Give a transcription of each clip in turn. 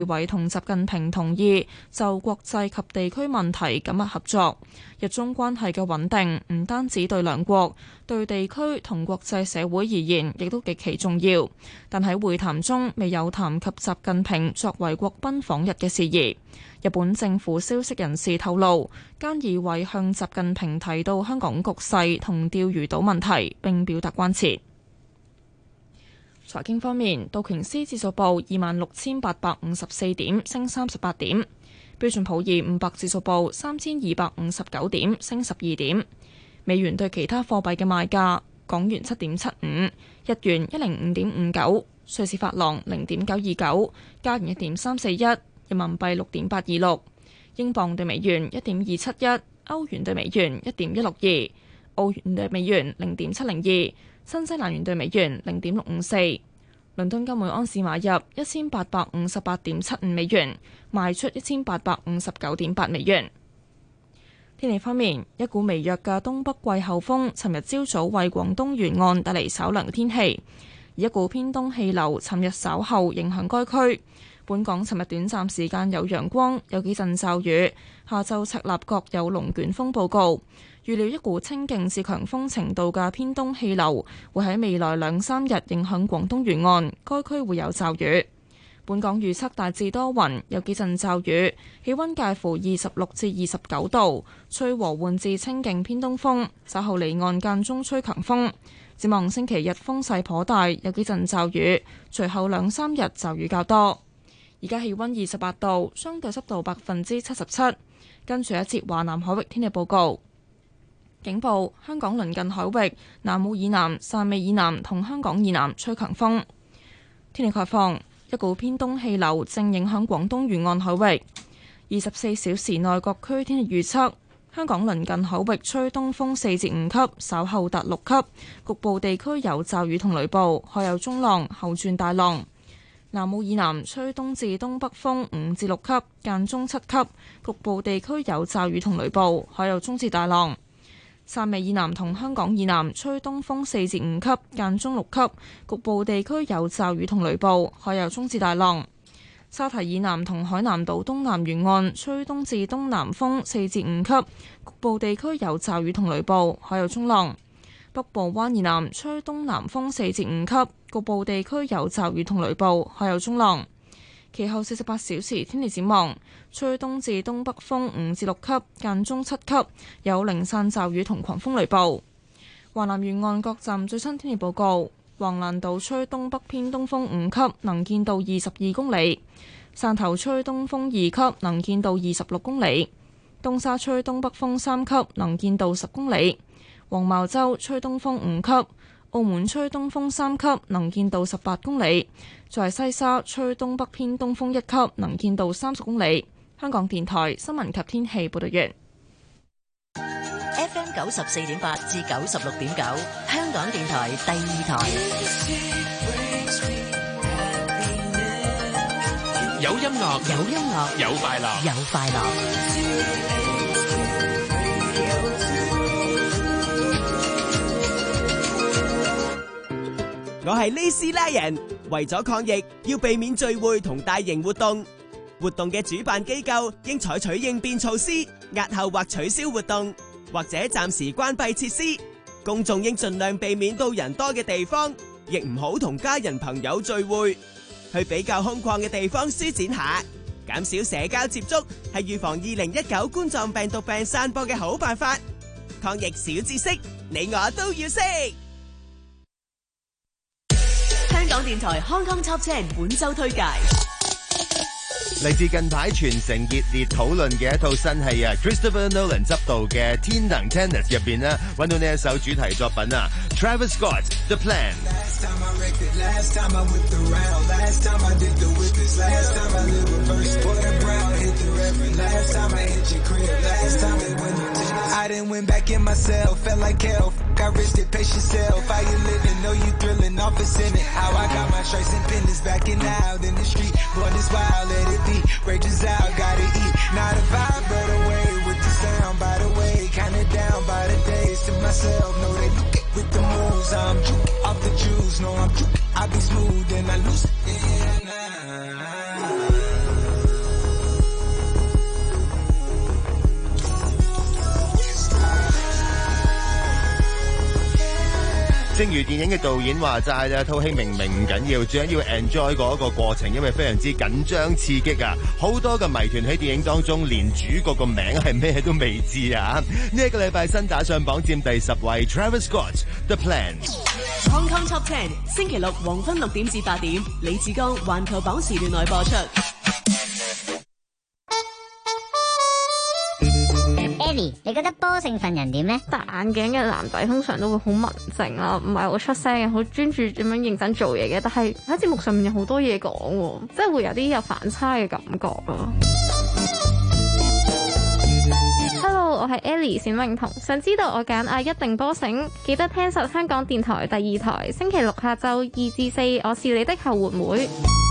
偉同習近平同意就國際及地區問題緊密合作。日中關係嘅穩定唔單止對兩國，對地區同國際社會而言亦都極其重要。但喺會談中未有談及習近平作為國賓訪日嘅事宜。日本政府消息人士透露，菅義偉向習近平提到香港局勢同釣魚島問題，並表達關切。財經方面，道瓊斯指數報26,854點，升38點；標準普爾500指數報3,259點，升12點。美元對其他貨幣嘅賣價：港元7.75，日元105.59，瑞士法郎0.929，加元1.341，人民幣6.826，英鎊對美元1.271，歐元對美元1.162，澳元對美元0.702。新西蘭元對美元0.654，倫敦金每安士買入1858.75美元，賣出1859.8美元。天氣方面，一股微弱嘅東北季候風尋日朝早為廣東沿岸帶嚟稍涼嘅天氣，而一股偏東氣流尋日稍後影響該區。本港尋日短暫時間有陽光，有幾陣驟雨。下晝赤鱲角有龍捲風報告，預料一股清勁至強風程度嘅偏東氣流會喺未來2-3日影響廣東沿岸，該區會有驟雨。本港預測大致多雲，有幾陣驟雨，氣溫介乎26至29度，吹和緩至清勁偏東風，稍後離岸間中吹強風。展望星期日風勢頗大，有幾陣驟雨，隨後2-3日驟雨較多。而家氣溫28度，相對濕度77%。跟住一節華南海域天氣報告。警報：香港鄰近海域、南澳以南、汕尾以南同香港以南吹強風。天氣概況：一股偏東氣流正影響廣東沿岸海域。24小時內各區天氣預測：香港鄰近海域吹東風4至5級，稍後達6級，局部地區有驟雨同雷暴，海有中浪，後轉大浪。南澳以南吹東至東北風5至6級，間中7級，局部地區有驟雨同雷暴，海有中至大浪。汕尾以南同香港以南吹東風4至5級，間中6級，局部地區有驟雨同雷暴，海有中至大浪。沙堤以南同海南島東南沿岸吹東至東南風4至5級，局部地區有驟雨同雷暴，海有中浪。北部灣以南吹東南風4至5級，局部地區有驟雨同雷暴，海有中浪。其後48小時天氣展望：吹東至東北風5至6級，間中7級，有零散驟雨同狂風雷暴。華南沿岸各站最新天氣報告：橫瀾島吹東北偏東風5級，能見度22公里；汕頭吹東風2級，能見度26公里；東沙吹東北風3級，能見度10公里；黃茅洲吹東風5級，澳門吹東風3級，能見度18公里；在西沙吹東北偏東風1級，能見度30公里。香港電台新聞及天氣報道完。 FM 94.8至96.9，香港電台第2台。 有音樂， 有音樂， 有快樂， 有快樂。 我係呢斯拉人，為咗抗疫，要避免聚會同大型活動。活動嘅主辦機構應採取應變措施，押後或取消活動，或者暫時關閉設施。公眾應盡量避免到人多嘅地方，亦唔好同家人朋友聚會。去比較空曠嘅地方舒展下，減少社交接觸，係預防2019冠狀病毒病散播嘅好辦法。抗疫小知識，你我都要識。 香港電台 Hong Kong Top 10本周推介， 嚟自近排全城熱烈討論嘅一套新戲啊 ，Christopher Nolan 執導嘅《天能 Tennis》入邊呢，揾到呢一首主題作品啊 ，Travis Scott The Plan。 I didn't win back in myself, felt like hell. Got rich to pace yourself. How you living? Know you thrilling, office in it. How I got my stripes and pendants backing out in the street. Born this wild, let it be. Rages out, gotta eat. Not a vibe, but away with the sound. By the way, kinda down by the days to myself. Know they look it with the moves. I'm juke off the juice. No, I'm juke. I be smooth and I lose it. Yeah, nah. 正如電影嘅導演話齋咧，套戲明明唔緊要，最緊要 enjoy 嗰個過程，因為非常之緊張刺激啊！好多嘅謎團喺電影當中，連主角個名係咩都未知啊！呢一個禮拜新打上榜佔第10位 ，Travis Scott The Plan。 Hong Kong Top 10，星期六黃昏6點至8點，李志剛環球榜時段內播出。 Ellie， 你覺得波性份人點呢？ 戴眼鏡嘅男仔通常都會好文靜啦，唔係好出聲嘅，好專注咁樣認真做嘢嘅。但係喺節目上面有好多嘢講，即係會有啲有反差嘅感覺咯。Hello， 我係 Ellie 冼詠彤，想知道我揀一定波醒，記得聽實香港電台第2台，星期六下晝2至4，我是你的後援會。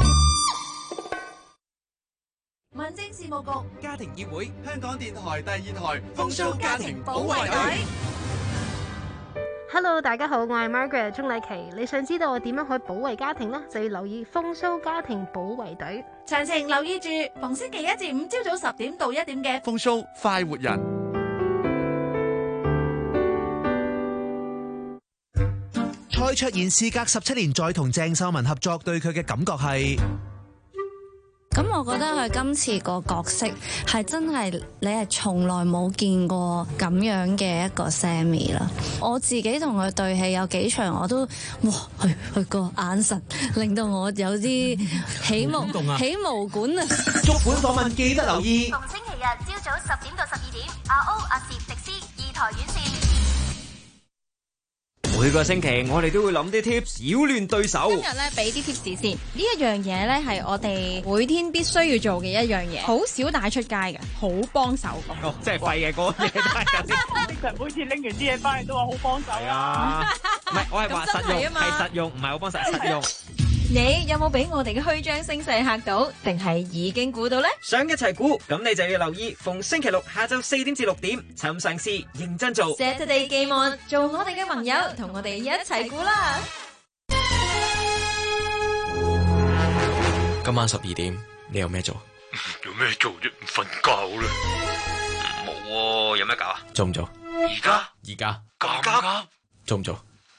民政事務局家庭協會，香港電台第2台風騷家庭保衛隊。 Hello， 大家好，我係 Margaret 鍾麗琪。你想知道我點樣去保衛家庭呢？就要留意風騷家庭保衛隊。 詳情留意住逢星期1至5朝早10點到1點嘅風騷快活人。 蔡卓妍事隔17年再同鄭秀文合作，對佢嘅感覺係？ 咁我覺得佢今次個角色係真係你係從來冇見過咁樣嘅一個 Sammy 啦。我自己同佢對戲有幾場我都佢個眼神令到我有啲起毛管啊！ 足本訪問記得留意。 逢星期日朝早10點到12點，阿歐、阿攝、迪斯2台院線。 每個星期我哋都會諗啲 tips 擾亂對手。 今日咧俾啲 tips 先，呢一樣嘢咧係我哋每天必須要做嘅一樣嘢，好少帶出街嘅，好幫手咁。 哦，即係廢嘅嗰嘢都係有啲。 其實每次拎完啲嘢翻嚟都話好幫手啊！唔係，我係話實用，係實用，唔係好幫手，實用。 你有冇俾我哋嘅虛張聲勢嚇到，定係已經估到呢？ 想一齊估，咁你就要留意逢星期六下晝4點至6點，尋嘗試認真做。 Saturday Game On，做我哋嘅朋友，同我哋一齊估啦！ 今晚12點，你有咩做？ 有咩做啫？唔瞓覺啦。 冇喎，有咩搞啊？做唔做？ 而家咁急？ 做唔做？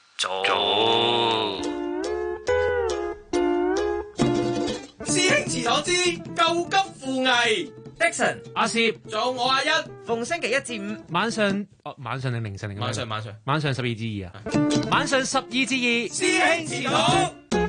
做。師兄遲咗知，救急扶危。 Dixon、 阿攝，仲有我阿一， 逢星期1至5 晚上定凌晨定晚上 12至2啊！晚上12至2， 師兄遲咗。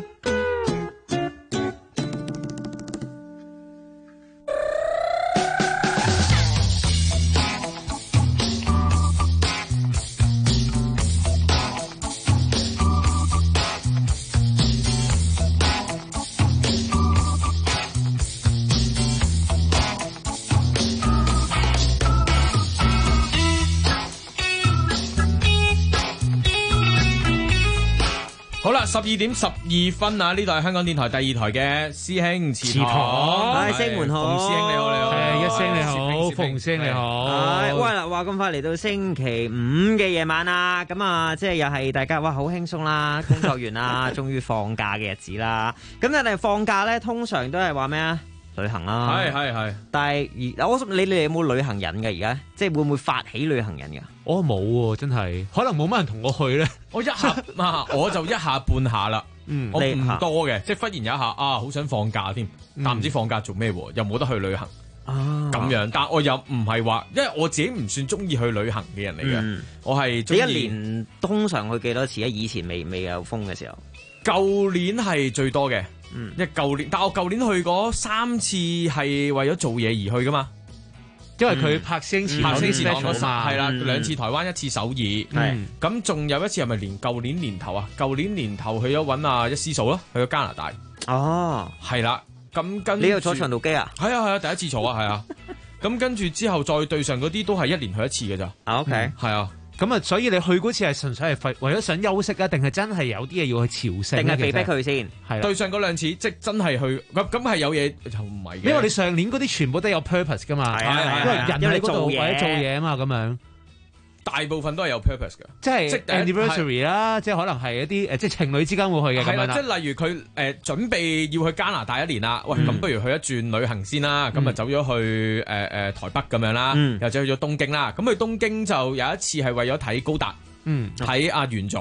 好啦，12點12分啊！呢度係香港電台第2台嘅師兄祠堂， 係師門好， 馮師兄你好， 一聲你好，馮師兄你好。 喂嗱，話咁快嚟到星期5嘅夜晚啦，咁啊，即係又係大家哇好輕鬆啦，工作完啦，終於放假嘅日子啦。咁你哋放假咧，通常都係話咩啊？旅行啦， 係。 但係我想你哋有冇旅行癮嘅而家？即係會唔會發起旅行癮嘅？ 我冇喎，真係，可能冇乜人同我去咧。 我就一下半下啦。我唔多嘅，即係忽然有一下好想放假添，但唔知放假做咩喎，又冇得去旅行咁樣。但我又唔係話，因為我自己唔算中意去旅行嘅人嚟嘅。我係中意。 你一年通常去幾多次啊？以前未有風嘅時候， 舊年係最多嘅。因為舊年，但我舊年去嗰3次係為咗做嘢而去噶嘛， 因為佢拍星祠堂嗰係啦，2次台灣，1次首爾，咁仲有一次係咪舊年年頭啊？舊年年頭去咗揾一師嫂咯，去咗加拿大。 哦， 係啦，咁跟你有坐長途機啊？ 係啊，第一次坐啊，係啊，咁跟住之後再對上嗰啲都係1年去一次嘅咋。 OK， 係啊。 咁啊，所以你去嗰次係純粹係為咗想休息啊，定係真係有啲嘢要去朝聖？ 定係被逼佢先？ 係對上嗰2次，即係真係去咁係有嘢就唔係嘅。 因為你上年嗰啲全部都有 purpose 噶嘛，因為人喺嗰度為咗做嘢啊嘛，咁樣。 大部分都係有 purpose 嘅， 即係 anniversary 啦，即係可能係一啲即係情侶之間會去嘅咁樣啦。 即係例如佢準備要去加拿大1年啦，喂，咁不如去一轉旅行先啦，咁啊走咗去台北咁樣啦，又走去咗東京啦，咁去東京就有一次係為咗睇高達，睇阿元祖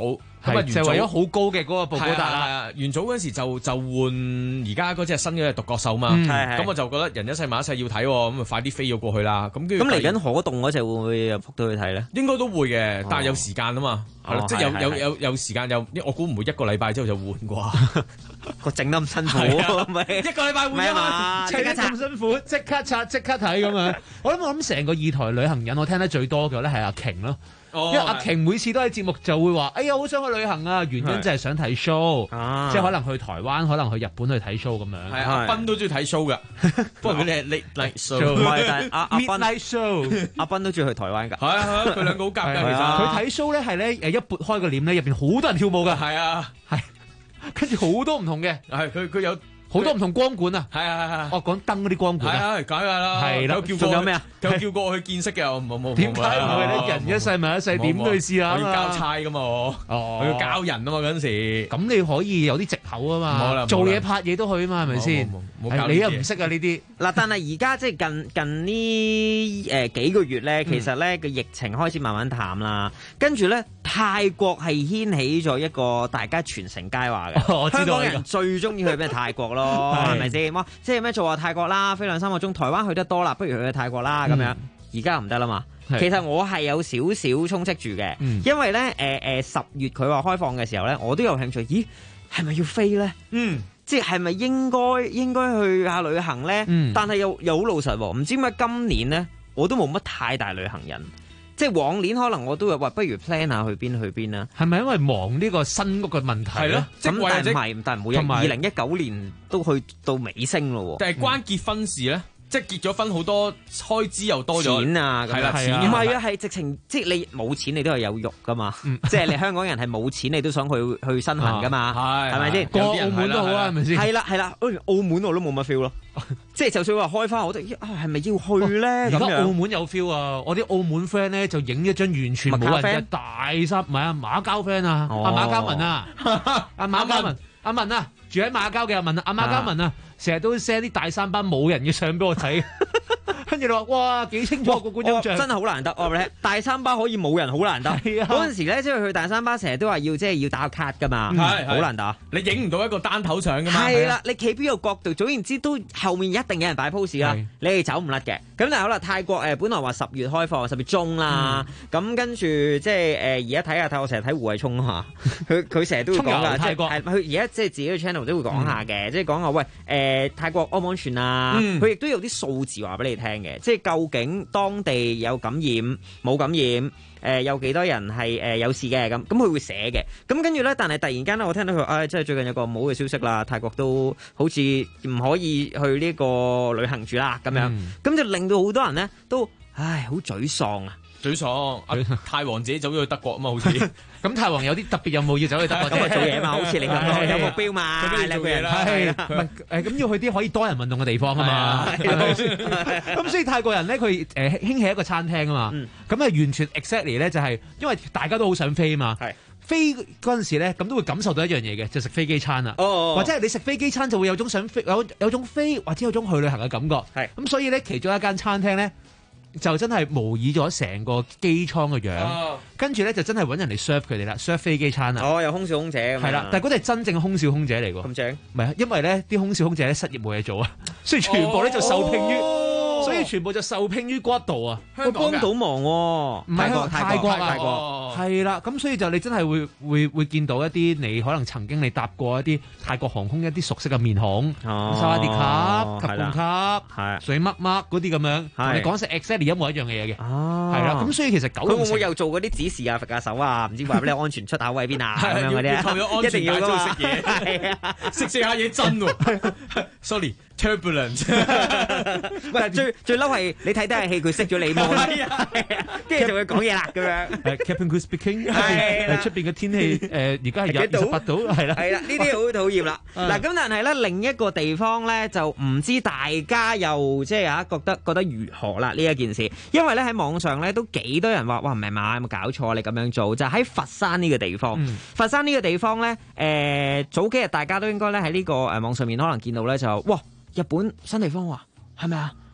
咁啊， 就為咗好高嘅嗰個布高達啦。 元祖嗰時就換而家嗰隻新嘅獨角獸嘛。咁我就覺得人一世物一世要睇，咁啊快啲飛咗過去啦。咁嚟緊可動嗰隻會唔會又撲到去睇咧？ 應該都會嘅，但係有時間啊嘛。係咯，即係有時間我估唔會1個禮拜之後就換啩。 個整得咁辛苦， 咪1個禮拜換啊嘛，即刻咁辛苦，即刻刷即刻睇咁樣。我諗成個2台旅行人，我聽得最多嘅咧係阿瓊咯。因為阿瓊每次都喺節目就會話：哎呀，好想去旅行啊！原因就係想睇 show，即係可能去台灣，可能去日本去睇 show 咁樣。 係阿斌都中意睇 show 㗎，不過佢哋係 late show， 唔係，但係阿 midnight show， 阿斌都中意去台灣㗎。 係啊，佢兩個好夾㗎，其實。 佢睇 show 咧係咧一撥開個簾咧，入邊好多人跳舞㗎。 係啊， 係跟住好多唔同嘅。 係佢有。 好多唔同光管啊！ 係， 我講燈嗰啲光管啊， 係梗係啦， 係啦。 仲有咩啊？ 有叫過我去見識嘅，冇。 點解唔會咧？人一世物一世，點都要試下啊嘛！ 我要交差噶嘛，我要交人啊嘛嗰陣時。 咁你可以有啲藉口啊嘛，做嘢拍嘢都去啊嘛，係咪先？你又唔識啊呢啲嗱，但係而家即係近呢幾個月咧，其實咧個疫情開始慢慢淡啦，跟住咧泰國係掀起咗一個大家全城皆話嘅， 我知道香港人最中意去咩泰國咯，係咪先？即係咩做泰國啦，飛2-3個鐘，台灣去得多啦，不如去泰國啦咁樣。而家唔得啦嘛，其實我係有少少充斥住嘅，因為咧10月佢話開放嘅時候咧，我都有興趣。咦，係咪要飛咧？即係咪應該去下旅行咧？但係又好老實喎，唔知點解今年咧我都冇乜太大旅行人。即係往年可能我都會話，不如 plan 下去邊啊？ 係咪因為忙呢個新屋嘅問題？係咯， 咁但係唔會2019年都去到尾聲咯喎。 但係關結婚事咧？即係結咗婚好多開支又多咗錢啊， 係啦，錢唔係啊，係直情即係你冇錢你都係有肉噶嘛，即係你香港人係冇錢你都想去身痕噶嘛，係咪先？ 過澳門都好啊，係咪先？ 係啦，澳門我都冇乜 feel 咯，即係就算話開翻，我哋係咪要去咧？ 而家澳門有 feel 啊！我啲澳門 friend 咧就影一張完全冇人嘅大衫，唔係啊馬交 friend 啊，阿馬交文啊，阿馬交文，阿文啊，住喺馬交嘅阿文啊，阿馬交文啊。成日都 send 啲大三班冇人嘅相俾我睇，跟住你話哇幾清楚個觀音像， 真係好難得。我話你大三巴可以冇人好難得。嗰陣時咧，即係去大三巴成日都話要打個卡㗎嘛，好難得。 你影唔到一個單頭相㗎嘛？ 係啦，你企邊個角度，總言之都後面一定有人擺 pose 啦，你係走唔甩嘅。咁但係好啦，泰國本來話10月開放，10月中啦，咁跟住即係而家睇下我成日睇胡慧沖嚇，佢成日都會講㗎， 泰國係佢而家即係自己嘅 channel 都會講下嘅，即係講話喂泰國安唔安全啊？佢亦都有啲數字話俾你聽嘅，即係究竟當地有感染冇感染，有幾多人係有事嘅咁佢會寫嘅。咁跟住咧，但係突然間咧，我聽到佢即係最近有個唔好嘅消息啦，泰國都好似唔可以去呢個旅行住啦咁樣，咁就令到好多人咧都好沮喪啊！ 沮喪，泰王自己走咗去德國啊嘛，好似咁泰王有啲特別任務要走去德國， 咁做嘢嘛，好似你咁有目標嘛， 兩個人係咁要去啲可以多人運動嘅地方啊嘛，係咪先？咁所以泰國人咧，佢興起一個餐廳啊嘛，咁完全 exactly 咧就係因為大家都好想飛啊嘛，飛嗰陣時咧咁都會感受到一樣嘢嘅，就食飛機餐啊，或者係你食飛機餐就會有種想飛有種飛或者有種去旅行嘅感覺，咁所以咧其中一間餐廳咧。就真係模擬咗成個機艙嘅樣，跟住咧就真係揾人嚟 serve 佢哋啦 ，serve 飛機餐啊！ 有空少空姐咁。係啦， 但係嗰啲係真正嘅空少空姐嚟㗎。 咁正？ 唔係啊，因為咧啲空少空姐咧失業冇嘢做啊，所以全部咧就受聘於。所以全部就受聘於嗰度啊！ 佢幫到忙喎， 唔係泰國係啦，咁所以就你真係會見到一啲你可能曾經你搭過一啲泰國航空一啲熟悉嘅面孔，沙瓦迪卡、及半卡、水乜乜嗰啲咁樣，你講成 exactly 一模一樣嘅嘢嘅，係啦，咁所以其實佢會唔會又做嗰啲指示啊、揈下手啊，唔知話俾你安全出口喺邊啊咁樣嗰啲，一定要㗎嘛， 食嘢，係啊，食下嘢真喎，sorry。Turbulence， 喂，最嬲係你睇得戲，佢識咗你喎，跟住就會講嘢啦咁樣。 Captain Cool speaking， 出邊嘅天氣而家係28度，係啦， 呢啲好討厭啦。嗱咁，但係咧另一個地方咧就唔知大家又即係覺得如何啦呢一件事，因為咧喺網上咧都幾多人話哇唔係嘛，有冇搞錯你咁樣做？就喺佛山呢個地方，佛山呢個地方咧早幾日大家都應該咧喺呢個網上面可能見到咧就哇。日本新地方喎，係咪啊？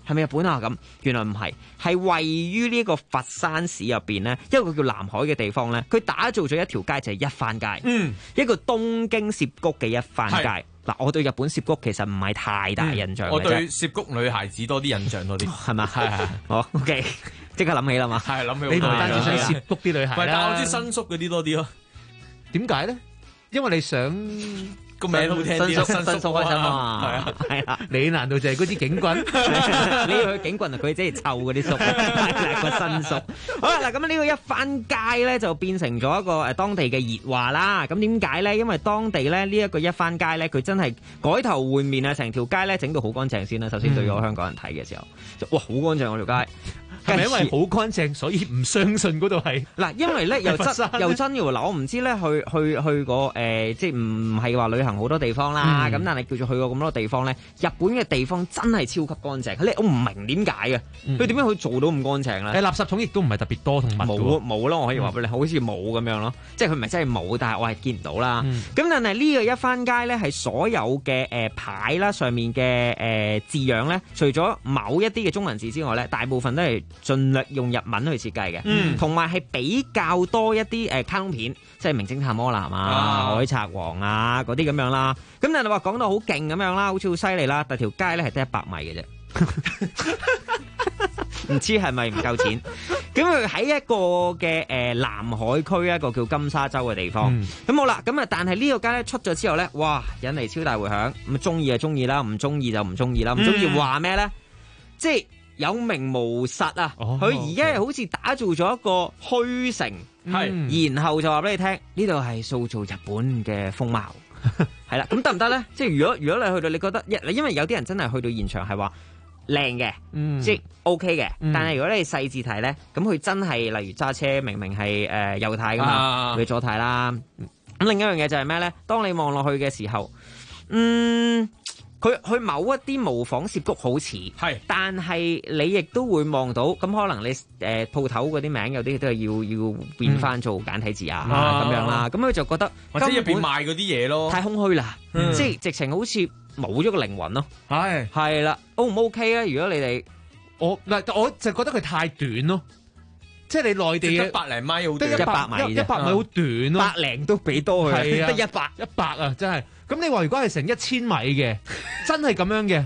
係咪日本啊？咁原來唔係，係位於呢個佛山市入邊呢，一個叫南海嘅地方呢，佢打造咗一條街就係一番街，一個東京涉谷嘅一番街。嗱，我對日本涉谷其實唔係太大印象嘅啫。 我對涉谷女孩子多啲印象多啲， 係嘛？係。好 OK， 即刻諗起啦嘛。 係諗起。 你唔單止想涉谷啲女孩啦， 但我知新宿嗰啲多啲咯。點解咧？ 因為你想個名好聽啲， 新宿開心啊！係啊， 你難道就係嗰支警棍？ 你要去警棍啊？佢即係臭嗰啲宿，係個新宿。好啦，嗱咁呢個一番街咧就變成咗一個當地嘅熱話啦。咁點解咧？因為當地咧呢一個一番街咧，佢真係改頭換面啊！成條街咧整到好乾淨先啦。首先對我香港人睇嘅時候，哇，好乾淨嗰條街。 係咪因為好乾淨，所以唔相信嗰度係？ 嗱，因為咧又真嘅喎。嗱，我唔知咧去過即係唔係話旅行好多地方啦。咁但係叫做去過咁多地方咧，日本嘅地方真係超級乾淨。我唔明點解嘅，佢點樣去做到咁乾淨咧？ 垃圾桶亦都唔係特別多同密嘅。 冇咯，我可以話俾你，好似冇咁樣咯。即係佢唔係真係冇，但係我係見唔到啦。咁但係呢個一番街咧，係所有嘅牌啦上面嘅字樣咧，除咗某一啲嘅中文字之外咧，大部分都係盡量用日文去設計嘅，同埋係比較多一啲卡通片，即係名偵探柯南啊、海賊王啊嗰啲咁樣啦。咁但係話講到好勁咁樣啦，好似好犀利啦，但條街咧係得100米嘅啫。唔知係咪唔夠錢？咁佢喺一個嘅南海區一個叫金沙洲嘅地方。咁好啦，咁啊，但係呢個街咧出咗之後咧，哇，引嚟超大迴響。咁中意就中意啦，唔中意就唔中意啦。唔中意話咩咧？即係有名無實啊！佢而家係好似打造咗一個虛城，然後就話俾你聽，呢度係塑造日本嘅風貌。係啦，咁得唔得咧？即係如果你去到，你覺得因為有啲人真係去到現場係話靚嘅，即係 OK 嘅。但係如果你細緻睇咧，咁佢真係例如揸車，明明係右軚噶嘛，佢左軚啦。咁另一樣嘢就係咩咧？當你望落去嘅時候，佢某一啲模仿涉谷好似，但係你亦都會望到，咁可能你鋪頭嗰啲名有啲都係要變翻做簡體字啊咁樣啦。咁佢就覺得或者入邊賣嗰啲嘢咯， 太空虛啦，即係直情好似冇咗個靈魂咯。係啦，O 唔 OK 啊？如果你哋我就覺得佢太短咯。即係你內地嘅 100零米好短 ，100米好短咯 ，100零都俾多佢，得 100啊，真係。咁你話如果係成1000米嘅，真係咁樣嘅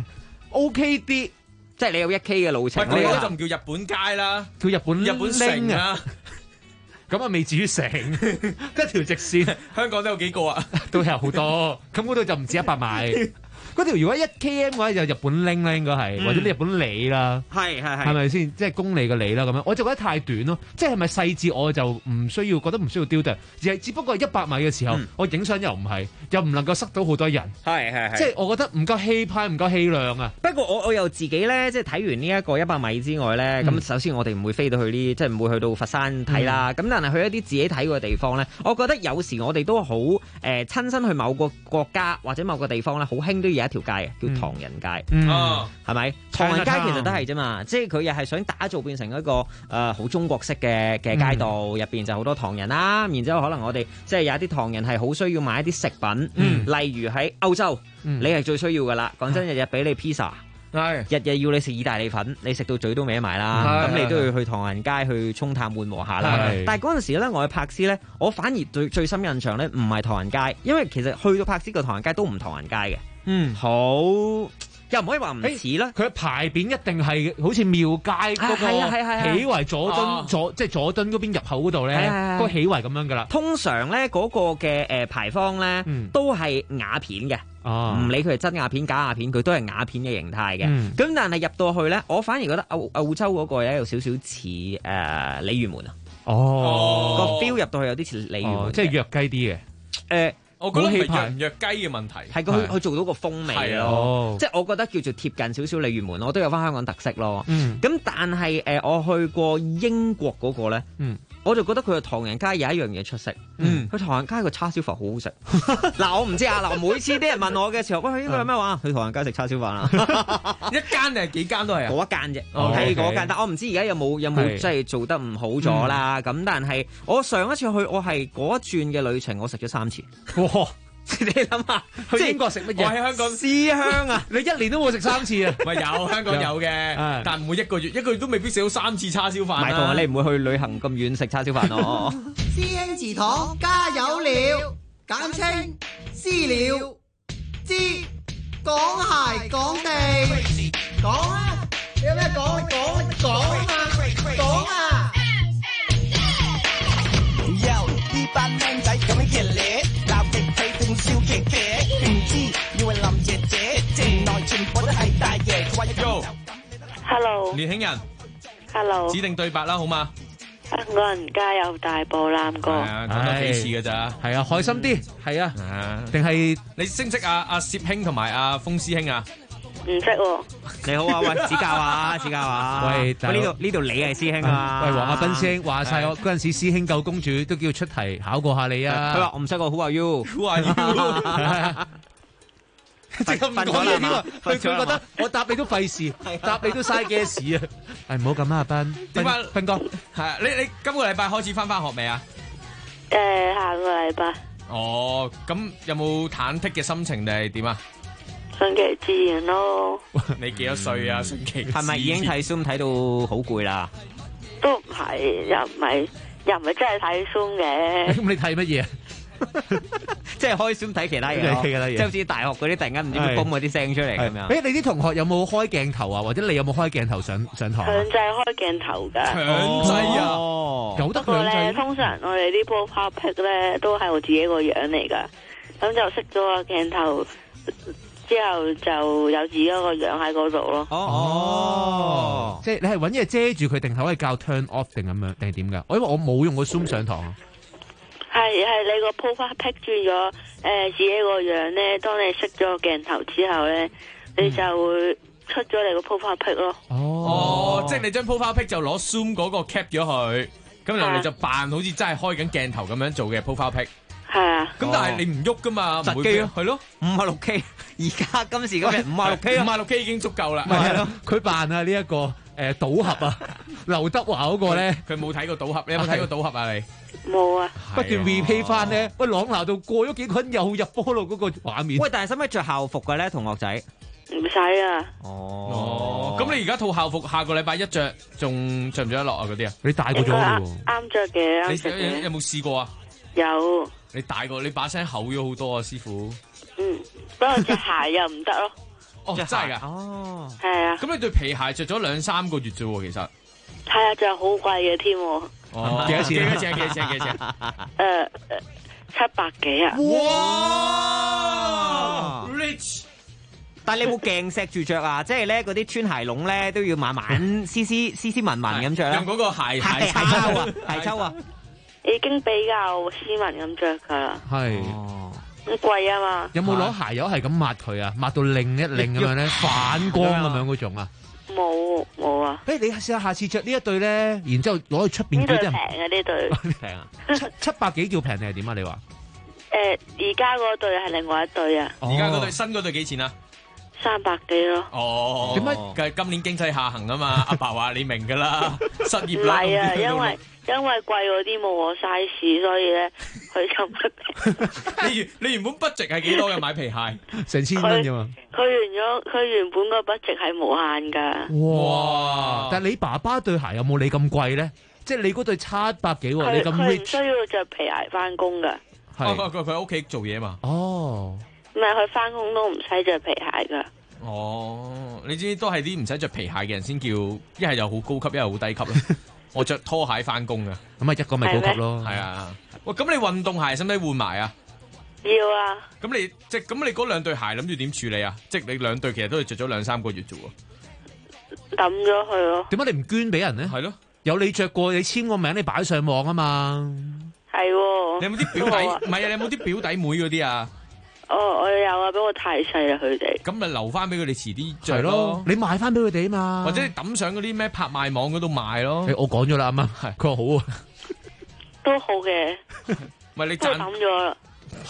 OK 啲， 即係你有1K 嘅路程， 你嗰就唔叫日本街啦， 叫日本城啊。 咁啊未至於成一條直線， 香港都有幾個啊， 都有好多。咁嗰度就唔止100米。嗰條如果1 km 嘅話，就日本拎啦，應該係，或者啲日本里啦，係咪先？即係公里嘅里啦，咁樣我就覺得太短咯。即係咪細緻我就唔需要，覺得唔需要雕琢，而係只不過係100米嘅時候，我影相又唔係，又唔能夠塞到好多人，即係我覺得唔夠氣派，唔夠氣量啊。 不過我又自己咧，即係睇完呢一個100米之外咧，咁首先我哋唔會飛到去呢，即係唔會去到佛山睇啦。咁但係去一啲自己睇過嘅地方咧，我覺得有時我哋都好親身去某個國家或者某個地方咧，好興都有一條街叫唐人街，係咪？唐人街其實都係啫嘛，即係佢又係想打造變成一個好中國式嘅街道，入邊就好多唐人啦。然之後可能我哋即係有一啲唐人係好需要買一啲食品，例如喺歐洲，你係最需要噶啦。講真，日日俾你 pizza，日日要你食意大利粉，你食到嘴都歪埋啦。咁你都要去唐人街去沖淡緩和下啦。但係嗰陣時咧，我去柏斯咧，我反而最深印象咧，唔係唐人街，因為其實去到柏斯個唐人街都唔唐人街嘅。好又唔可以話唔似啦， 佢牌匾一定係好似廟街嗰個起圍佐敦即係佐敦嗰邊入口嗰度咧，嗰個起圍咁樣噶啦。 通常咧嗰個嘅牌坊咧都係瓦片嘅，唔理佢係真瓦片假瓦片，佢都係瓦片嘅形態嘅。咁但係入到去咧，我反而覺得澳洲嗰個有少少似鯉魚門啊。個 feel 入到去有啲似鯉魚門， 即係弱雞啲嘅。 我覺得係弱唔弱雞嘅問題， 係佢做到個風味咯，即係我覺得叫做貼近少少鯉魚門，我都有翻香港特色咯。咁但係我去過英國嗰個咧，我就覺得佢嘅唐人街有一樣嘢出色，佢唐人街個叉燒飯好好食。嗱，我唔知啊，嗱，每次啲人問我嘅時候，喂，呢個係咩話？去唐人街食叉燒飯啊？ 一間定係幾間都係啊？ 嗰一間啫，係嗰間，但我唔知而家有冇即係做得唔好咗啦。咁但係我上一次去，我係嗰一轉嘅旅程，我食咗3次。 你諗下， 去英國食乜嘢？ 我喺香港思鄉啊！ 你一年都冇食3次啊？ 咪有香港有嘅，但唔會一個月都未必食到3次叉燒飯啦。 唔係同你唔會去旅行咁遠食叉燒飯咯。 師兄祠堂加油了，簡稱私了，知講鞋講地，講啊！你有咩講？你講啊！講啊！呢班靚仔咁樣熱烈，鬧極睇定笑騎騎，唔知以為林姐姐，城內全部都係大爺。 Hello， 年輕人 Hello， 指定對白啦，好嘛？ 香港人加油大步攬過。 係啊，講多幾次㗎咋？ 係啊，開心啲，係啊，定係你識唔識阿攝兄同埋阿峰師兄啊？ 唔識喎。 你好啊，喂，指教啊，指教啊。喂，呢度你係師兄啊。 喂，黃亞斌師兄話晒我嗰陣時師兄救公主都叫出題考過下你啊。 佢話我唔識個 Who are you？Who are you？ 即係咁講嘢添啊！佢覺得我答你都費事，答你都嘥嘅事啊！係唔好咁啊，阿斌。 點解？ 斌哥， 係啊！你今個禮拜開始翻學未啊？ 下個禮拜。 哦，咁有冇忐忑嘅心情定係點啊？ 順其自然咯。 你幾多歲啊？順其係咪已經睇 Zoom 睇到好攰啦？ 都唔係，又唔係真係睇 Zoom 嘅。 咁你睇乜嘢啊？ 即係開 Zoom 睇其他嘢咯，即係好似大學嗰啲突然間唔知會 boom 嗰啲聲出嚟咁樣。 你啲同學有冇開鏡頭啊？或者你有冇開鏡頭上堂？ 強制開鏡頭㗎。 強制啊！ 有得強制。 通常我哋啲 profile pic 咧都係我自己個樣嚟㗎，咁就熄咗個鏡頭之後就有自己個樣喺嗰度咯。 哦，即係你係揾嘢遮住佢，定係可以教 turn off 定咁樣，定係點㗎？因為我冇用過 Zoom 上堂啊。 係你個 profile pic 轉咗自己個樣咧，當你熄咗個鏡頭之後咧，你就會出咗你個 profile pic 咯。 哦，即係你將 profile pic 就攞 Zoom 嗰個 cap 咗佢，咁然後你就扮好似真係開緊鏡頭咁樣做嘅 profile pic。 係啊。 咁但係你唔喐噶嘛， 實機咯， 係咯 ，56K，而家今時今日56K 已經足夠啦。 係咯，佢扮啊呢一個賭俠啊，劉德華嗰個咧， 佢冇睇過賭俠，你有冇睇過賭俠啊？你冇啊， 不斷 replay 翻咧，喂朗拿度過咗幾個人又入波路嗰個畫面。 喂，但係使唔使着校服嘅咧，同學仔？ 唔使啊。 哦，咁你而家套校服下個禮拜一着，仲着唔着得落啊？嗰啲啊？ 你大個咗咯喎。 啱着嘅，啱着嘅。 你有冇試過啊？ 有。 你大個，你把聲厚咗好多啊，師傅。 不過着鞋又唔得咯。 哦，真係㗎。 哦。係啊。 咁你對皮鞋着咗2-3個月啫喎，其實。 係啊，仲係好貴嘅添。 哦，幾多錢？幾多錢？幾多錢？幾多錢 ？700幾啊！ 哇 ！Rich！ 但係你冇鏡錫住着啊？即係咧嗰啲穿鞋籠咧都要慢慢斯文文咁着啦。 用嗰個鞋抽啊，鞋抽啊！ 已經比較斯文咁着噶啦。 係。 咁貴啊嘛。 有冇攞鞋油係咁抹佢啊？抹到擰一擰咁樣咧，反光咁樣嗰種啊？ 冇啊！ 你試下下次着呢一對咧，然之後攞去出邊叫啲人平啊！呢對平啊 ，700幾叫平定係點啊？你話？ 而家嗰對係另外一對啊。 而家嗰對新嗰對幾錢啊 ？300幾咯。 哦，點解？今年經濟下行啊嘛，阿爸話你明噶啦，失業率。 唔係啊，因為貴嗰啲冇我 size， 所以咧佢就唔你原本 budget 係幾多嘅買皮鞋？ 成1000蚊啫嘛。 佢原本個 budget 係無限噶。 哇！但係你爸爸對鞋有冇你咁貴咧？即係你嗰對700幾喎，你咁 rich。 佢唔需要着皮鞋翻工噶。 佢喺屋企做嘢嘛。 哦。 唔係佢翻工都唔使着皮鞋噶。 哦，你知都係啲唔使着皮鞋嘅人先叫，一係又好高級，一係好低級咯。我着拖鞋翻工噶， 咁啊一個咪高級咯。 係啊，喂，咁你運動鞋使唔使換埋啊？ 要啊。 咁你嗰2對鞋諗住點處理啊？即係你2對其實都係着咗2-3個月啫喎。 抌咗佢咯。 點解你唔捐俾人咧？ 係咯， 有你着過，你簽個名，你擺上網啊嘛。 係喎。 你有冇啲表弟？唔係啊，你有冇啲表弟妹嗰啲啊？ 我有啊，不過太細啦佢哋。 咁咪留翻俾佢哋遲啲着咯。 你賣翻俾佢哋啊嘛。 或者你抌上嗰啲咩拍賣網嗰度賣咯。 我講咗啦，啱啱係，佢話好啊。 都好嘅。 咪你賺抌咗啦。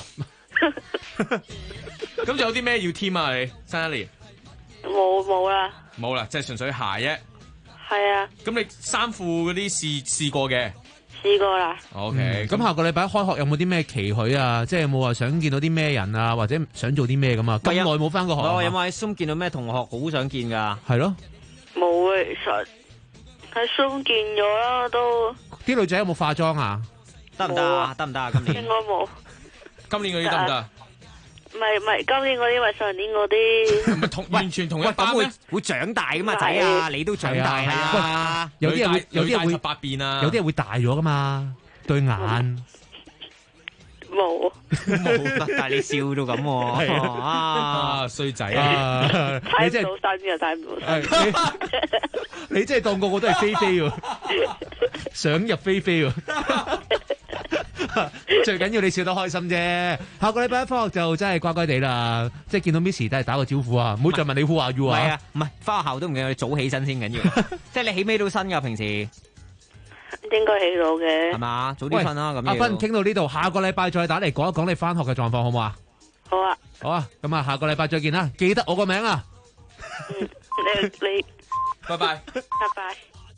咁仲有啲咩要添啊？你新一年冇啦。 冇啦，即係純粹鞋啫。 係啊。 咁你衫褲嗰啲試過嘅？ 試過啦。 OK， 咁下個禮拜開學有冇啲咩期許啊？即係有冇話想見到啲咩人啊，或者想做啲咩咁啊？咁耐冇翻過學有冇喺 Zoom 見到咩同學好想見㗎？ 係咯， 冇啊，其實喺 Zoom 見咗啦都。 啲女仔有冇化妝啊？ 得唔得啊？得唔得啊？今年應該冇。 今年嗰啲得唔得？ 唔係，今年嗰啲咪上年嗰啲。 唔係完全同一班咩？ 會長大噶嘛仔啊！你都長大啦。 有啲人會 18變啊！ 有啲人會大咗噶嘛，對眼。 冇， 但係你笑到咁喎， 啊衰仔啊！ 睇唔到身嘅，睇唔到身。 你真係當個個都係菲菲喎，想入菲菲喎。最緊要你笑得開心啫。下個禮拜一返學就真係乖乖地啦，即係見到 Miss 都係打個招呼啊，唔好再問你 Who are you 啊。 係啊，唔係返學校都唔緊要，你早起身先緊要。即係你起尾都身㗎，平時。 應該起到嘅， 係嘛？早啲瞓啦咁。 阿芬傾到呢度，下個禮拜再打嚟講一講你翻學嘅狀況，好唔好啊？ 好啊， 好啊，咁啊，下個禮拜再見啦，記得我個名啊。 你， 拜拜， 拜拜。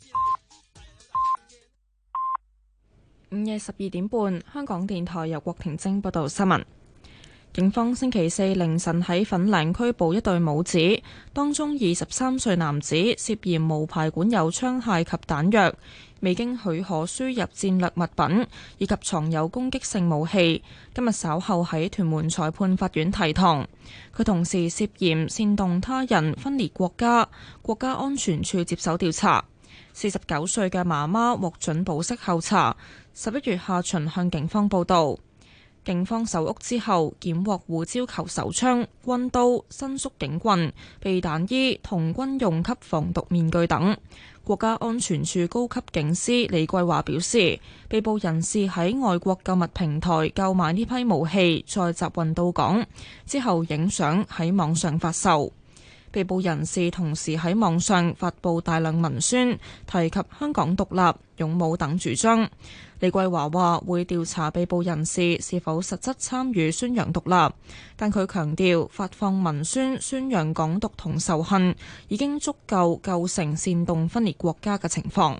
午夜12點半，香港電台由郭婷晶報道新聞。警方星期四凌晨喺粉嶺拘捕一對母子，當中23歲男子涉嫌無牌管有槍械及彈藥，未經許可輸入戰略物品，以及藏有攻擊性武器。今日稍後喺屯門裁判法院提堂。佢同時涉嫌煽動他人分裂國家，國家安全處接手調查。49歲嘅媽媽獲准保釋候查，11月下旬向警方報到。警方搜屋之後，檢獲胡椒球手槍、軍刀、伸縮警棍、避彈衣同軍用級防毒面具等。國家安全處高級警司李桂華表示，被捕人士喺外國購物平台購買呢批武器，再集運到港，之後影相喺網上發售。被捕人士同時喺網上發布大量文宣，提及香港獨立、勇武等主張。李桂華話會調查被捕人士是否實質參與宣揚獨立，但佢強調發放文宣宣揚港獨同仇恨已經足夠構成煽動分裂國家嘅情況。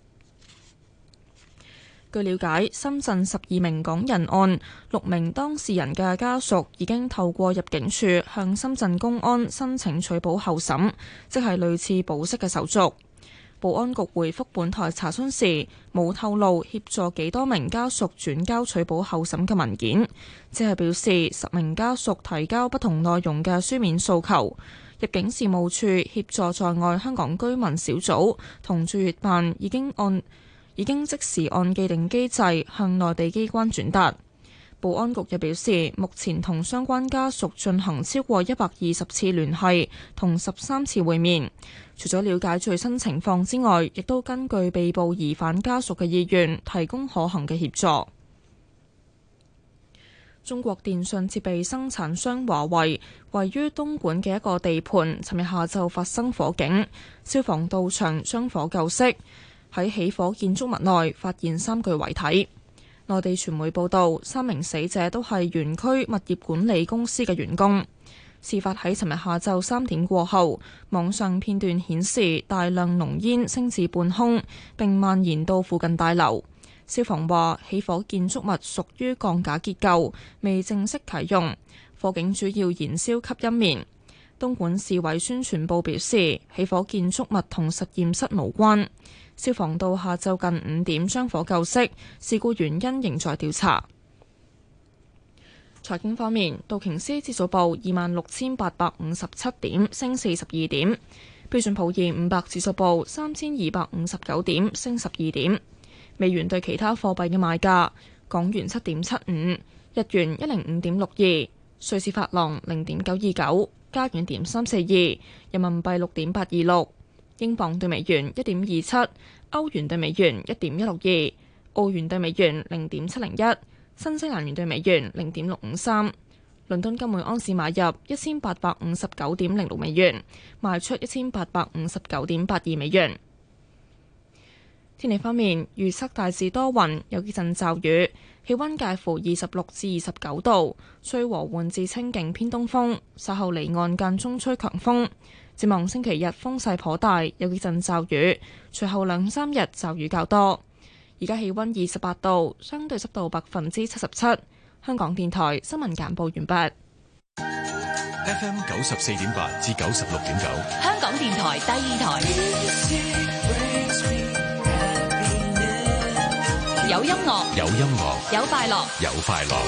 據了解，深圳12名港人案6名當事人嘅家屬已經透過入境處向深圳公安申請取保候審，即係類似保釋嘅手續。保安局回覆本台查詢時，冇透露協助幾多名家屬轉交取保候審嘅文件，只係表示10名家屬提交不同內容嘅書面訴求。入境事務處協助在外香港居民小組同駐粵辦已經即時按既定機制向內地機關轉達。保安局又表示，目前同相關家屬進行超過120次聯繫同13次會面，除咗了解最新情況之外，亦都根據被捕疑犯家屬嘅意願，提供可行嘅協助。中國電信設備生產商華為位於東莞嘅一個地盤，尋日下晝發生火警，消防到場將火救熄。喺起火建築物內發現3具遺體。內地傳媒報道，3名死者都係園區物業管理公司嘅員工。事發喺尋日下晝3點過後，網上片段顯示大量濃煙升至半空，並蔓延到附近大樓。消防話，起火建築物屬於鋼架結構，未正式啟用。火警主要燃燒吸音棉。東莞市委宣傳部表示，起火建築物同實驗室無關。消防到下晝近5點將火救熄，事故原因仍在調查。財經方面，道瓊斯指數報26,857點，升42點；標準普爾500指數報3,259點，升12點。美元對其他貨幣嘅賣價：港元7.75，日元105.62，瑞士法郎0.929，加元1.342，人民幣6.826。英鎊對美元1.27，歐元對美元1.162，澳元對美元0.701，新西蘭元對美元0.653。倫敦金每安士買入1859.06美元，賣出1859.82美元。天氣方面，預測大致多雲，有幾陣驟雨，氣溫介乎26至29度，吹和緩至清勁偏東風，稍後離岸間中吹強風。展望星期日風勢頗大，有幾陣驟雨，隨後2-3日驟雨較多。 而家氣溫28度，相對濕度77%。香港電台新聞簡報完畢。 FM 94.8至96.9， 香港電台第二台，有音樂， 有音樂， 有快樂， 有快樂。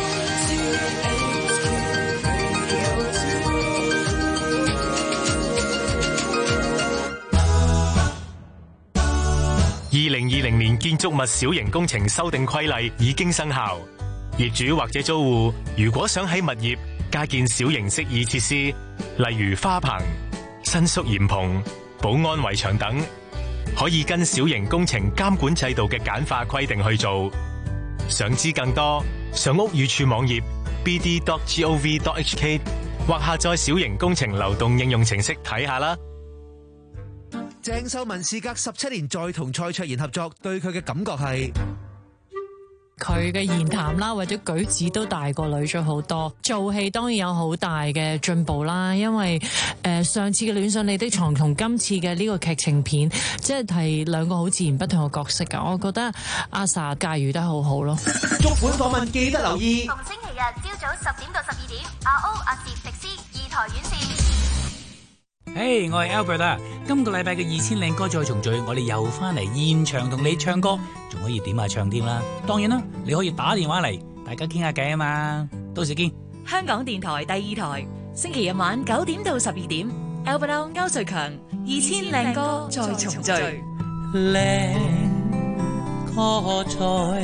2020年建築物小型工程修訂規例已經生效，業主或者租戶如果想喺物業加建小型適意設施，例如花棚、伸縮簷篷、保安圍牆等，可以跟小型工程監管制度嘅簡化規定去做。想知更多，上屋宇署網頁 bd.gov.hk 或下載小型工程流動應用程式睇下啦。 鄭秀文事隔17年再同蔡卓妍合作，對佢嘅感覺係佢嘅言談啦，或者舉止都大過女咗好多。做戲當然有好大嘅進步啦，因為上次嘅戀上你的床同今次嘅呢個劇情片，即係兩個好自然不同嘅角色噶。我覺得阿 sa 駕馭得好好咯。 足本訪問記得留意。 逢星期日朝早10點到12點，阿 O 阿攝迪斯2台院線。 嘿，我係 Albert 啊！今個禮拜嘅2000靚歌再重聚，我哋又翻嚟現場同你唱歌，仲可以點下唱添啦。當然啦，你可以打電話嚟，大家傾下偈啊嘛。到時見。 香港電台第二台，星期日晚9點到12點 ，Albert 歐瑞強2000靚歌再重聚。 靚歌再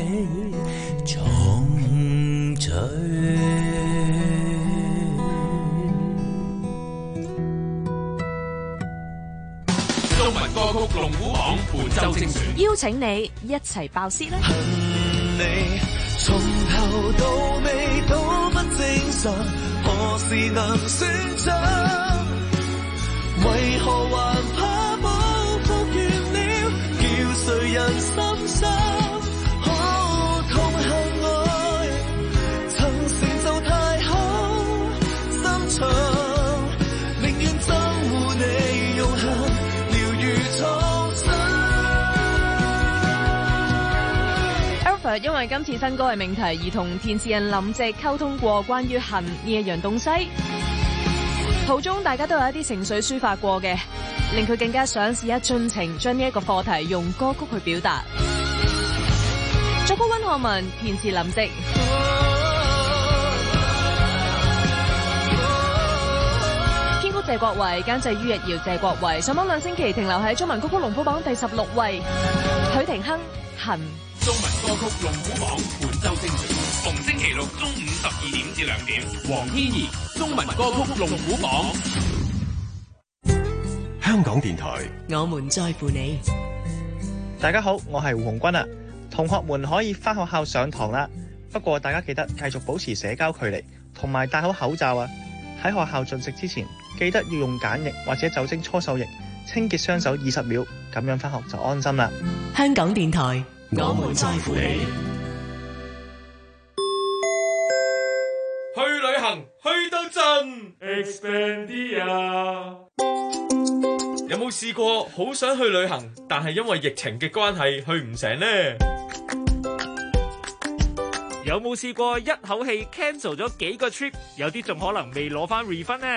重聚。 中文歌曲龍虎榜本周精選， 邀請你一齊爆屍啦！ 你從頭到尾都不正常，何時能選擇？為何還怕報復完了，叫誰人心傷？可痛恨愛，曾成就太好，心腸寧願憎惡你用恨。 因為今次新歌嘅命題而同填詞人林夕溝通過關於恨呢一樣東西，途中大家都有一啲情緒抒發過嘅，令佢更加想試一盡情將呢一個課題用歌曲去表達。作曲溫漢文，填詞林夕。編曲謝國維，監製于逸堯、謝國維。上榜2星期停留喺中文歌曲龍虎榜第16位。許廷鏗，恨。 中文歌曲龍虎榜本周精選，逢星期六中午12點至2點。黃天怡，中文歌曲龍虎榜。 香港電台， 我們在乎你。 大家好，我係胡鴻鈞啊。同學們可以返學校上堂啦，不過大家記得繼續保持社交距離，同埋戴好口罩啊。喺學校進食之前，記得要用梘液或者酒精搓手液清潔雙手20秒，咁樣返學就安心啦。 香港電台。 我們在乎你。 去旅行去到盡 Expandia。有冇試過好想去旅行，但係因為疫情嘅關係去唔成呢？ 有冇試過一口氣 cancel 咗幾個 trip， 有啲仲可能未攞翻 refund 呢？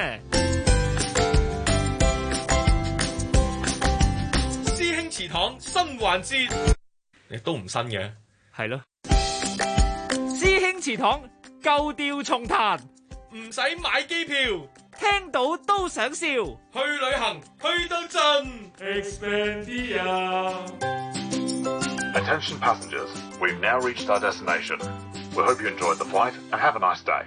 師兄祠堂新環節。亦都唔新嘅， 係咯。師兄祠堂舊調重彈， 唔使買機票， 聽到都想笑。 去旅行去到盡 Expandia。 Attention passengers, we've now reached our destination. We hope you enjoyed the flight and have a nice day.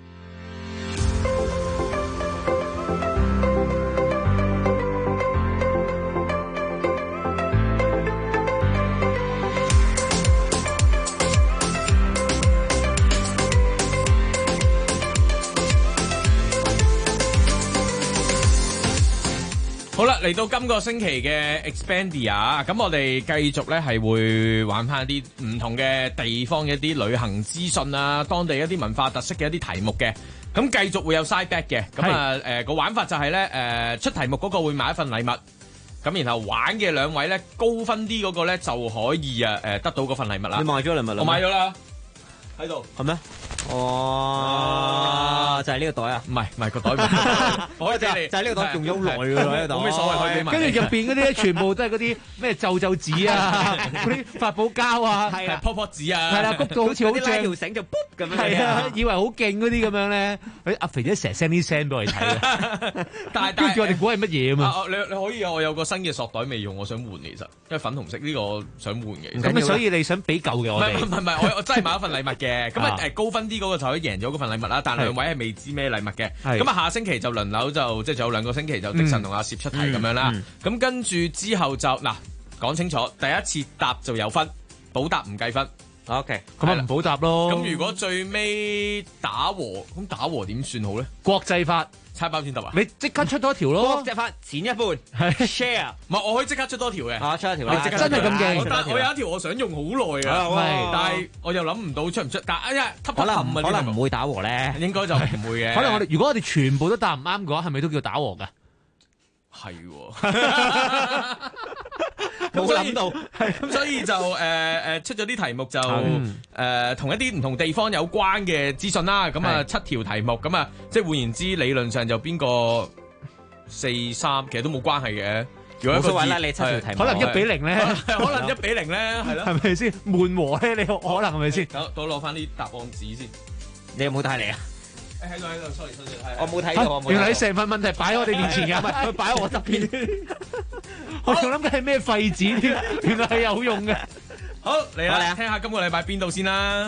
好啦，嚟到今個星期嘅 Expandia， 咁我哋繼續咧係會玩翻一啲唔同嘅地方嘅一啲旅行資訊啊，當地一啲文化特色嘅一啲題目嘅，咁繼續會有 side bet 嘅，咁啊個玩法就係咧出題目嗰個會買一份禮物。 咁然後玩嘅兩位咧高分啲嗰個咧就可以得到嗰份禮物啦。 你買咗禮物啦？ 我買咗啦，喺度係咩？哦，就係呢個袋啊？ 唔係個袋唔係，可以俾你。 就係呢個袋用咗好耐㗎喎，呢個袋。 冇咩所謂，可以俾埋。 跟住入邊嗰啲咧，全部都係嗰啲咩皺紙啊，嗰啲發泡膠啊， 係啊， 泡泡紙啊， 係啦，谷到好似好拉條正， 繩就卜咁樣。 係啊，以為好勁嗰啲咁樣咧，阿肥姐成日 send 啲聲俾我哋睇嘅， 但跟住我哋估係乜嘢啊嘛？ 你可以啊，我有個新嘅索袋未用，我想換其實，因為粉紅色呢個想換嘅。 咁所以你想俾舊嘅我哋？ 唔係，我真係買咗份禮物嘅。咁啊高分啲嗰個就可以贏咗嗰份禮物啦。但兩位係未知咩禮物嘅。咁啊下星期就輪流就即係仲有2個星期就迪神同阿攝出題咁樣啦。咁跟住之後就嗱講清楚，第一次答就有分，補答唔計分。 OK， 咁啊唔補答咯。 咁如果最尾打和，咁打和點算好咧？ 國際法猜包先得啊！ 你即刻出多條咯。 國際法剪一半，share。 唔係，我可以即刻出多條嘅。 出一條。 真係咁勁？ 我有一條我想用好耐嘅，但係我又諗唔到出唔出。但係可能唔會打和咧， 應該就唔會嘅。 可能如果我哋全部都答唔啱嘅話，係咪都叫打和㗎？ 係喎。冇諗到，咁所以就出咗啲題目就同一啲唔同地方有關嘅資訊啦。咁啊7條題目，咁啊即係換言之，理論上就邊個4-3，其實都冇關係嘅。如果冇所謂啦，你7條題目， 可能1-0咧， 可能1-0咧，係咯， 係咪先悶和咧？你可能係咪先？ 我攞翻啲答案紙先。 你有冇帶嚟啊？ 喺度，sorry， 我冇睇到。 原來你成份問題擺喺我哋面前㗎，唔係佢擺喺我側邊。我仲諗緊係咩廢紙添，原來係有用嘅。 好嚟啦，聽下今個禮拜邊度先啦。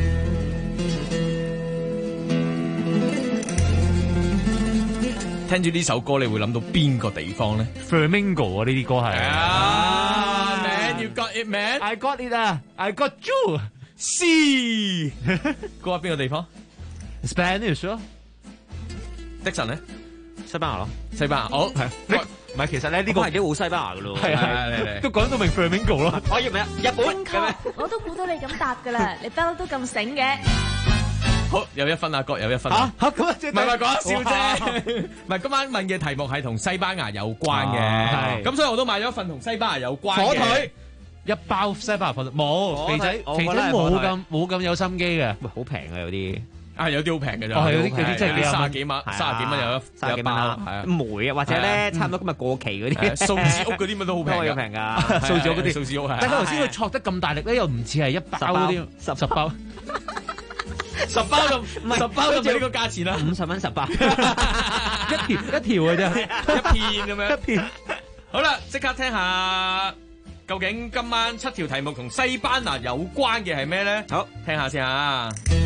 聽住呢首歌，你會諗到邊個地方咧 ？Flamingo 啊，呢啲歌係。 Man, you got it, man. I got it 啊 ，I got you. C， 歌喺邊個地方 ？Spanish 咯。 的神咧？ 西班牙咯。 西班牙，好係。 唔係，其實咧呢個係幾好西班牙噶咯。 係啊，都講到明 Flamingo 咯。 我以為日本。 我都估到你咁答噶啦，你不嬲都咁醒嘅。 好，有1分啊，各有1分。 咁啊，即係唔係講笑啫。唔係今晚問嘅題目係同西班牙有關嘅，咁所以我都買咗一份同西班牙有關嘅火腿，一包西班牙火腿。冇肥仔冇咁有心機嘅。 喂，好平啊有啲。 有啲好平嘅咋。 有啲真係30幾蚊 ，30 幾蚊有一包。係啊， 梅啊，或者咧差唔多今日過期嗰啲數字屋嗰啲乜都好平嘅。 平㗎， 數字屋嗰啲。 數字屋係。 但係頭先佢戳得咁大力咧，又唔似係一包嗰啲10包。 10包就唔係10包就呢個價錢啦 ，50蚊10包， 一條嘅啫， 一片咁樣。 一片。 好啦，即刻聽下究竟今晚7條題目同西班牙有關嘅係咩咧？好，聽下先啊。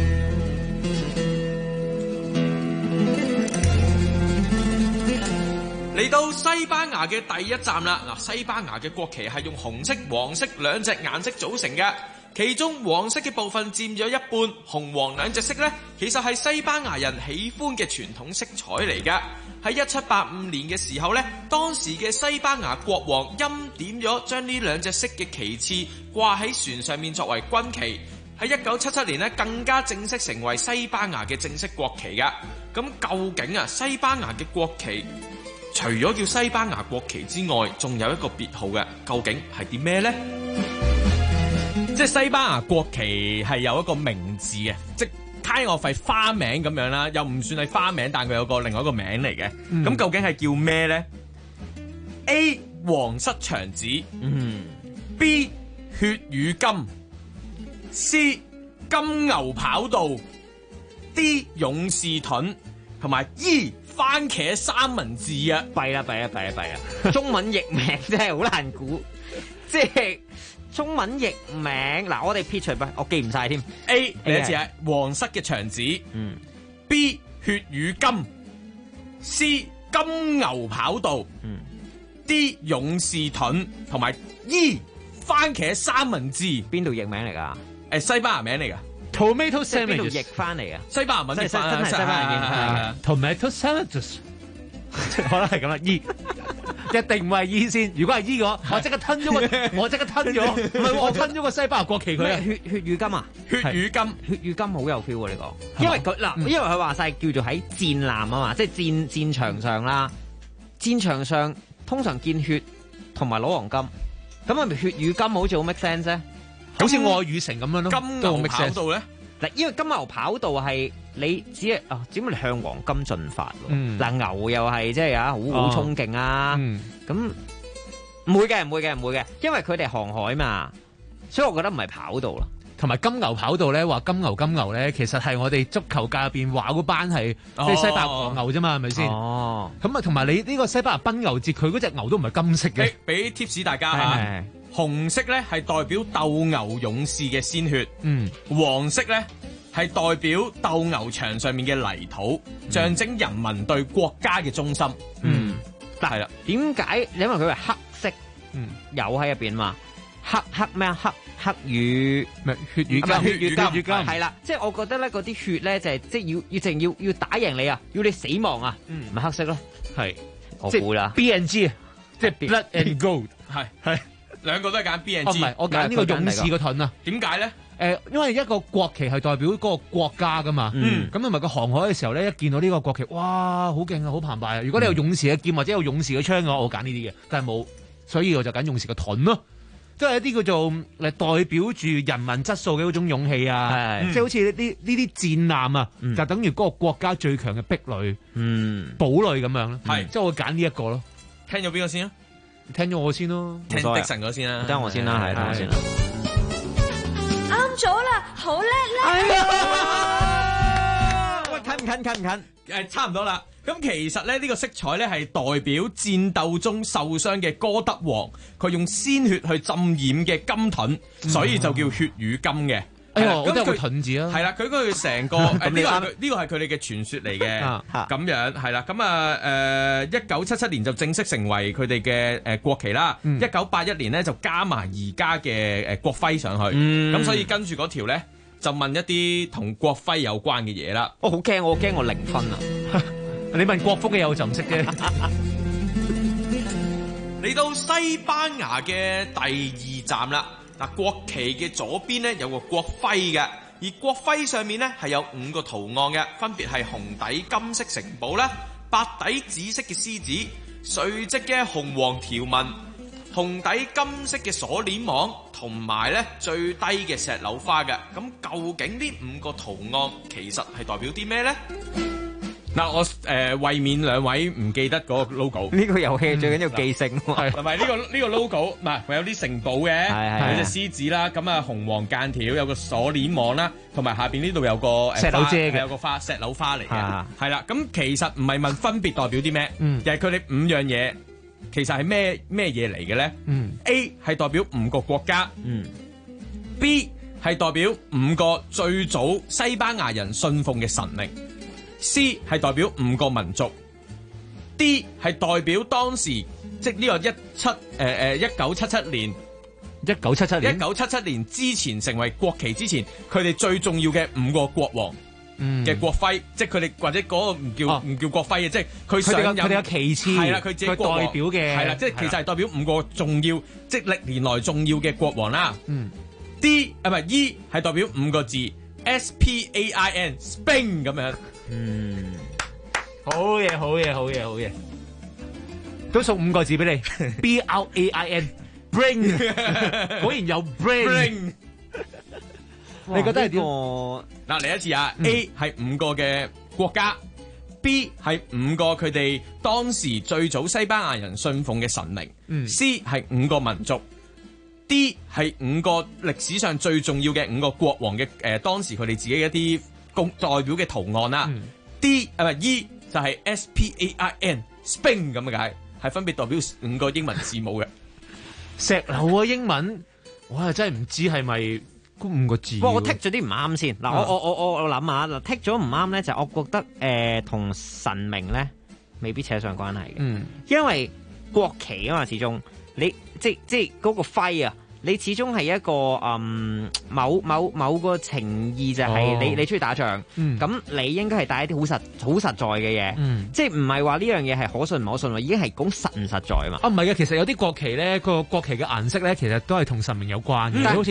嚟到西班牙嘅第一站啦！嗱，西班牙嘅國旗係用紅色、黃色兩隻顏色組成嘅。其中黃色嘅部分佔咗一半，紅黃兩隻色呢，其實係西班牙人喜歡嘅傳統色彩嚟㗎。喺1785年嘅時候呢，當時嘅西班牙國王欽點咗將呢兩隻色嘅旗幟掛喺船上面作為軍旗。喺1977年呢，更加正式成為西班牙嘅正式國旗㗎。咁究竟啊，西班牙嘅國旗除咗叫西班牙國旗之外，仲有一個別號嘅，究竟係啲咩呢？即係西班牙國旗係有一個名字嘅，即係 kind of 係花名咁樣啦，又唔算係花名，但佢有另外一個名嚟嘅。咁究竟係叫咩咧 ？A 皇室長子，B 血與金，C 金牛跑道，D 勇士盾，同埋 E 番茄三文治啊！ 弊啦！中文譯名真係好難估，即係。中文譯名嗱，我哋撇除吧，我記唔晒添。 A 第一次係皇室嘅長子，B 血與金，C 金牛跑道，D 勇士盾，同埋 E 番茄三文治。 邊度譯名嚟噶？ 西班牙名嚟噶。 Tomato sandwiches 邊度譯翻嚟啊？ 西班牙文譯翻， 真係西班牙譯。Tomato sandwiches 可能係咁啦，E 一定唔係 E 先。如果係 E 嘅話，我即刻吞咗。唔係我吞咗個西班牙國旗佢啊！ 血與金啊！ 血與金好有 feel 喎呢個，因為佢嗱，因為佢話晒叫做喺戰艦啊嘛，即係戰場上啦。戰場上通常見血同埋攞黃金，咁係咪血與金好似好 make sense 咧？ 好似愛與誠咁樣咯。 金牛跑道咧， 嗱，因為金牛跑道係你只係只會向黃金進發喎。嗱，牛又係即係好衝勁啊。咁唔會嘅，因為佢哋航海嘛，所以我覺得唔係跑道啦。 同埋金牛跑道咧，話金牛咧，其實係我哋足球界入邊話嗰班係即係西班牙黃牛啫嘛，係咪先？哦，咁啊，同埋你呢個西班牙奔牛節，佢嗰隻牛都唔係金色嘅。 俾 tips 大家嚇，紅色咧係代表鬥牛勇士嘅鮮血，黃色咧係代表鬥牛場上面嘅泥土，象徵人民對國家嘅忠心。 但係啦，點解？因為佢係黑色，有喺入邊嘛？黑咩啊？黑與血與金係啦，即係我覺得咧，嗰啲血咧就係即係要打贏你啊，要你死亡啊，咪黑色咯， 係我估啦 ，BNG 即係 Blood and Gold， 係兩個都係揀 BNG， 唔係我揀呢個勇士個盾啊， 點解咧？ 因為一個國旗係代表嗰個國家噶嘛，咁同埋個航海嘅時候咧，一見到呢個國旗，哇，好勁啊，好澎湃啊！如果你有勇士嘅劍或者有勇士嘅槍嘅話，我揀呢啲嘅，但係冇，所以我就揀勇士嘅盾咯。即係一啲叫做代表住人民質素嘅嗰種勇氣啊，即係好似呢啲戰艦啊，就等於嗰個國家最強嘅壁壘、堡壘咁樣咯。係，即係我揀呢一個咯。 聽咗邊個先啊？ 聽咗我先咯， 聽的神嗰先啦， 聽我先啦，係聽我先啦。 啱咗啦，好叻叻！喂，近唔近？ 差唔多啦。咁其實咧，呢個色彩咧係代表戰鬥中受傷嘅哥德王，佢用鮮血去浸染嘅金盾，所以就叫血與金嘅。 我都有個盾字啊。 係啦，佢成個呢個係佢哋嘅傳說嚟嘅。咁樣係啦，咁1977年就正式成為佢哋嘅國旗啦。1981年咧就加埋而家嘅國徽上去。咁所以跟住嗰條咧就問一啲同國徽有關嘅嘢啦。 我好驚，我0分啊！ 你問國福嘅嘢我就唔識啫。 嚟到西班牙嘅第2站啦，嗱，國旗嘅左邊咧有個國徽嘅，而國徽上面咧係有5個圖案嘅，分別係紅底金色城堡啦、白底紫色嘅獅子、垂直嘅紅黃條紋、紅底金色嘅鎖鏈網，同埋咧最低嘅石榴花嘅。咁究竟呢5個圖案其實係代表啲咩咧？嗱，我為免兩位唔記得嗰個 logo， 呢個遊戲最緊要記性， 同埋呢個 logo， 唔係有啲城堡嘅，有隻獅子啦，咁啊紅黃間條，有個鎖鏈網啦，同埋下邊呢度有個石榴遮嘅， 有個石榴花嚟嘅，係啦。咁其實唔係問分別代表啲咩，就係佢哋5樣嘢，其實係咩嘢嚟嘅咧？A 係代表5個國家，B 係代表5個最早西班牙人信奉嘅神靈。C 係代表5個民族 ，D 係代表當時即呢個1977年之前成為國旗之前，佢哋最重要嘅5個國王嘅國徽，即係佢哋或者嗰個唔叫國徽嘅，即係佢哋嘅旗幟係啦，佢自己代表嘅係啦，即係其實係代表5個重要，即係歷年來重要嘅國王啦。D 唔係 E 係代表5個字 SPAIN Spain 咁樣。 好嘢，都送5個字俾你，BRAIN Brain， 果然有 brain。你覺得係點？ 嗱，嚟一次啊！A 係5個嘅國家，B 係5個佢哋當時最早西班牙人信奉嘅神靈，C 係5個民族，D 係5個歷史上最重要嘅5個國王嘅當時佢哋自己一啲代表嘅圖案啦。D 唔係 E 就係 SPAIN Spain 咁嘅解，係分別代表5個英文字母嘅。 石榴啊，英文我係真係唔知係咪嗰5個字。 不過我剔咗啲唔啱先。嗱，我諗下，剔咗唔啱咧，就我覺得同神明咧未必扯上關係嘅。因為國旗啊嘛，始終你即係嗰個徽啊。你始終係一個某個情意，就係你中意打仗，咁你應該係帶一啲好實在嘅嘢，即係唔係話呢樣嘢係可信唔可信，已經係講實唔實在啊嘛。 唔係嘅，其實有啲國旗咧，個國旗嘅顏色咧，其實都係同神明有關嘅，好似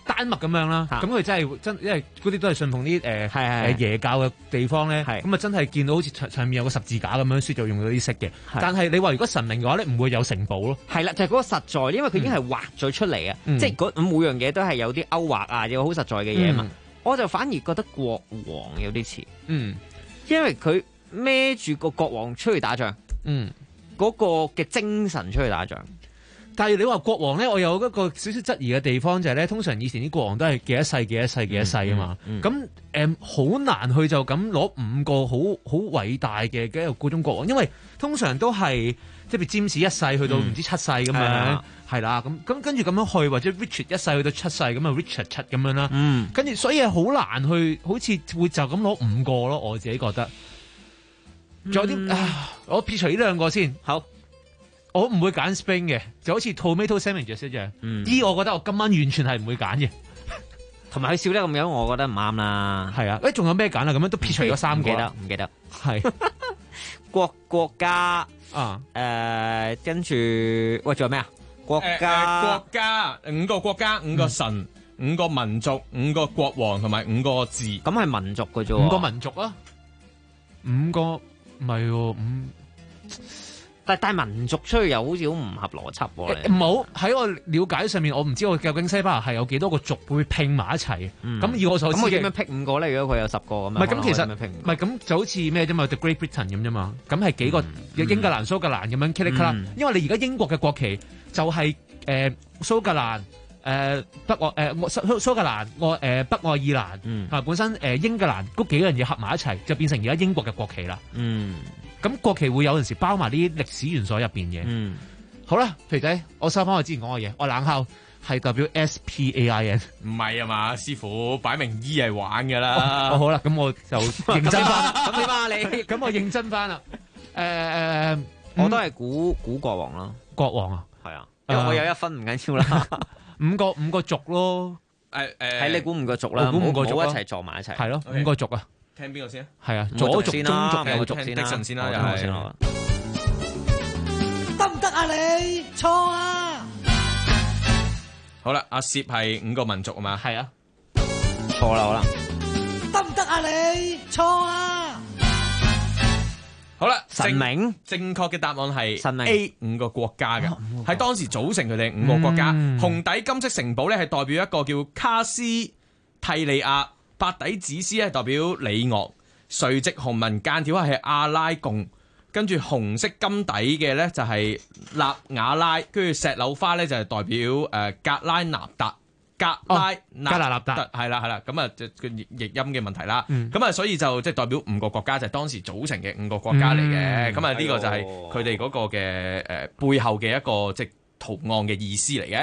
丹麥咁樣啦，咁佢真係因為嗰啲都係信奉啲耶教嘅地方咧，咁啊真係見到好似上面有個十字架咁樣，所以就用到啲色嘅。但係你話如果神明嘅話咧，唔會有城堡咯。 係啦，就係嗰個實在，因為佢已經係畫咗出嚟啊，即係每樣嘢都係有啲勾畫啊，有好實在嘅嘢嘛。我就反而覺得國王有啲似，因為佢孭住個國王出去打仗，嗰個嘅精神出去打仗。 但係你話國王咧，我有一個少少質疑嘅地方就係咧，通常以前啲國王都係幾多世幾多世幾多世啊嘛，咁好難去就咁攞5個好偉大嘅一個嗰種國王，因為通常都係即係占士1世去到唔知7世咁樣，係啦，咁跟住咁樣去，或者 Richard 1世去到7世咁啊 Richard 7咁樣啦，跟住所以係好難去，好似會就咁攞5個咯，我自己覺得。仲有啲我撇除呢2個先，好。我唔會揀 Spain 嘅，就好似 tomato sandwiches 一樣。我覺得我今晚完全係唔會揀嘅。 同埋佢笑得咁樣，我覺得唔啱啦。 係啊，仲有咩揀啊？咁樣都撇除咗3個。 唔記得。 係國家跟住喂，仲有咩啊？國家 5個國家、5個神、5個民族、5個國王同埋5個字。 咁係民族嘅啫。 5個民族啊？5個唔係喎， 但係民族出去又好似好唔合邏輯喎。 唔好喺我了解上面，我唔知我究竟西班牙係有幾多個族會拼埋一齊。咁以我所知嘅， 咁我點樣剔5個咧？如果佢有10個咁樣， 唔係咁其實唔係咁就好似咩啫嘛 ，The Great Britain 咁啫嘛。咁係幾個英格蘭、蘇格蘭咁樣 click 啦。因為你而家英國嘅國旗就係蘇格蘭、北愛蘇格蘭、北愛爾蘭本身英格蘭嗰幾樣嘢合埋一齊，就變成而家英國嘅國旗啦。咁國旗會有陣時包埋啲歷史元素入邊嘅。好啦，肥仔，我收翻我之前講嘅嘢，我冷笑係代表 SPAIN， 唔係啊嘛，師傅擺明醫係玩㗎啦。 好啦，咁我就認真翻。 咁點啊你？ 咁我認真翻啦。 我都係估國王啦。 國王啊， 係啊，因為我有1分唔緊要啦。 五個族咯。 睇你估5個族啦， 估5個族一齊撞埋一齊。 係咯，5個族啊。 聽邊個先？ 係啊，左族、中族、 右族先啦。 的神先啦，又係。 得唔得啊你？錯啊！ 好啦，阿攝係5個民族啊嘛。 係啊。 錯啦，好啦。 得唔得啊你？錯啊！ 好啦， 神明正確嘅答案係神明 A 5個國家嘅，係當時組成佢哋5個國家。紅底金色城堡咧係代表一個叫卡斯蒂利亞。白底紫絲咧代表里昂，垂直紅紋間條係阿拉貢，跟住紅色金底嘅咧就係納瓦拉，跟住石榴花咧就係代表格拉納達，格拉納達係啦，咁啊就個譯音嘅問題啦，咁啊所以就即係代表5個國家就係當時組成嘅5個國家嚟嘅，咁啊呢個就係佢哋嗰個嘅背後嘅一個即係圖案嘅意思嚟嘅。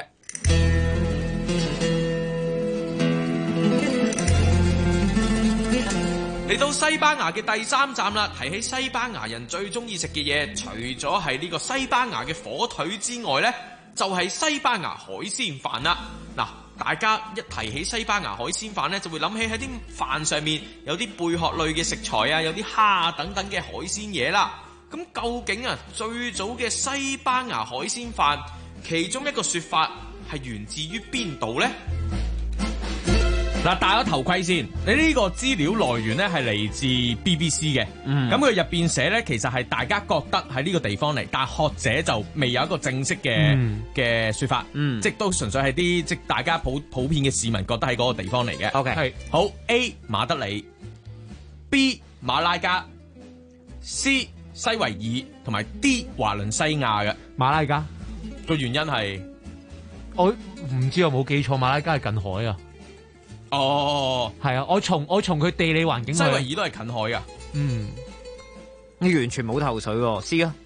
嚟到西班牙嘅第3站啦，提起西班牙人最中意食嘅嘢，除咗係呢個西班牙嘅火腿之外呢，就係西班牙海鮮飯啦。嗱，大家一提起西班牙海鮮飯呢，就會諗起喺啲飯上面有啲貝殼類嘅食材啊，有啲蝦啊等等嘅海鮮嘢啦。咁究竟啊，最早嘅西班牙海鮮飯，其中一個說法係源自於邊度呢？嗱，戴咗頭盔先，你呢個資料來源咧係嚟自 BBC 嘅，咁佢入邊寫咧，其實係大家覺得喺呢個地方嚟，但係學者就未有一個正式嘅說法，即都純粹係啲即大家普遍嘅市民覺得喺嗰個地方嚟嘅。 OK， 係好 A 馬德里 ，B 馬拉加 ，C 西維爾同埋 D 華倫西亞嘅。 馬拉加個原因係我唔知，我冇記錯，馬拉加係近海啊。 哦， 係啊，我從佢地理環境， 西維爾都係近海噶。 你完全冇頭緒喎，C 啊。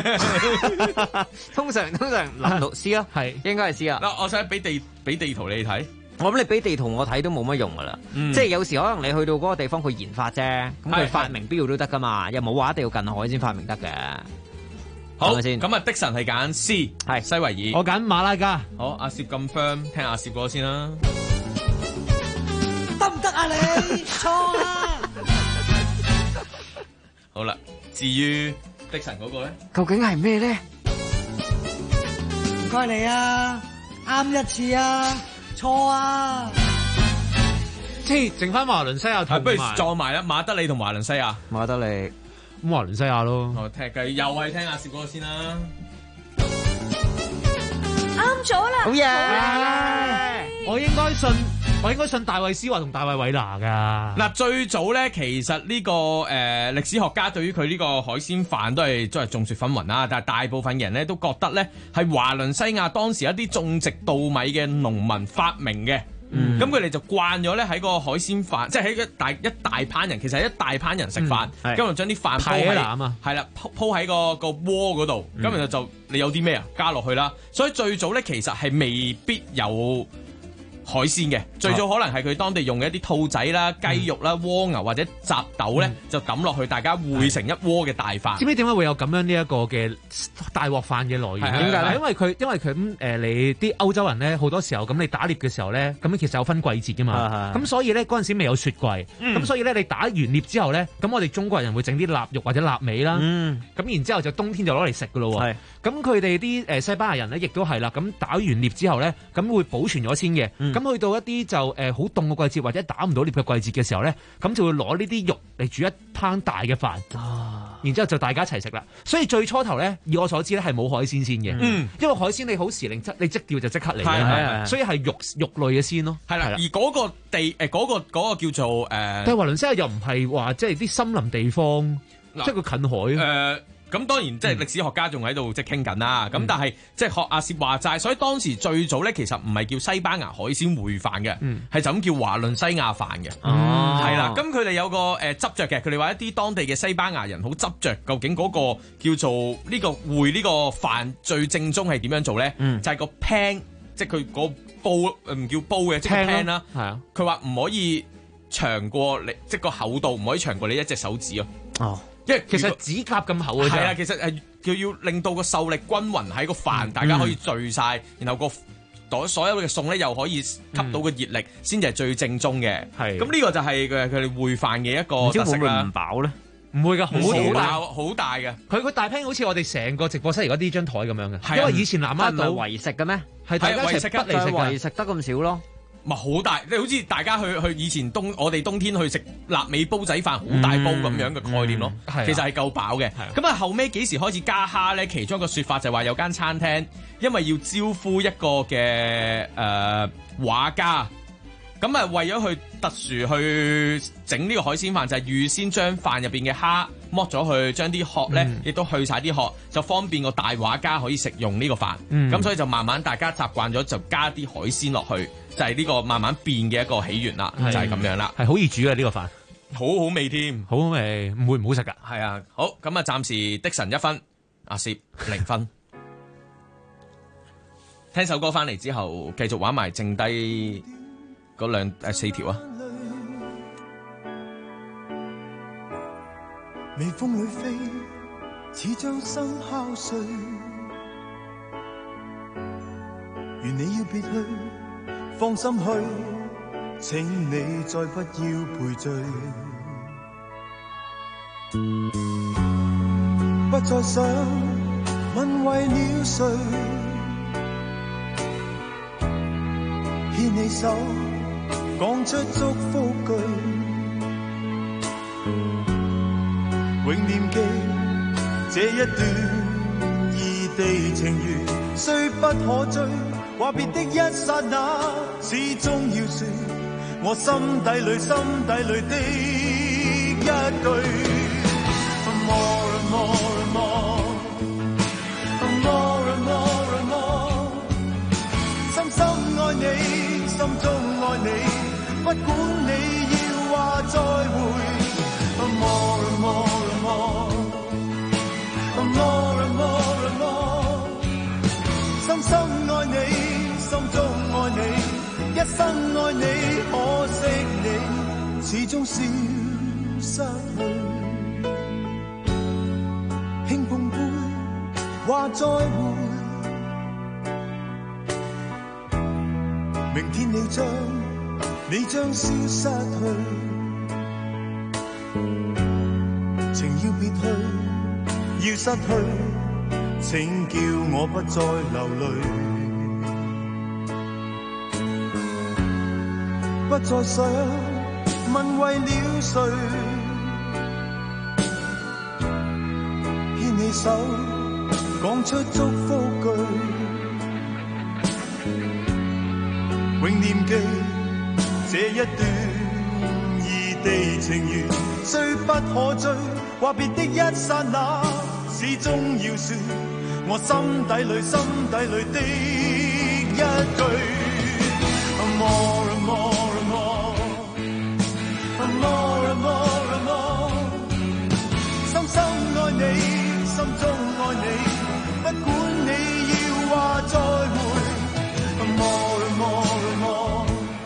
通常諗到 C 啊， 係應該係 C 啊。 嗱，我想俾地圖你睇。 我諗你俾地圖我睇都冇乜用噶啦，即係有時可能你去到嗰個地方佢研發啫，咁佢發明邊度都得噶嘛，又冇話一定要近海先發明得嘅。 好，咁啊，的神係揀 C， 係西維爾。 我揀馬拉加。 好，阿攝咁 firm， 聽阿攝嗰先啦。 得唔得啊你？錯啊！ 好啦，至於的神嗰個咧， 究竟係咩咧？ 唔該你啊，啱一次啊！ 錯啊！ 即係剩翻華倫西亞同不如撞埋啦，馬德里同華倫西亞。 馬德里咁華倫西亞咯。 我聽計又係聽阿攝嗰個先啦。 啱咗啦！ 好嘢！我應該信大衛斯華同大衛韋拿噶。 嗱，最早咧，其實呢個歷史學家對於佢呢個海鮮飯都係眾說紛紜啦。但係大部分人咧都覺得咧係華倫西亞當時一啲種植稻米嘅農民發明嘅。咁佢哋就慣咗咧喺個海鮮飯，即係喺一大班人，其實係一大班人食飯，咁就將啲飯鋪喺係啦，鋪喺個鍋嗰度，咁然後就你有啲咩啊加落去啦。所以最早咧其實係未必有海鮮嘅，最早可能係佢當地用嘅一啲兔仔啦、雞肉啦、蝸牛或者雜豆咧，就抌落去，大家匯成一鍋嘅大飯。 知唔知點解會有咁樣呢一個嘅大鑊飯嘅來源？點解咧？因為佢你啲歐洲人咧好多時候咁，你打獵嘅時候咧，咁其實有分季節噶嘛。咁所以咧嗰陣時未有雪櫃，咁所以咧你打完獵之後咧，咁我哋中國人會整啲臘肉或者臘味啦。咁然之後就冬天就攞嚟食噶咯喎。咁佢哋啲西班牙人咧，亦都係啦。咁打完獵之後咧，咁會保存咗先嘅。咁去到一啲就好凍嘅季節或者打唔到獵嘅季節嘅時候咧，咁就會攞呢啲肉嚟煮一烹大嘅飯，然之後就大家一齊食啦。所以最初頭咧，以我所知咧係冇海鮮先嘅，因為海鮮你好時令你即釣就即刻嚟嘅，所以係肉類嘅先咯。係啦， 而嗰個地嗰個叫做但係華倫西亞又唔係話即係啲森林地方，即係佢近海。 咁當然即係歷史學家仲喺度即係傾緊啦。咁但係即係學阿攝話齋，所以當時最早咧其實唔係叫西班牙海鮮燴飯嘅，係就咁叫華倫西亞飯嘅。係啦，咁佢哋有個執着嘅，佢哋話一啲當地嘅西班牙人好執着，究竟嗰個叫做呢個燴呢個飯最正宗係點樣做咧？就係個 pan， 即係佢嗰煲唔叫煲嘅，即係 pan 啦。係啊，佢話唔可以長過你，即係個厚度唔可以長過你一隻手指咯。哦。因為其實指甲咁厚嘅啫。 係啊，其實係佢要令到個受力均勻喺個飯，大家可以聚晒，然後個所有嘅餸咧又可以吸到個熱力，先至係最正宗嘅。係。咁呢個就係佢哋燴飯嘅一個特色啦。會唔會唔飽咧？ 唔會㗎， 好大嘅。 佢大廳好似我哋成個直播室而家呢張台咁樣嘅。因為以前南丫島圍食嘅咩？ 係大家一齊不離食圍食得咁少咯。 咪好大，你好似大家去以前我哋冬天去食臘味煲仔飯，好大煲咁樣嘅概念咯。其實係夠飽嘅。咁啊後尾幾時開始加蝦咧？其中一個説法就話有間餐廳，因為要招呼一個嘅畫家，咁啊為咗去特殊去整呢個海鮮飯，就係預先將飯入邊嘅蝦剝咗去，將啲殼咧亦都去晒啲殼，就方便個大畫家可以食用呢個飯。咁所以就慢慢大家習慣咗，就加啲海鮮落去。就係呢個慢慢變嘅一個起源啦，就係咁樣啦， 係好易煮嘅呢個飯， 好好味添， 好好味，唔會唔好食噶。 係啊，好咁啊，暫時的神1分，阿攝0分。聽首歌翻嚟之後，繼續玩埋剩低嗰4條啊。 微風裏飛，似將生敲碎，願你要別去。放心去，請你再不要賠罪，不再想問為了誰，牽你手講出祝福句，永念記這一段異地情緣，雖不可追。話別的一剎那，始終要說我心底裏的一句 More and more and more More and more and more 深深愛你，心中愛你，不管你要話再會 More and more and more More and more and more 深深愛你，心中愛你，一生愛你，可惜你始終消失去。輕碰杯，話再會，明天你將消失去，情要別去，要失去，請叫我不再流淚。 不再想問為了誰，牽起手講出祝福句，永念記這一段異地情緣，雖不可追，話別的一剎那，始終要說我心底裏的一句。More and more and more, more and more and more， 深深愛你，心中愛你，不管你要話再會。More and more and more,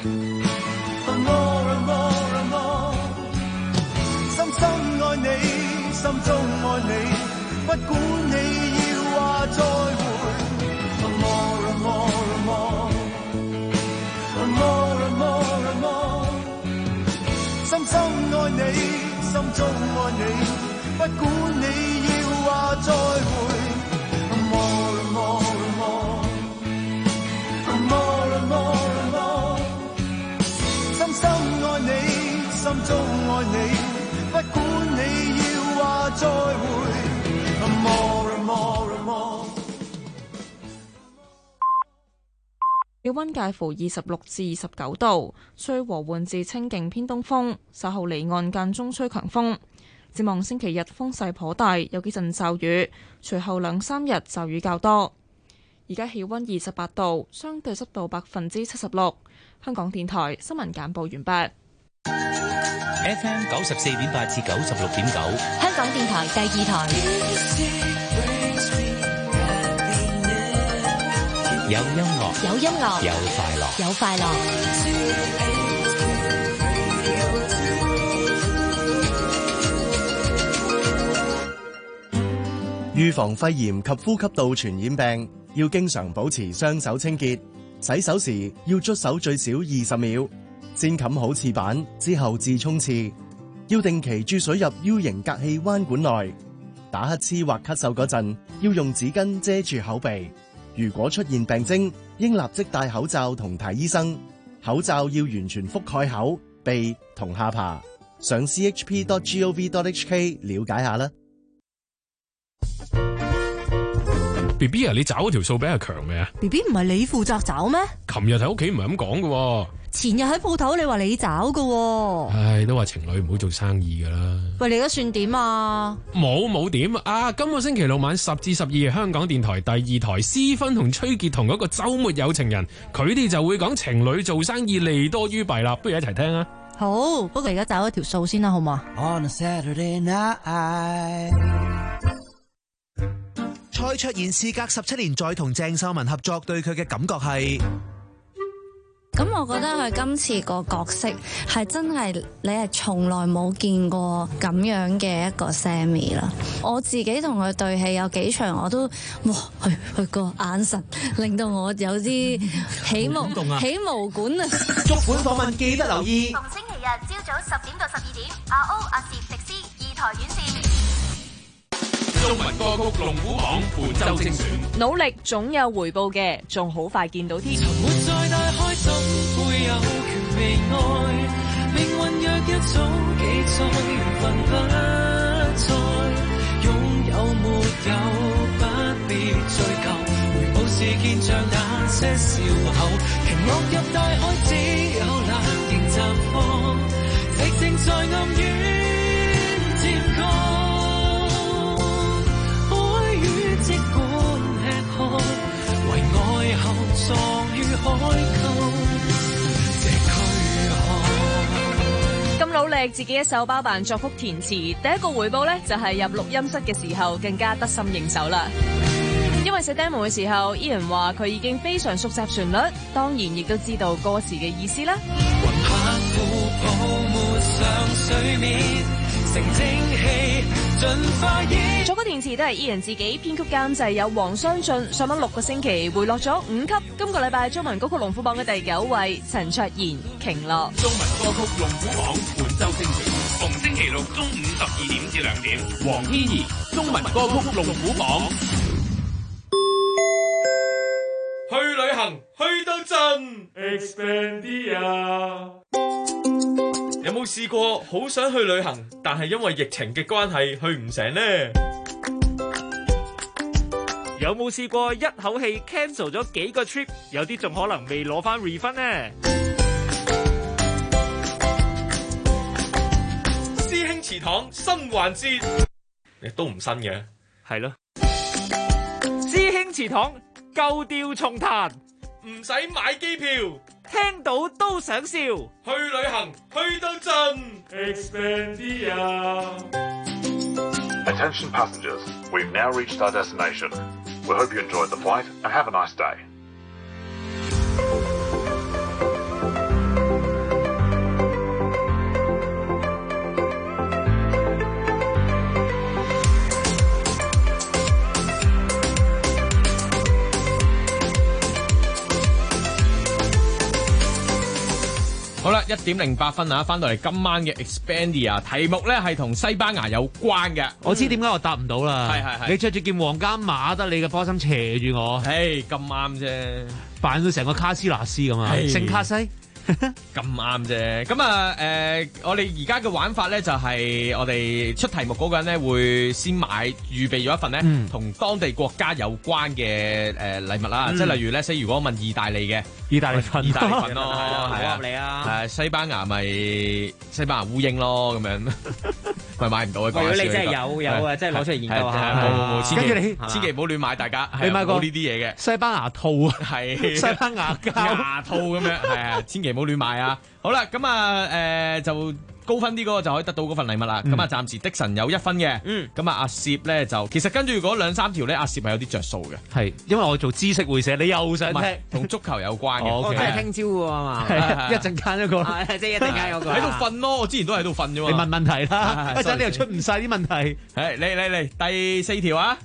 more and more and more， 深深愛你，心中愛你，不管你要話再會。More and more and more，More and more and more， 深深愛你，心中愛你，不管你要話再會。More and more and more，More and more and more， 深深愛你，心中愛你，不管你要話再會。More and more and more。 氣溫介乎26至29度，吹和緩至清勁偏東風，稍後離岸間中吹強風。展望星期日風勢頗大，有幾陣驟雨，隨後2-3日驟雨較多。而家氣溫28度，相對濕度76%。香港電台新聞簡報完畢。 FM 94.8至96.9， 香港電台第2台。 有音樂， 有音樂， 有快樂， 有快樂。 預防肺炎及呼吸道傳染病，要經常保持雙手清潔。洗手時要捽手最少20秒，先冚好廁板之後至沖廁。要定期注水入 U 型隔氣彎管內。打乞嗤或咳嗽嗰陣，要用紙巾遮住口鼻。如果出現病徵，應立即戴口罩同睇醫生。口罩要完全覆蓋口、鼻同下巴。上 chp.gov.hk 了解下啦。 BB 啊，你找嗰條數比阿強未啊 ？BB 唔係你負責找咩？ 琴日喺屋企唔係咁講嘅。 前日喺鋪頭你話你找嘅。 唉，都話情侶唔好做生意噶啦。 喂，你而家算點啊？ 冇點啊！今個星期六晚10至12，香港電台第2台思芬同崔潔彤嗰個週末有情人，佢哋就會講情侶做生意利多於弊啦，不如一齊聽啊！ 好，不過而家找一條數先啦，好嘛？ On a Saturday night， 蔡卓妍事隔17年再同鄭秀文合作，對佢嘅感覺係。 咁我覺得佢今次個角色係真係你係從來冇見過咁樣嘅一個 Sammy 啦。我自己同佢對戲有幾場我都哇，佢個眼神令到我有啲起毛管啊！ 足本訪問記得留意。 逢星期日朝早10點到12點，阿歐、阿攝、迪斯2台院線。 中文歌曲龍虎榜本周精選， 努力總有回報嘅，仲好快見到添。 沒再大開心，會有權被愛，命運若一早記載，緣分不再擁有沒有，不必追究。回報是見像那些笑口，鯨落入大海，只有冷凝綻放，寂靜在暗淵漸降。即管吃喝，為愛後葬於海溝，這軀殼。 咁努力，自己一手包辦作曲填詞，第一個回報呢，就係入錄音室嘅時候更加得心應手啦。因為寫 demo 嘅時候，Ian 話佢已經非常熟習旋律，當然亦都知道歌詞嘅意思啦。 雲拍負泡沫上水面，成蒸氣盡化煙。 作曲填詞都係 Ian 自己編曲監製，有黃雙進，上咗6個星期，回落咗5級。今個禮拜中文歌曲龍虎榜嘅第9位，陳卓賢《鯨落》。 中文歌曲龍虎榜本周精選，逢星期六中午12點至2點，黃天怡中文歌曲龍虎榜。 去旅行去到盡 Expedia。 冇試過好想去旅行，但係因為疫情嘅關係去唔成呢？ 有冇試過一口氣 cancel 咗幾個 trip， 有啲仲可能未攞翻 refund 呢？ 師兄祠堂新環節，都唔新嘅， 係咯。師兄祠堂舊調重彈， 唔使買機票， 聽到都想笑。 去旅行去到盡。 Expedia。 Attention passengers, we've now reached our destination. We hope you enjoyed the flight and have a nice day. 好啦，1:08啊，翻到嚟今晚嘅 Expedia 題目咧係同西班牙有關嘅。 我知點解我答唔到啦。係。你着住件皇家馬德里嘅波衫斜住我。 咁啱啫， 扮到成個卡斯納斯咁啊，聖卡西。 咁啱啫，咁啊我哋而家嘅玩法咧就係我哋出題目嗰個人咧會先預備咗一份咧同當地國家有關嘅禮物啦，即係例如咧，如果我問意大利嘅意大利粉咯， 好合理啊。 西班牙咪西班牙烏蠅咯，咁樣咪買唔到嘅。 如果你真係有啊，真係攞出嚟研究下。 冇，跟住你千祈唔好亂買，大家你買過呢啲嘢嘅西班牙兔啊， 係西班牙牙兔咁樣，係千祈唔好亂買啊！好啦，咁啊就高分啲嗰個就可以得到嗰份禮物啦。咁啊暫時的神有1分嘅，咁啊阿攝咧就其實跟住嗰2-3條咧，阿攝係有啲着數嘅。 係因為我做知識會社，你又想聽同足球有關嘅。 我係聽朝喎嘛， 一陣間一個， 即係一陣間嗰個喺度瞓咯。我之前都喺度瞓啫嘛。 你問問題啦，一陣你又出唔晒啲問題。 係嚟第4條啊！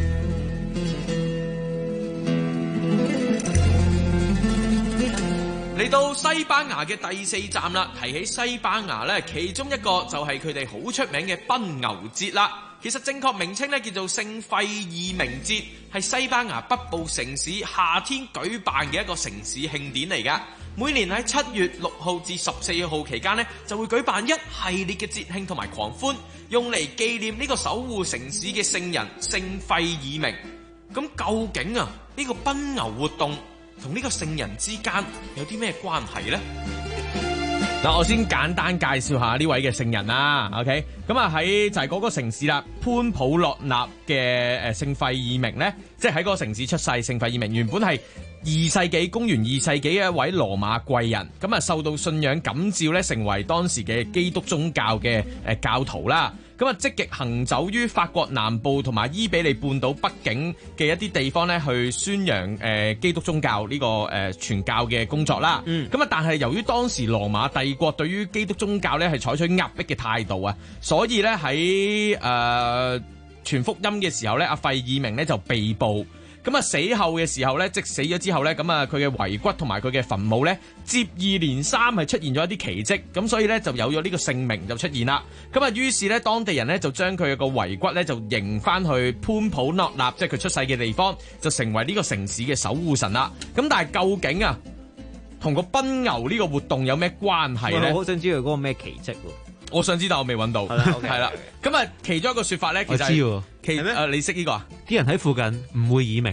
嚟到西班牙嘅第4站啦，提起西班牙咧，其中一個就係佢哋好出名嘅奔牛節啦。其實正確名稱咧叫做聖費爾明節，係西班牙北部城市夏天舉辦嘅一個城市慶典嚟噶。每年喺7月6號至14號期間呢，就會舉辦一系列嘅節慶同埋狂歡，用嚟紀念呢個守護城市嘅聖人聖費爾明。咁究竟啊呢個奔牛活動同呢個聖人之間有啲咩關係呢？嗱，我先簡單介紹下呢位嘅聖人啦。OK，咁啊喺就係嗰個城市啦，潘普洛納嘅聖費爾明呢，即係喺嗰個城市出世。聖費爾明原本係公元2世紀嘅一位羅馬貴人，咁啊受到信仰感召咧，成為當時嘅基督宗教嘅教徒啦。咁啊，積極行走於法國南部同埋伊比利半島北境嘅一啲地方咧，去宣揚基督宗教呢個傳教嘅工作啦。咁啊，但係由於當時羅馬帝國對於基督宗教咧係採取壓迫嘅態度啊，所以咧喺傳福音嘅時候咧，阿費爾明咧就被捕。咁啊，死後嘅時候咧，即死咗之後咧，咁啊，佢嘅遺骨同埋佢嘅墳墓咧，接二連三係出現咗一啲奇蹟，咁所以咧就有咗呢個姓名就出現啦。咁啊，於是咧當地人咧就將佢個遺骨咧就迎翻去潘普諾納，即係佢出世嘅地方，就成為呢個城市嘅守護神啦。咁但係究竟啊，同個奔牛呢個活動有咩關係咧？ 我好想知道嗰個咩奇蹟喎。 我想知道，我未揾到。係啦，咁啊，其中一個說法咧，其實我知喎。 你識呢個啊？ 啲人喺附近唔會耳鳴。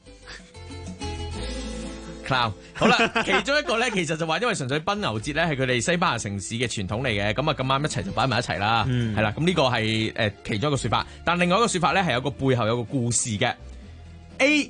Clown 好啦，其中一個咧，其實就話因為純粹奔牛節咧係佢哋西班牙城市嘅傳統嚟嘅，咁啊咁啱一齊就擺埋一齊啦。係啦，咁呢個係其中一個說法，但另外一個說法咧係有個背後有個故事嘅。A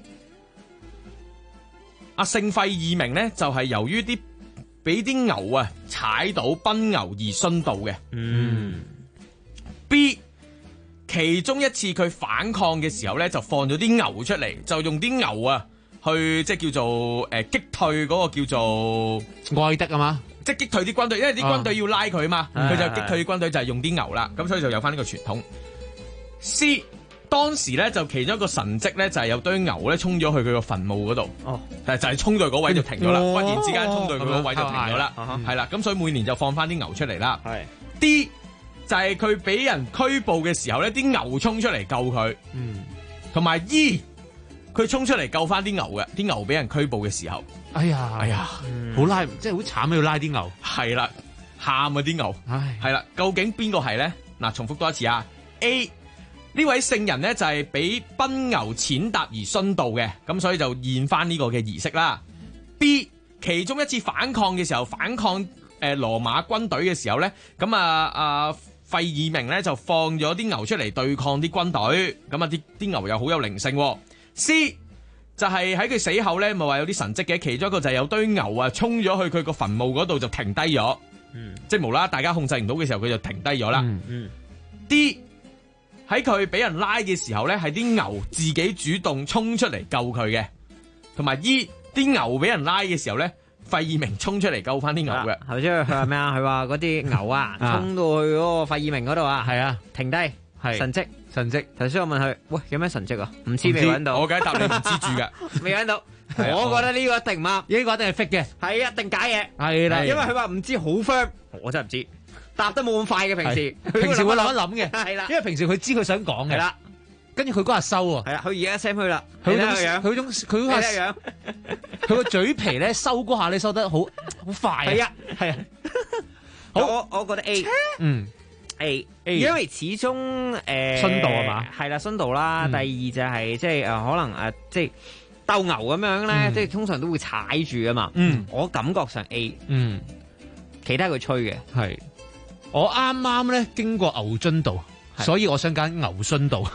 阿聖費爾明咧就係由於俾啲牛啊踩到奔牛而殉道嘅。B 其中一次佢反抗嘅時候咧，就放咗啲牛出嚟，就用啲牛啊去即係叫做擊退嗰個叫做愛德啊嘛， 即係擊退啲軍隊，因為啲軍隊要拉佢嘛，佢就擊退啲軍隊就係用啲牛啦，咁所以就有翻呢個傳統。C 當時咧就其中一個神蹟咧就係有堆牛咧衝咗去佢個墳墓嗰度，就係衝到嗰位就停咗啦，忽然之間衝到佢嗰位就停咗啦，係啦，咁所以每年就放翻啲牛出嚟啦。D 就係佢俾人拘捕嘅時候咧，啲牛衝出嚟救佢，同埋 E 佢衝出嚟救翻啲牛嘅，啲牛俾人拘捕嘅時候， 哎呀，好拉，即係好慘要拉啲牛， 係啦。 喊啊啲牛，係啦，究竟邊個係咧？嗱，重複多一次啊 ，A 呢位聖人咧就係俾奔牛踐踏而殉道嘅，咁所以就現翻呢個嘅儀式啦。B 其中一次反抗嘅時候，反抗羅馬軍隊嘅時候咧，咁費爾明咧就放咗啲牛出嚟對抗啲軍隊，咁啊啲牛又好有靈性。C 就係喺佢死後咧，咪話有啲神蹟嘅，其中一個就係有堆牛啊衝咗去佢個墳墓嗰度就停低咗，即係無啦啦大家控制唔到嘅時候，佢就停低咗啦。D 喺佢俾人拉嘅時候咧，係啲牛自己主動衝出嚟救佢嘅，同埋 E 啲牛俾人拉嘅時候咧，費爾明衝出嚟救翻啲牛嘅。 頭先佢話咩啊？佢話嗰啲牛啊衝到去嗰個費爾明嗰度啊，係啊，停低，係神蹟。神蹟，頭先我問佢，喂，有咩神蹟啊？唔知未揾到， 我梗係答你唔知住嘅， 未揾到。我覺得呢個一定唔啱， 呢個一定係 fake 嘅， 係一定假嘢， 係啦， 因為佢話唔知好 firm，我真係唔知，答得冇咁快嘅平時， 平時會諗一諗嘅， 係啦， 因為平時佢知佢想講嘅，係啦，跟住佢嗰日收喎， 係啦，佢而家 send 去啦， 佢個嘴皮咧收嗰下咧收得好快， 係啊，係啊，好，我覺得 A， A， 因為始終殉道係嘛？ 係啦，殉道啦。第二就係即係可能即係鬥牛咁樣咧，即係通常都會踩住啊嘛。我感覺上 A， 其他佢吹嘅。 係我啱啱咧經過牛津道，所以我想揀牛殉道。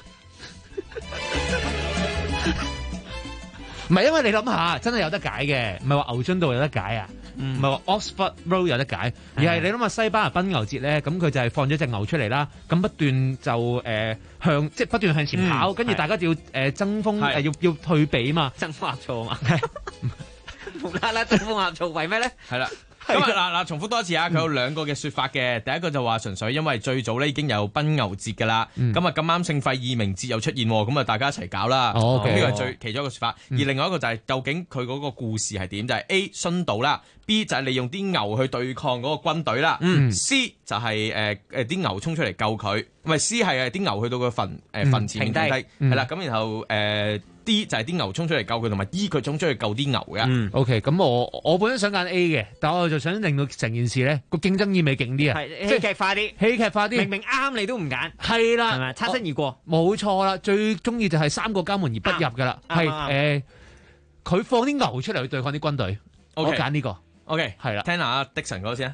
唔係，因為你諗下，真係有得解嘅，唔係話牛津道有得解啊。唔係話 Oxford Road 有得解，而係你諗下西班牙奔牛節咧，咁佢就係放咗隻牛出嚟啦，咁不斷就即係不斷向前跑，跟住大家就要爭鋒，要退避嘛， 爭風呷醋啊嘛，無啦啦爭風呷醋為咩咧？ 係啦。咁嗱，重複多一次啊！佢有兩個嘅說法嘅，第一個就話純粹因為最早咧已經有奔牛節噶啦，咁啊咁啱聖費爾明節又出現，咁啊大家一齊搞啦。呢個係其中一個說法，而另外一個就係究竟佢嗰個故事係點？就係 A 殉道啦 ，B 就係利用啲牛去對抗嗰個軍隊啦，C 就係啲牛衝出嚟救佢，唔係 C 係啲牛去到個墳前停低，係啦，咁然後D 就係啲牛衝出嚟救佢，同埋 E 佢衝出去救啲牛嘅。 OK， 咁我本身想揀 A 嘅，但我就想令到成件事咧個競爭意味勁啲啊， 即係戲劇化啲， 戲劇化啲。 明明啱你都唔揀， 係啦， 係咪擦身而過？ 冇錯啦，最中意就係三個家門而不入噶啦，係佢放啲牛出嚟去對抗啲軍隊，我揀呢個。 OK， 係啦， 聽下阿迪神嗰先啊。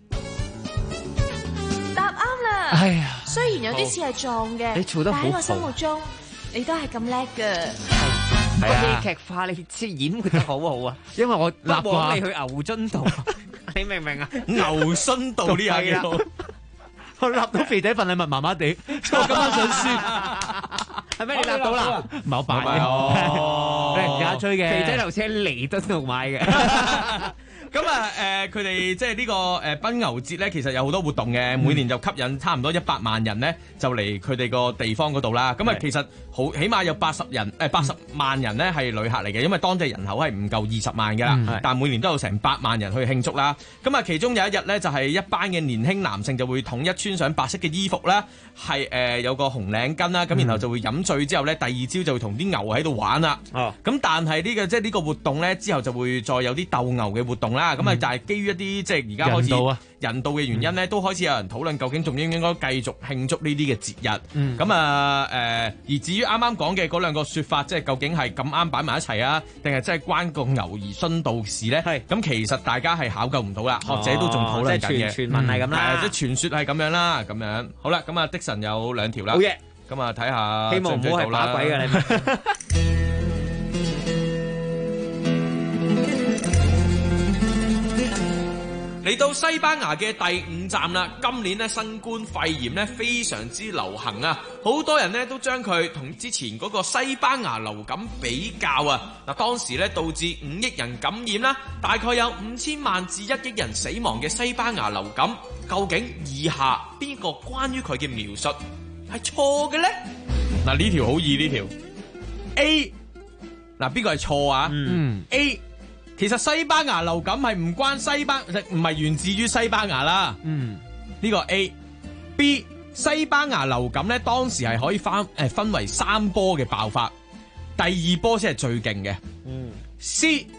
答啱啦！ 哎呀， 雖然有啲似係撞嘅， 你做得好好， 但喺我心目中你都係咁叻㗎。 戲劇化你先演繹得好好啊！ 因為我立過你去牛津道，你明唔明啊？ 牛津道呢下幾好， 我立到肥仔份禮物麻麻地，我今晚想輸， 係咩？你立到啦？ 冇辦法，俾人家吹嘅。 肥仔頭先喺彌敦道買嘅。 咁啊，佢哋即係呢個奔牛節咧，其實有好多活動嘅，每年就吸引差唔多100萬人咧，就嚟佢哋個地方嗰度啦。咁啊，其實起碼有80萬人咧係旅客嚟嘅，因為當地人口係唔夠20萬㗎啦，但每年都有成8萬人去慶祝啦。咁啊，其中有一日咧，就係一班嘅年輕男性就會統一穿上白色嘅衣服啦，係有個紅領巾啦，咁然後就會飲醉之後咧，第二朝就會同啲牛喺度玩啦。咁但係呢個活動咧之後就會再有啲鬥牛嘅活動啦。咁啊，就係基於一啲即係而家開始人道嘅原因咧，都開始有人討論究竟仲應唔應該繼續慶祝呢啲嘅節日。咁而至於啱啱講嘅嗰兩個説法，即係究竟係咁啱擺埋一齊啊，定係真係關個牛而殉道事咧？咁其實大家係考究唔到啦，學者都仲討論緊嘅。 傳聞係咁啦， 即係傳説係咁樣啦，咁樣好啦。咁啊，的神有2條啦。 好嘢。 咁啊，睇下希望唔好係把鬼嘅你。 嚟到西班牙嘅第5站啦，今年咧新冠肺炎咧非常之流行啊，好多人咧都將佢同之前嗰個西班牙流感比較啊。嗱，當時咧導致5億人感染啦，大概有5000萬至1億人死亡嘅西班牙流感，究竟以下邊個關於佢嘅描述係錯嘅咧？嗱，呢條好易，呢條 A， 嗱邊個係錯啊？A，其實西班牙流感係唔關唔係源自於西班牙啦。呢個 A。B， 西班牙流感咧當時係可以分為3波嘅爆發，第2波先係最勁嘅。C，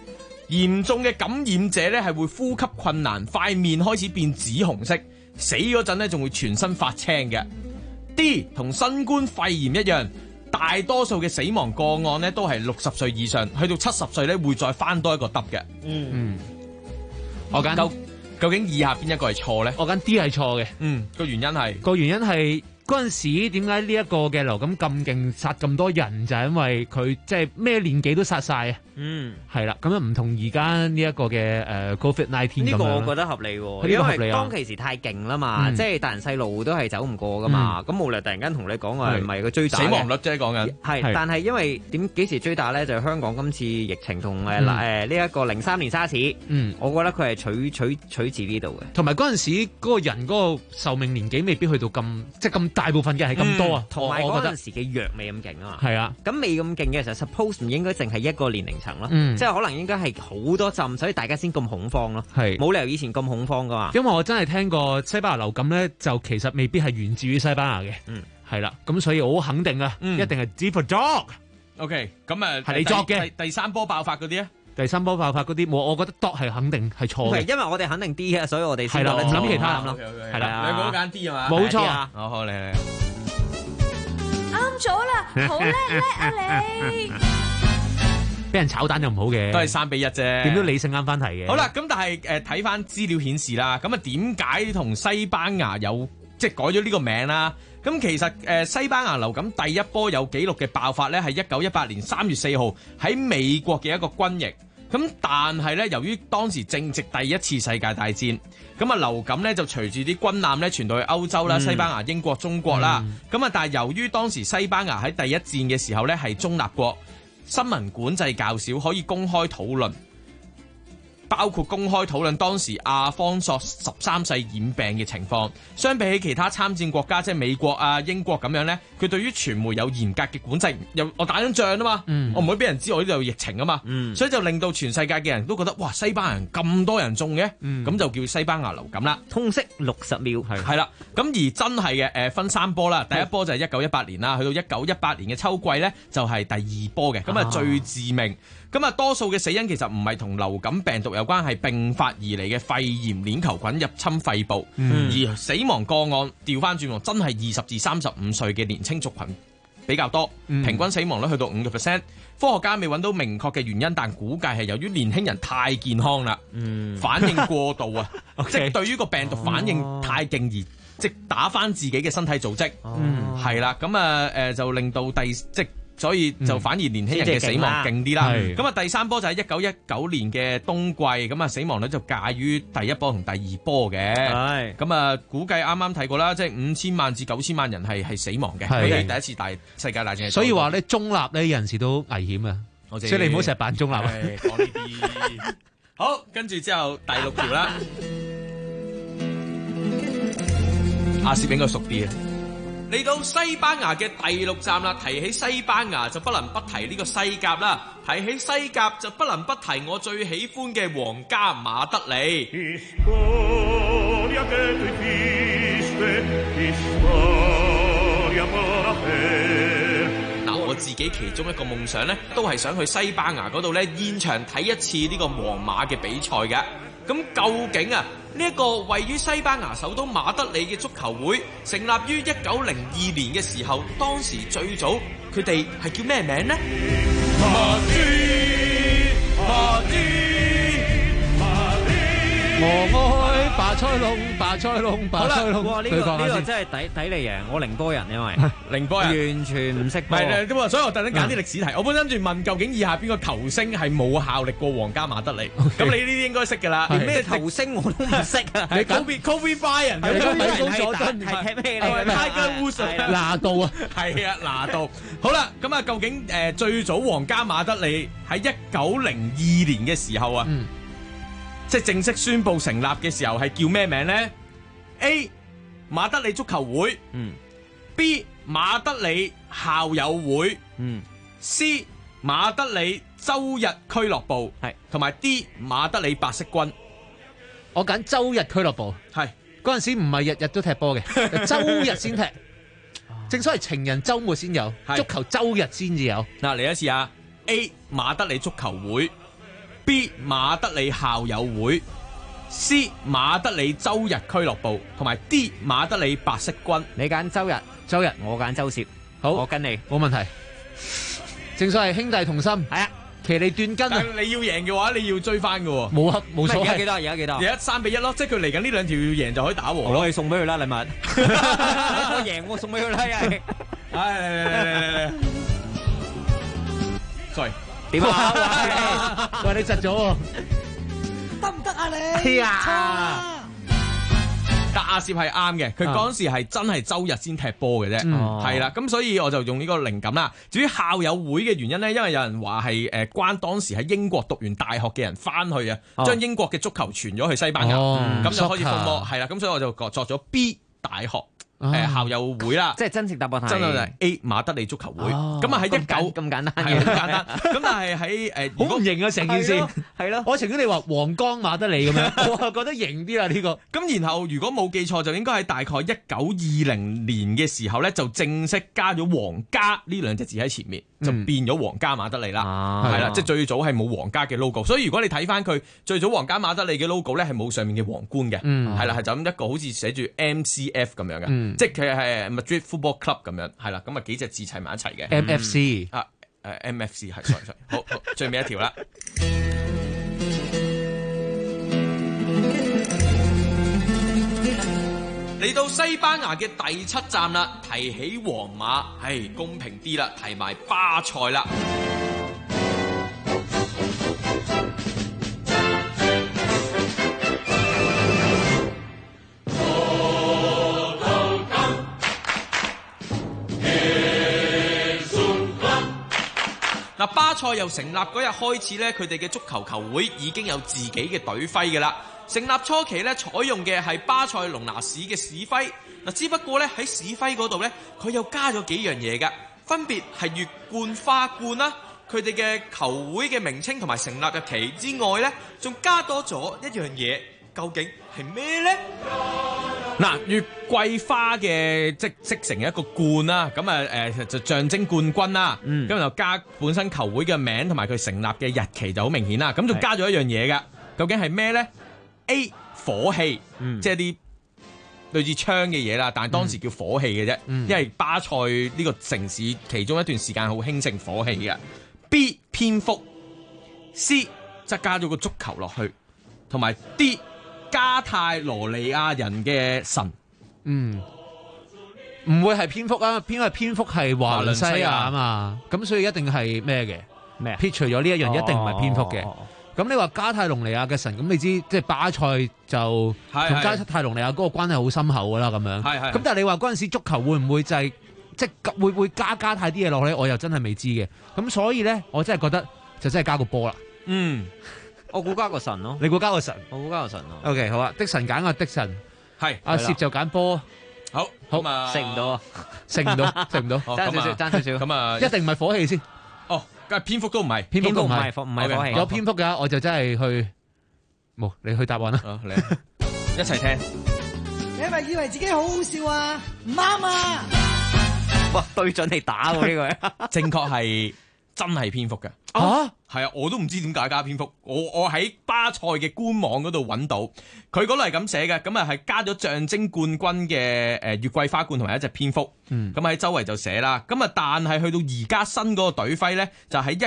嚴重嘅感染者咧係會呼吸困難，塊面開始變紫紅色，死嗰陣咧仲會全身發青嘅。D 同新冠肺炎一樣，大多數嘅死亡個案咧都係60歲以上，去到70歲咧會再翻多一個 W 嘅。我揀究竟以下邊一個係錯咧？ 我揀 D 係錯嘅。 個原因係嗰陣時點解呢一個嘅流感咁勁殺咁多人，就係因為佢即係咩年紀都殺晒啊！係啦，咁樣唔同而家呢一個嘅COVID-19 呢個我覺得合理喎，因為當其時太勁啦嘛，即係大人細路都係走唔過噶嘛，咁冇理由突然間同你講話唔係個追打死亡率啫講緊。 係，但係因為幾時追打咧？就係香港今次疫情同呢一個03年沙士，我覺得佢係取自呢度嘅。 同埋嗰陣時嗰個人嗰個壽命年紀未必去到咁即係咁大部分嘅係咁多啊， 同埋嗰陣時嘅藥未咁勁啊嘛。 係啊， 咁未咁勁嘅時候 suppose 唔應該淨係一個年齡層咯，即係可能應該係好多浸，所以大家先咁恐慌咯。係冇理由以前咁恐慌噶嘛。 因為我真係聽過西班牙流感咧，就其實未必係源自於西班牙嘅。係啦，咁所以我好肯定啊，一定係 D for dog。OK， 咁啊係你作嘅。第三波爆發嗰啲咧？第三波爆發嗰啲，我覺得 dog 係肯定係錯嘅。 因為我哋肯定 D 嘅，所以我哋係啦，唔諗其他咯。 係啦， 兩個都揀 D 啊嘛。 冇錯。 好，你啱咗啦，好叻啊你！ 俾人炒蛋就唔好嘅， 都係3-1啫。 點都理性啱翻題嘅。 好啦，咁但係睇翻資料顯示啦，咁啊點解同西班牙有即係改咗呢個名啦？咁其實西班牙流感第一波有記錄嘅爆發咧，係1918年3月4號喺美國嘅一個軍營。咁但係咧，由於當時正值第一次世界大戰，咁啊流感咧就隨住啲軍艦咧傳到去歐洲啦、西班牙、英國、中國啦。咁啊，但係由於當時西班牙喺第一戰嘅時候咧係中立國，新聞管制較少，可以公開討論，包括公開討論當時阿方索13世染病嘅情況。相比起其他參戰國家，即係美國啊、英國咁樣呢，佢對於傳媒有嚴格嘅管制。我打緊仗啊嘛，我唔會俾人知我呢度有疫情啊嘛，所以就令到全世界嘅人都覺得哇，西班牙人咁多人中嘅，咁就叫西班牙流感啦。 通識60秒係啦，咁而真係嘅分3波啦，第一波就係1918年啦，去到1918年嘅秋季呢，就係第2波嘅，咁啊最致命。咁啊，多數嘅死因其實唔係同流感病毒有關，係併發而嚟嘅肺炎鏈球菌入侵肺部，而死亡個案調翻轉，真係20至35歲嘅年青族群比較多，平均死亡率去到5%。科學家未揾到明確嘅原因，但估計係由於年輕人太健康啦，反應過度啊，即係對於個病毒反應太勁而即打翻自己嘅身體組織，係啦，咁啊就令到所以就反而年輕人嘅死亡勁啲啦。咁啊，第3波就喺1919年嘅冬季，咁啊死亡率就介於第一波同第2波嘅。咁啊，估計啱啱睇過啦，即係5000萬至9000萬人係死亡嘅。佢哋第一次世界大戰。 所以話咧，中立咧有陣時都危險啊，所以你唔好成日扮中立啊。 講呢啲。好，跟住之後第6條啦。阿攝應該熟啲啊。嚟到西班牙嘅第6站啦，提起西班牙就不能不提呢個西甲啦，提起西甲就不能不提我最喜歡嘅皇家馬德里。嗱，我自己其中一個夢想呢，都係想去西班牙嗰度呢現場睇一次呢個皇馬嘅比賽嘅。咁究竟啊，呢一個位於西班牙首都馬德里嘅足球會成立於1902年嘅時候，當時最早佢哋係叫咩名呢？ 我愛白菜龍，白菜龍，白菜龍。 哇！呢個真係抵你贏，我寧波人，因為寧波人完全唔識。 咁所以我特登揀啲歷史題。我本身諗住問究竟以下邊個球星係冇效力過皇家馬德里？咁你呢啲應該識㗎啦。 咩球星我都唔識啊！ 你 Kobe Bryant 係踢咩嚟 ？Tiger Woods 拿度啊， 係啊，拿度。好啦，咁啊，究竟最早皇家馬德里喺1902年嘅時候啊？即係正式宣布成立嘅時候係叫咩名呢？ A 馬德里足球會，B 馬德里校友會，C 馬德里周日俱樂部，同埋 D 馬德里白色軍。 我揀周日俱樂部， 係嗰陣時唔係日日都踢波嘅，周日先踢。正所謂情人周末先有，足球周日先至有。 嗱，嚟一次啊 ！A 馬德里足球會 B 馬德里校友會，C 馬德里周日俱樂部，同埋 D 馬德里白色軍。 你揀周日，我揀周攝。 好， 我跟你， 冇問題。正所謂兄弟同心， 係啊， 騎你斷根啊！ 你要贏嘅話，你要追翻嘅喎。 冇所謂。 而家幾多？而家幾多？ 而家3-1咯，即係佢嚟緊呢兩條要贏就可以打和。 我攞去送俾佢啦禮物。我贏我送俾佢啦，又係。 嚟。Sorry， 點啊？ 喂，你窒咗喎。 得唔得啊你？ 但阿攝係啱嘅，佢嗰陣時係真係周日先踢波嘅啫，係啦，咁所以我就用呢個靈感啦。至於校友會嘅原因咧，因為有人話係關當時喺英國讀完大學嘅人翻去啊，將英國嘅足球傳咗去西班牙，咁就開始風魔，係啦，咁所以我就作咗 B 大學。校友會啦， 即係真正答案係真係 A 馬德里足球會，咁啊喺19 咁簡單嘅，咁簡單。咁但係喺好唔型啊成件事， 係咯。 我情願你話皇崗馬德里咁樣，我覺得型啲啦呢個。 咁然後如果冇記錯，就應該喺大概1920年嘅時候咧，就正式加咗皇家呢兩隻字喺前面，就變咗皇家馬德里啦。係啦，即係最早係冇皇家嘅 logo，所以如果你睇翻佢最早皇家馬德里嘅 logo 咧，係冇上面嘅皇冠嘅，係啦，係就咁一個好似寫住 MCF 咁樣嘅。即係佢係 Madrid Football Club 咁樣，係啦，咁啊幾隻字砌埋一齊嘅。 MFC MFC 係 sorry， 好，最尾一條啦。嚟到西班牙嘅第7站啦，提起皇馬，公平啲啦，提埋巴塞啦。嗱，巴塞由成立嗰日開始咧，佢哋嘅足球球會已經有自己嘅隊徽嘅啦。成立初期咧，採用嘅係巴塞隆拿市嘅市徽。嗱，只不過咧喺市徽嗰度咧，佢又加咗幾樣嘢㗎，分別係月冠、花冠啦。佢哋嘅球會嘅名稱同埋成立日期之外咧，仲加多咗一樣嘢，究竟係咩咧？嗱，月桂花嘅即成一個冠啦，咁啊就象徵冠軍啦，咁就加本身球會嘅名同埋佢成立嘅日期就好明顯啦，咁仲加咗一樣嘢噶，究竟係咩咧 ？A 火器，即係啲類似槍嘅嘢啦，但係當時叫火器嘅啫，因為巴塞呢個城市其中一段時間好興盛火器嘅。B 蝙蝠 ，C 則加咗個足球落去，同埋 D。加泰羅尼亞人嘅神， 唔會係蝙蝠啊，因為蝙蝠係華倫西亞啊嘛，咁所以一定係咩嘅？ 咩？ 撇除咗呢一樣，一定唔係蝙蝠嘅。咁你話加泰隆尼亞嘅神，咁你知即係巴塞就同加泰隆尼亞嗰個關係好深厚噶啦，咁樣。咁但係你話嗰陣時足球會唔會就係即係會加泰啲嘢落去？我又真係未知嘅。咁所以咧，我真係覺得就真係加個波啦。 我估加個神咯， 你估加個神？ 我估加個神咯。 OK， 好啊，的神揀個的神， 係阿攝就揀波。 好， 食唔到啊， 食唔到， 爭少少，爭少少。 咁啊， 一定唔係火氣先。 哦，梗係蝙蝠都唔係， 蝙蝠都唔係火氣。 有蝙蝠嘅我就真係去，冇你去答案啦。 嚟，一齊聽。 你係咪以為自己好好笑啊？唔啱啊！ 哇，對準你打喎呢個， 正確係。真係蝙蝠嘅係啊！我都唔知點解加蝙蝠。我喺巴塞嘅官網嗰度揾到，佢嗰度係咁寫嘅。咁啊係加咗象徵冠軍嘅月桂花冠同埋一隻蝙蝠。咁喺周圍就寫啦。咁啊，但係去到而家新嗰個隊徽咧，就喺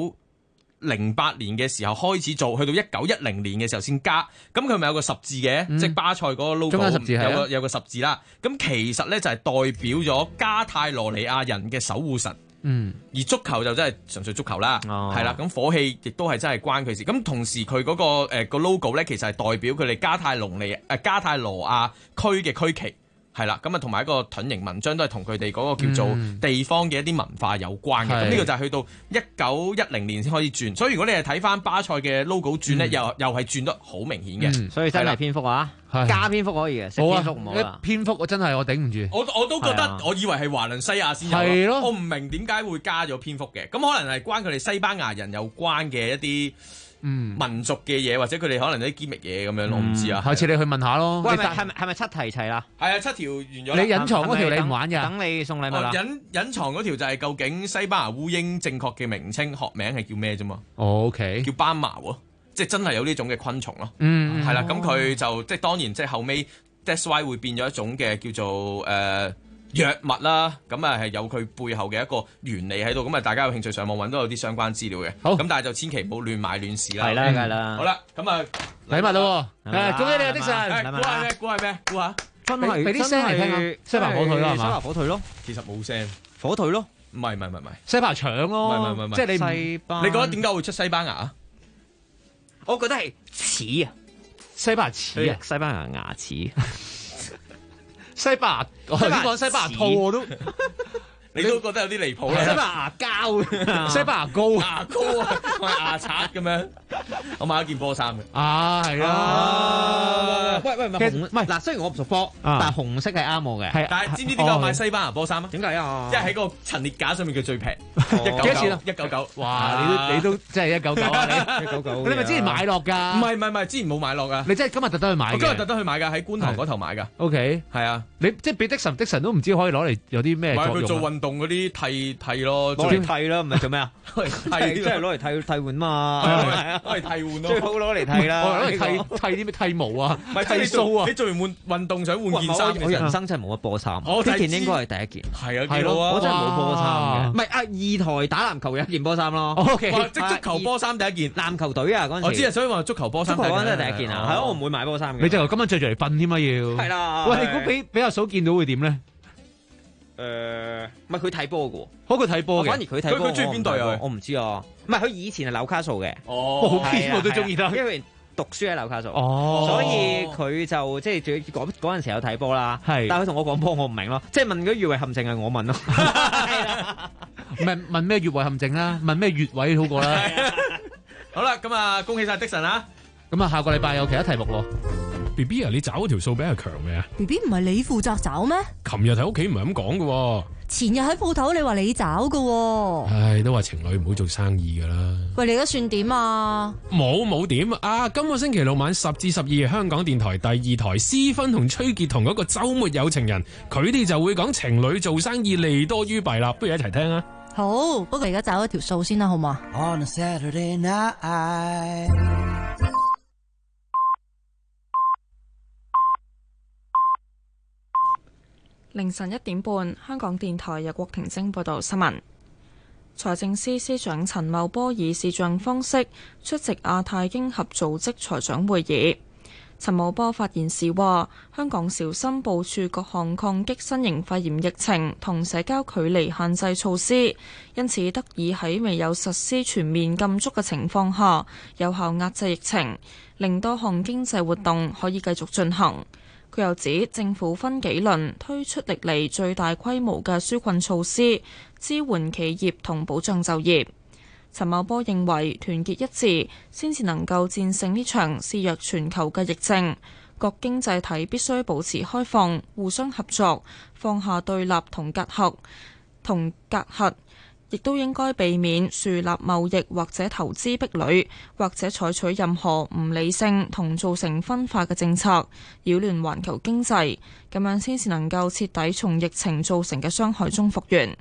1908年嘅時候開始做，去到1910年嘅時候先加。咁佢咪有個十字嘅，即係巴塞嗰個 logo 中間十字有個十字啦。咁其實咧就係代表咗加泰羅尼亞人嘅守護神。而足球就真係純粹足球啦，係啦。咁火器亦都係真係關佢事。咁同時佢嗰個logo 咧，其實係代表佢哋加泰羅亞區嘅區旗，係啦。咁啊同埋一個盾形紋章都係同佢哋嗰個叫做地方嘅一啲文化有關嘅。咁呢個就係去到1910年先可以轉。所以如果你係睇翻巴塞嘅 logo 轉咧，又係轉得好明顯嘅。 所以真係蝙蝠啊！加蝙蝠可以嘅，食蝙蝠唔好啦。 蝙蝠我真係我頂唔住。 我都覺得，我以為係華倫西亞先有。 係咯， 我唔明點解會加咗蝙蝠嘅。咁可能係關佢哋西班牙人有關嘅一啲民族嘅嘢，或者佢哋可能啲機密嘢咁樣，我唔知啊。 下次你去問下咯。 喂，係咪7題齊啦？ 係啊，7條完咗。 你隱藏嗰條你唔玩㗎？ 等你送禮物啦。 隱藏嗰條就係究竟西班牙烏蠅正確嘅名稱學名係叫咩啫嘛？ OK， 叫斑馬喎。 即係真係有呢種嘅昆蟲咯。 嗯， 係啦，咁佢就即係當然即係後尾 that's why 會變咗一種嘅叫做藥物啦，咁啊係有佢背後嘅一個原理喺度，咁啊大家有興趣上網揾都有啲相關資料嘅。好，咁但係就千祈唔好亂買亂試啦。 係啦，係啦。 好啦，咁啊禮物咯喎，恭喜你啊，的神！ 估係咩？估係咩？估下。 真係俾啲聲嚟聽下，西牙火腿啦係嘛？ 西牙火腿咯， 其實冇聲， 火腿咯， 唔係， 西班牙腸咯， 唔係， 即係你覺得點解會出西班牙啊？ 我覺得係齒啊， 西班牙齒啊， 西班牙牙齒。 西班牙，我頭先講西班牙兔我都， 你都覺得有啲離譜啦。 西班牙膠、 西班牙膏、 牙膏啊，牙刷咁樣。我買咗件波衫嘅。 啊，係啊。 喂，唔係嗱，雖然我唔熟波，但係紅色係啱我嘅。 係， 但係知唔知點解我買西班牙波衫啊？ 點解啊？ 因為喺個陳列架上面叫最平， 幾多錢啊 ？199。 哇！你都真係199啊！你 199。 你咪之前買落㗎？ 唔係，之前冇買落㗎。 你真係今日特登去買嘅？ 我今日特登去買㗎，喺觀塘嗰頭買㗎。 OK， 係啊。 你即係俾的神都唔知可以攞嚟有啲咩作用？ 佢做運動嗰啲剃咯， 攞嚟剃咯，唔係做咩啊？剃即係攞嚟替換嘛， 攞嚟替換咯， 最好攞嚟剃啦。 攞嚟剃啲咩？剃毛啊？ 唔係剃鬚啊？ 你做完運動想換件衫， 我人生真係冇乜波衫。呢件應該係第一件。 係啊，係咯， 我真係冇波衫嘅。唔係啊，二台打籃球有一件波衫咯。 OK， 即足球波衫第一件， 籃球隊啊嗰陣時。 我知啊，所以話足球波衫。 足球波衫都係第一件啊。係咯，我唔會買波衫嘅。 你就今晚着住嚟瞓添啊要。 係啦。 喂，你估俾阿嫂見到會點咧？ 唔係佢睇波嘅喎， 好佢睇波嘅， 反而佢睇波。 佢中意邊隊啊？ 我唔知啊。唔係佢以前係紐卡素嘅。 哦， 好偏我都中意得， 因為讀書喺紐卡素。 哦， 所以佢就即係嗰陣時有睇波啦。 係， 但係佢同我講波，我唔明咯。即係問嗰啲越位陷阱係我問咯。 唔係問咩越位陷阱啦，問咩越位好過啦。 好啦，咁啊，恭喜晒的神啊！ 咁啊，下個禮拜有其他題目咯。 B B 啊，你找嗰條數比阿強未啊 ？B B 唔係你負責找咩？ 琴日喺屋企唔係咁講嘅。 前日喺鋪頭你話你找嘅。 唉，都話情侶唔好做生意噶啦。 喂，你而家算點啊？ 冇點啊！今個星期六晚10至12，香港電台第2台施芬同崔潔彤嗰個週末有情人，佢哋就會講情侶做生意利多於弊啦，不如一齊聽啊！ 好，不過而家找一條數先啦，好嘛 ？On a Saturday night。 凌晨1點半，香港電台由郭婷晶報道新聞。財政司司長陳茂波以視像方式出席亞太經合組織財長會議。陳茂波發言時話：香港小心部署各項抗擊新型肺炎疫情同社交距離限制措施，因此得以喺未有實施全面禁足嘅情況下，有效壓制疫情，令多項經濟活動可以繼續進行。佢又指政府分幾輪推出歷嚟最大規模嘅紓困措施，支援企業同保障就業。陳茂波認為團結一致先至能夠戰勝呢場肆虐全球嘅疫症，各經濟體必須保持開放、互相合作，放下對立同隔閡，亦都應該避免樹立貿易或者投資壁壘，或者採取任何唔理性同造成分化嘅政策，擾亂環球經濟，咁樣先至能夠徹底從疫情造成嘅傷害中復原。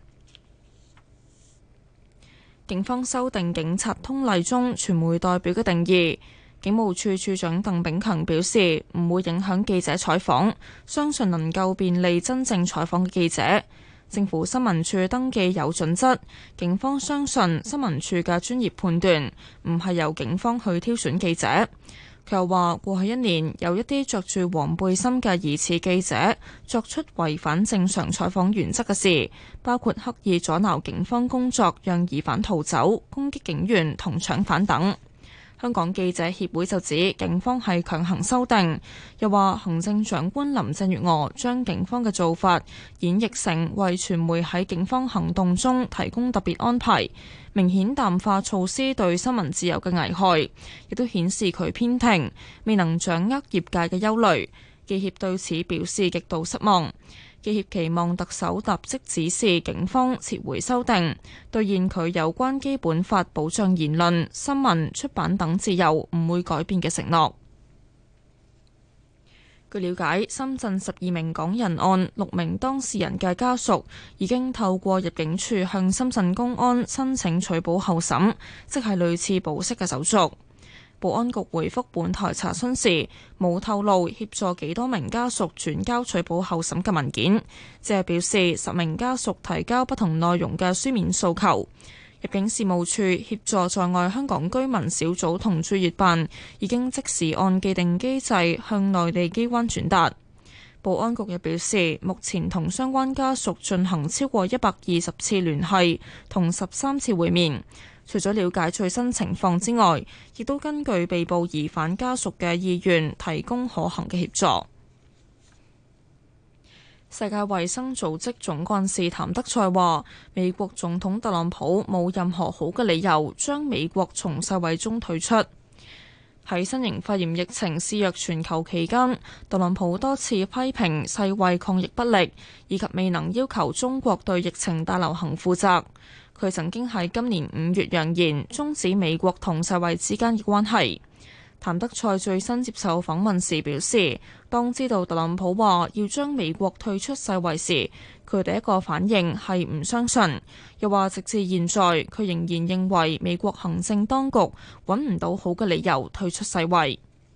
警方修訂警察通例中傳媒代表嘅定義，警務處處長鄧炳強表示唔會影響記者採訪，相信能夠便利真正採訪嘅記者。政府新聞處登記有準則，警方相信新聞處嘅專業判斷，唔係由警方去挑選記者。佢又話：過去1年有一啲着住黃背心嘅疑似記者作出違反正常採訪原則嘅事，包括刻意阻撓警方工作，讓疑犯逃走、攻擊警員同搶犯等。香港記者協會就指警方係強行修訂，又話行政長官林鄭月娥將警方嘅做法演繹成為傳媒喺警方行動中提供特別安排，明顯淡化措施對新聞自由嘅危害，亦都顯示佢偏聽，未能掌握業界嘅憂慮。記協對此表示極度失望。記協期望特首立即指示警方撤回修訂，兌現佢有關基本法保障言論、新聞、出版等自由唔會改變嘅承諾。據了解，深圳12名港人案6名當事人嘅家屬已經透過入境處向深圳公安申請取保候審，即係類似保釋嘅手續。 保安局回覆本台查詢時，冇透露協助幾多名家屬轉交取保候審嘅文件，只係表示10名家屬提交不同內容嘅書面訴求。入境事務處協助在外香港居民小組同駐粵辦已經即時按既定機制向內地機關轉達。保安局又表示，目前同相關家屬進行超過120次聯繫同13次會面，除咗了解最新情況之外，亦都根據被捕疑犯家屬嘅意願提供可行嘅協助。世界衛生組織總幹事譚德塞話，美國總統特朗普冇任何好嘅理由將美國從世衛中退出。喺新型肺炎疫情肆虐全球期間，特朗普多次批評世衛抗疫不力，以及未能要求中國對疫情大流行負責。佢曾經喺今年5月揚言終止美國同世衛之間嘅關係。譚德塞最新接受訪問時表示，當知道特朗普話要將美國退出世衛時，佢第一個反應係唔相信，又話直至現在佢仍然認為美國行政當局揾唔到好嘅理由退出世衛。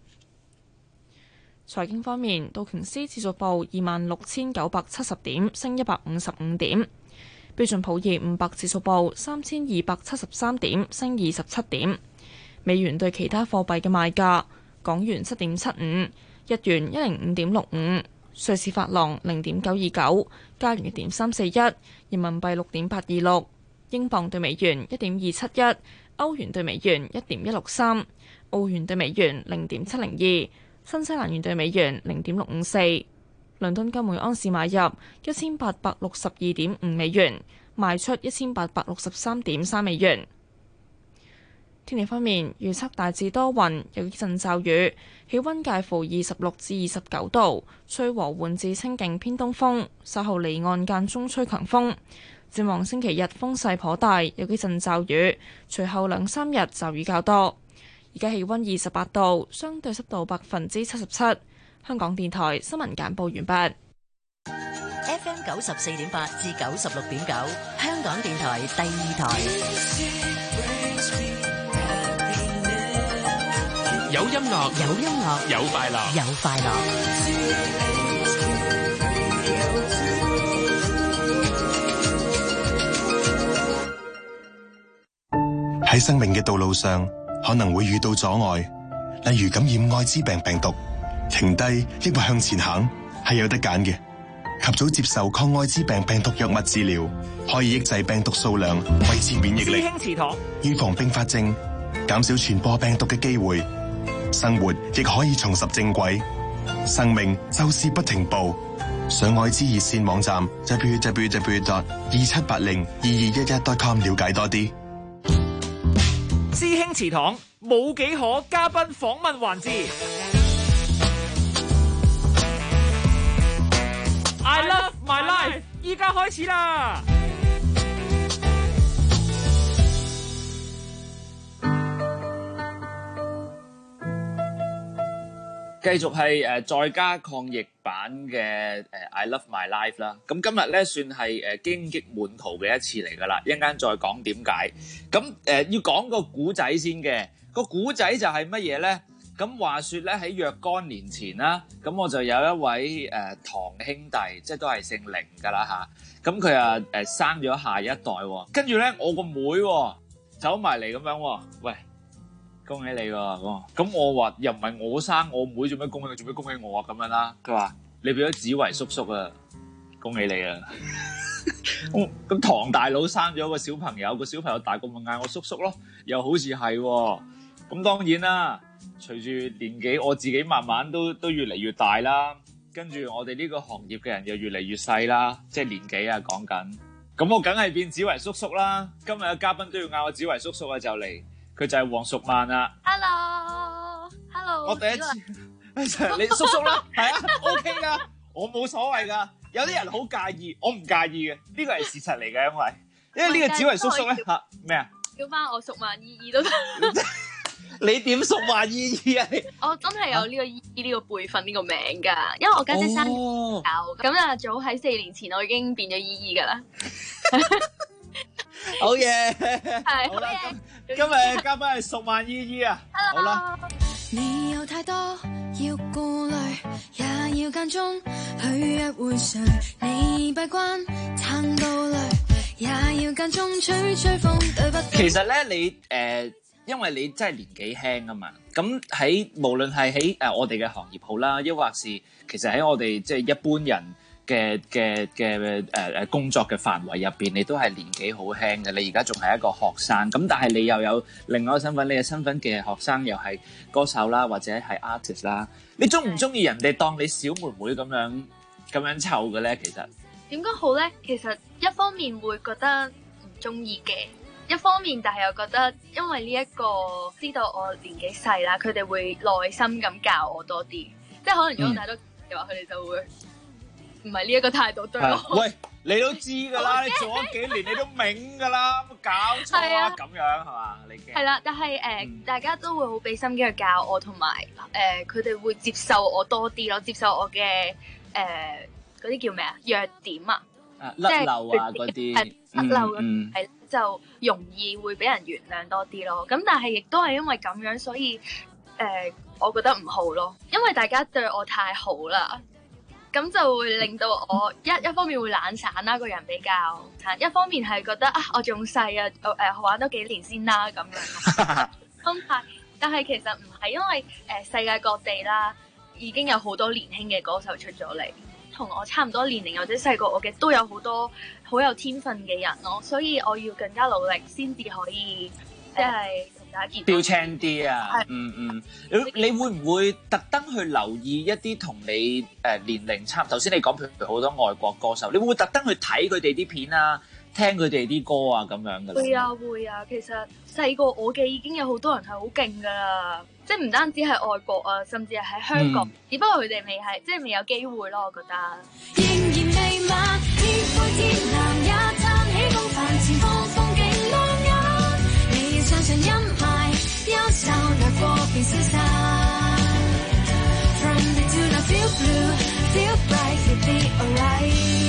財經方面，道瓊斯指數報26,970點，升155點；標準普爾500指數報3,273點，升27點。美元對其他貨幣嘅賣價：港元7.75，日元105.65，瑞士法郎0.929，加元1.341，人民幣6.826，英鎊對美元1.271，歐元對美元1.163，澳元對美元0.702，新西蘭元對美元0.654。倫敦金每盎司買入1862.5美元，賣出1863.3美元。天氣方面，預測大致多雲，有幾陣驟雨，氣溫介乎26至29度，吹和緩至清勁偏東風，稍後離岸間中吹強風。展望星期日風勢頗大，有幾陣驟雨，隨後2、3日驟雨較多。而家氣溫28度，相對濕度77%。香港電台新聞簡報完畢。 FM 94.8至96.9，香港電台第2台。 有音樂， 有音樂， 有快樂， 有快樂。 喺生命嘅道路上，可能會遇到阻礙，例如感染艾滋病病毒。停低抑或向前行，係有得揀嘅。及早接受抗艾滋病病毒藥物治療，可以抑制病毒數量，維持免疫力，預防併發症，減少傳播病毒嘅機會。生活亦可以重拾正軌，生命就是不停步。上愛滋熱線網站 www.27802211.com 了解多啲。 師兄祠堂冇幾可嘉賓訪問環節。I love my life， 依家開始啦！ 繼續係在家抗疫版嘅I Love My Life 啦。咁今日咧算係荊棘滿途嘅一次嚟㗎啦。一陣間再講點解。咁要講個古仔先嘅。個古仔就係乜嘢咧？咁話說咧喺若干年前啦，咁我就有一位堂兄弟，即係都係姓凌㗎啦嚇。咁佢生咗下一代喎。跟住咧我個妹走埋嚟咁樣喎，喂！恭喜你喎，咁我話又唔係我生，我妹做咩恭喜佢？做咩恭喜我啊？咁樣啦，佢話你變咗子維叔叔啊，恭喜你啊！咁唐大佬生咗個小朋友，個小朋友大個咪嗌我叔叔咯，又好似係喎。咁當然啦，隨住年紀，我自己慢慢都越嚟越大啦，跟住我哋呢個行業嘅人又越嚟越細啦，即係年紀啊講緊。咁我梗係變子維叔叔啦。今日嘅嘉賓都要嗌我子維叔叔啊，就嚟。佢就係黃淑曼啊 ！Hello， 我第一次，你叔叔啦，係啊 ，OK 噶，我冇所謂噶。有啲人好介意，我唔介意嘅，呢個係事實嚟嘅，因為呢個子維叔叔咧嚇咩啊？ 叫翻我淑曼姨姨都得。 你點淑曼姨姨啊？ 我真係有呢個姨姨呢個輩份呢個名㗎，因為我家姐生有咁啊，早喺4年前我已經變咗姨姨㗎啦。 好嘢， 係好啦，今日嘉賓係淑萬姨姨啊，好啦。 你有太多要顧慮，也要間中去約會誰？你閉關撐到累，也要間中吹吹風，對不對？ 其實咧，你因為你真係年紀輕啊嘛，咁喺無論係喺我哋嘅行業好啦，抑或是其實喺我哋即係一般人嘅工作嘅範圍入邊，你都係年紀好輕嘅。你而家仲係一個學生，咁但係你又有另外一個身份，你嘅身份嘅學生又係歌手啦，或者係 artist 啦。你中唔中意人哋當你小妹妹咁樣湊嘅咧？其實點講好咧？其實一方面會覺得唔中意嘅，一方面但係又覺得，因為呢一個知道我年紀細啦，佢哋會耐心咁教我多啲，即係可能如果我大多嘅話，佢哋就會唔係呢一個態度對我。 喂，你都知㗎啦，你做咗幾年你都明㗎啦，冇搞錯啊咁樣係嘛？你嘅係啦，但係大家都會好俾心機去教我，同埋佢哋會接受我多啲咯，接受我嘅嗰啲叫咩啊？弱點啊， 甩漏啊嗰啲， 甩漏嘅係就容易會俾人原諒多啲咯。咁但係亦都係因為咁樣，所以我覺得唔好咯，因為大家對我太好啦。咁就會令到我一方面會懶散啦，個人比較一方面係覺得啊，我仲細啊，玩多幾年先啦咁樣心態。但係其實唔係，因為世界各地啦，已經有好多年輕嘅歌手出咗嚟，同我差唔多年齡或者細過我嘅都有好多好有天分嘅人咯，所以我要更加努力先至可以即係同大家見標青啲啊，你會唔會特登去留意一啲同你年齡差？頭先你講譬如好多外國歌手，你會唔會特登去睇佢哋啲片啊，聽佢哋啲歌啊咁樣噶？ 會啊，其實細個我嘅已經有好多人係好勁噶啦，即係唔單止係外國啊，甚至係喺香港，只不過佢哋未係即係未有機會咯，我覺得。仍然未晚，天灰天藍也撐起風帆，前方風景亮眼，你要相信陰霾，憂愁掠過便消散。From the to the feel blue, feel bright, you'll be alright。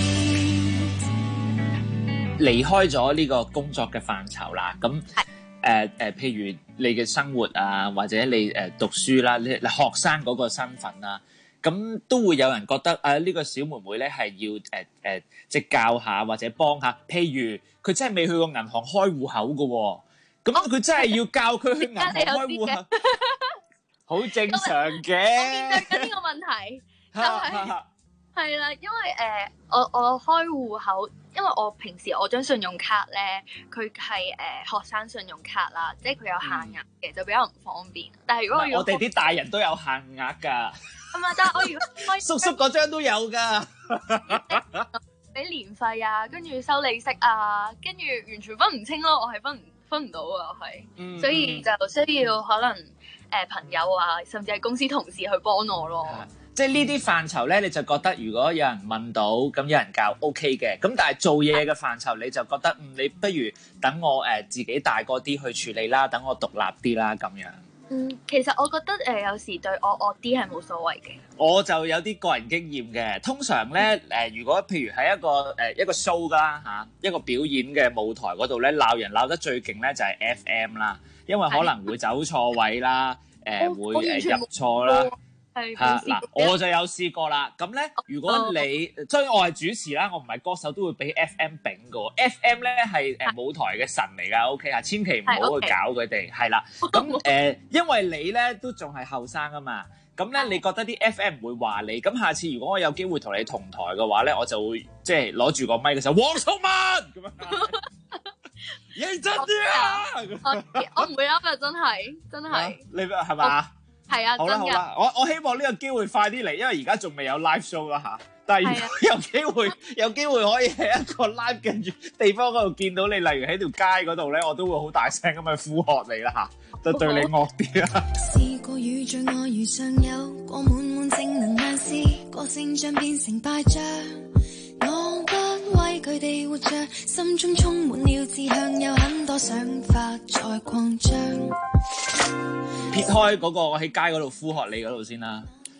離開咗呢個工作嘅範疇啦，咁譬如你嘅生活啊，或者你讀書啦，你學生嗰個身份啦，咁都會有人覺得呢個小妹妹咧係要即係教下或者幫下。譬如佢真係未去過銀行開戶口嘅喎，咁佢真係要教佢去銀行開戶口，好正常嘅。我面對緊呢個問題，就係啦，因為我開戶口，因為我平時我張信用卡咧，佢係學生信用卡啦，即係佢有限額嘅，就比較唔方便。但係如果我哋啲大人都有限額㗎， 但係我如果開叔叔嗰張都有㗎， 俾年費啊，跟住收利息啊，跟住完全分唔清咯，我係分唔到啊，我係，所以就需要可能朋友啊，甚至係公司同事去幫我咯。 即係呢啲範疇咧，你就覺得如果有人問到，咁有人教 OK 嘅。咁但係做嘢嘅範疇，你就覺得你不如等我自己大個啲去處理啦，等我獨立啲啦咁樣。 其實我覺得有時對我惡啲係冇所謂嘅。 我就有啲個人經驗嘅。通常咧如果譬如喺一個 show 啦嚇，一個表演嘅舞台嗰度咧，鬧人鬧得最勁咧就係 FM 啦，因為可能會走錯位啦，會入錯啦。嗱，我就有試過啦。咁咧，如果你所以我係主持啦，我唔係歌手，都會俾 FM 丙嘅。FM 咧係舞台嘅神嚟㗎，OK 啊，千祈唔好去搞佢哋。係啦，咁因為你咧都仲係後生啊嘛，咁咧你覺得啲 FM 唔會話你，咁下次如果我有機會同你同台嘅話咧，我就會即係攞住個咪嘅時候，黃淑萬咁樣，認真啲啊！ 我唔會啦，真係， 你係嘛？ 係啊， 好啦，我希望呢個機會快啲嚟，因為而家仲未有 live show 啦嚇。但係如果有機會可以喺一個 live 嘅地方嗰度見到你，例如喺條街嗰度咧，我都會好大聲咁去呼喝你啦嚇，就對你惡啲啦。試過與最愛如上有過滿滿正能量試過勝仗變成敗仗，我不為佢哋活着，心中充滿了志向，有很多想法在擴張。撇開嗰個我喺街嗰度呼喝你嗰度先啦，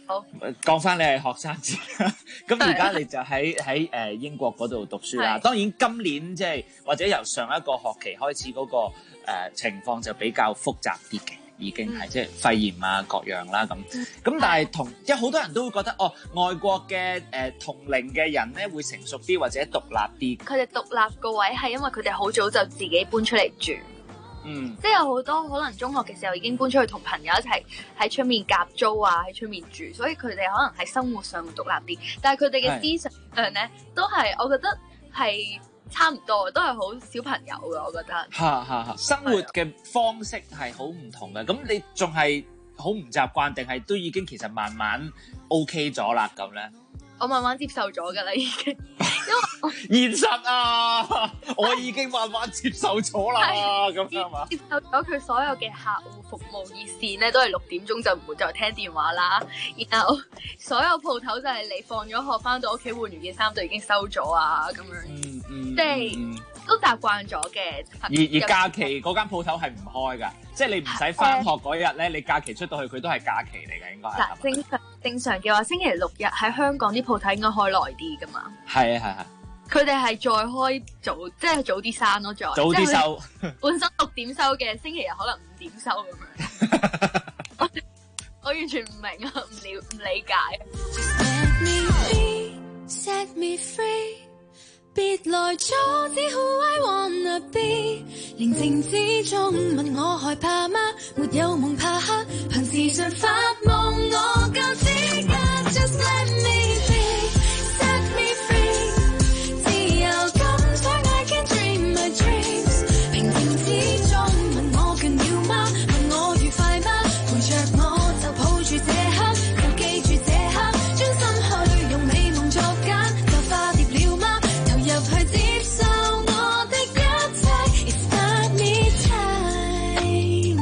好， 講翻你係學生先，咁而家你就喺英國嗰度讀書啦。當然今年即係或者由上一個學期開始嗰個情況就比較複雜啲嘅，已經係即係肺炎啊各樣啦咁。咁但係即係好多人都會覺得外國嘅同齡嘅人咧會成熟啲或者獨立啲。 佢哋獨立個位係因為佢哋好早就自己搬出嚟住。即係有好多可能中學嘅時候已經搬出去同朋友一齊喺出面夾租啊，喺出面住，所以佢哋可能喺生活上會獨立啲，但係佢哋嘅思想上咧都係我覺得係差唔多，都係好小朋友嘅，我覺得。 生活嘅方式係好唔同嘅，咁你仲係好唔習慣，定係都已經其實慢慢 OK 咗啦咁咧？ 我慢慢接受咗㗎啦，已經。 現實啊！我已經慢慢接受咗啦，咁樣嘛？ 接受咗佢所有嘅客戶服務熱線咧，都係6點鐘就唔會再聽電話啦。然後所有鋪頭就係你放咗學翻到屋企換完件衫就已經收咗啊，咁樣。即係都習慣咗嘅。 而假期嗰間鋪頭係唔開㗎，即係你唔使翻學嗰日咧，你假期出到去佢都係假期嚟嘅，應該係。 正常嘅話，星期6日喺香港啲鋪頭應該開耐啲㗎嘛。 係。 佢哋係再開早，即係早啲閂咯，早啲收。 本身6點收嘅，星期日可能5點收咁樣。我完全唔明啊，唔理解。Set me free， 別來阻止 Who I wanna be。寧靜之中問我害怕嗎？沒有夢怕黑，憑自信發夢我夠資格。Just let me be，set me free。自由咁想 I can dream my dreams。平靜之中問我近要嗎？問我愉快嗎？陪着我就抱住這刻，就記住這刻，專心去用美夢作繭，就化蝶了嗎？投入去接受我的一切 ，It's not me time。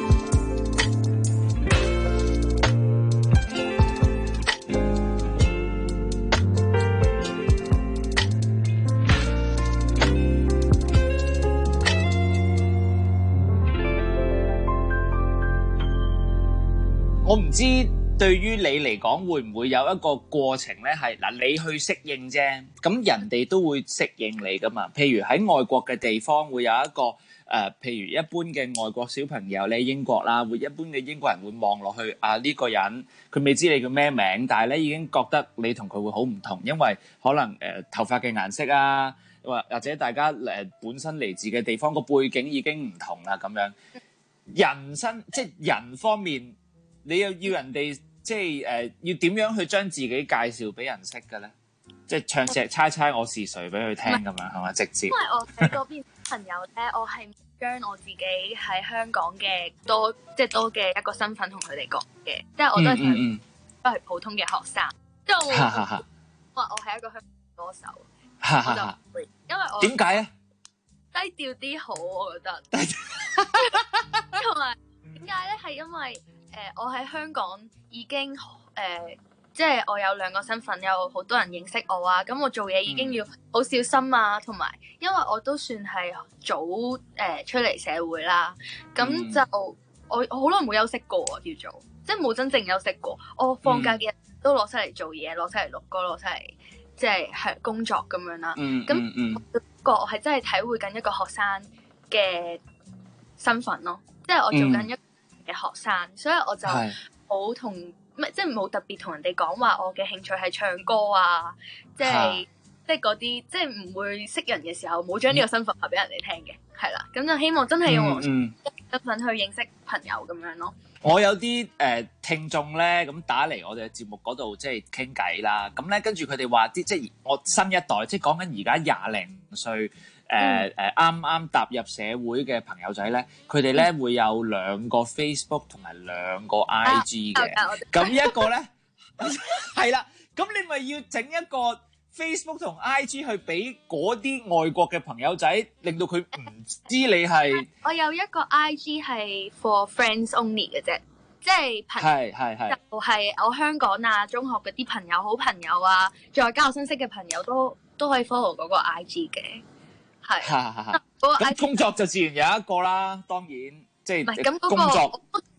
我唔知對於你嚟講會唔會有一個過程咧？係嗱，你去適應啫，咁人哋都會適應你噶嘛。譬如喺外國嘅地方會有一個譬如一般嘅外國小朋友，你喺英國啦，會一般嘅英國人會望落去呢個人，佢未知你叫咩名，但係咧已經覺得你同佢會好唔同，因為可能頭髮嘅顏色啊，或者大家本身嚟自嘅地方個背景已經唔同啦咁樣。人生即係人方面。你又要人哋即係要點樣去將自己介紹俾人識嘅咧？即係唱隻猜猜我是誰俾佢聽咁樣係嘛？直接。因為我喺嗰邊朋友咧，我係將我自己喺香港嘅多嘅一個身份同佢哋講嘅，即係我都係都係普通嘅學生，即係我話我係一個香港歌手，我就因為我點解啊？ 低調啲好，我覺得。同埋點解咧？係因為我喺香港已經即係我有2個身份，有好多人認識我啊。咁我做嘢已經要好小心啊，同埋因為我都算係早出嚟社會啦。咁就我好耐冇休息過啊，叫做即係冇真正休息過。我放假嘅日都攞出嚟做嘢，攞出嚟錄歌，攞出嚟即係工作咁樣啦。咁我係真係體會緊一個學生嘅身份咯，即係我做緊一嘅學生，所以我就好同即係冇特別同人哋講話我嘅興趣係唱歌啊，即係嗰啲即係唔會識人嘅時候冇將呢個身份話俾人哋聽嘅，係啦，咁就希望真係用我身份去認識朋友咁樣咯。 我有啲聽眾咧咁打嚟我哋嘅節目嗰度即係傾偈啦，咁咧跟住佢哋話啲即係我新一代，即係講緊而家20零歲。啱啱踏入社會嘅朋友仔咧，佢哋咧會有2個 Facebook 同埋2個 IG 嘅。咁一個咧係啦，咁你咪要整一個 Facebook 同 IG 去俾嗰啲外國嘅朋友仔，令到佢唔知你係。 我有一個 IG 係 for friends only 嘅啫，即係就係我香港啊、中學嗰啲朋友、好朋友啊，再加我新識嘅朋友都可以 follow 嗰個 IG 嘅。係， 咁工作就自然有一個啦，當然即係工作。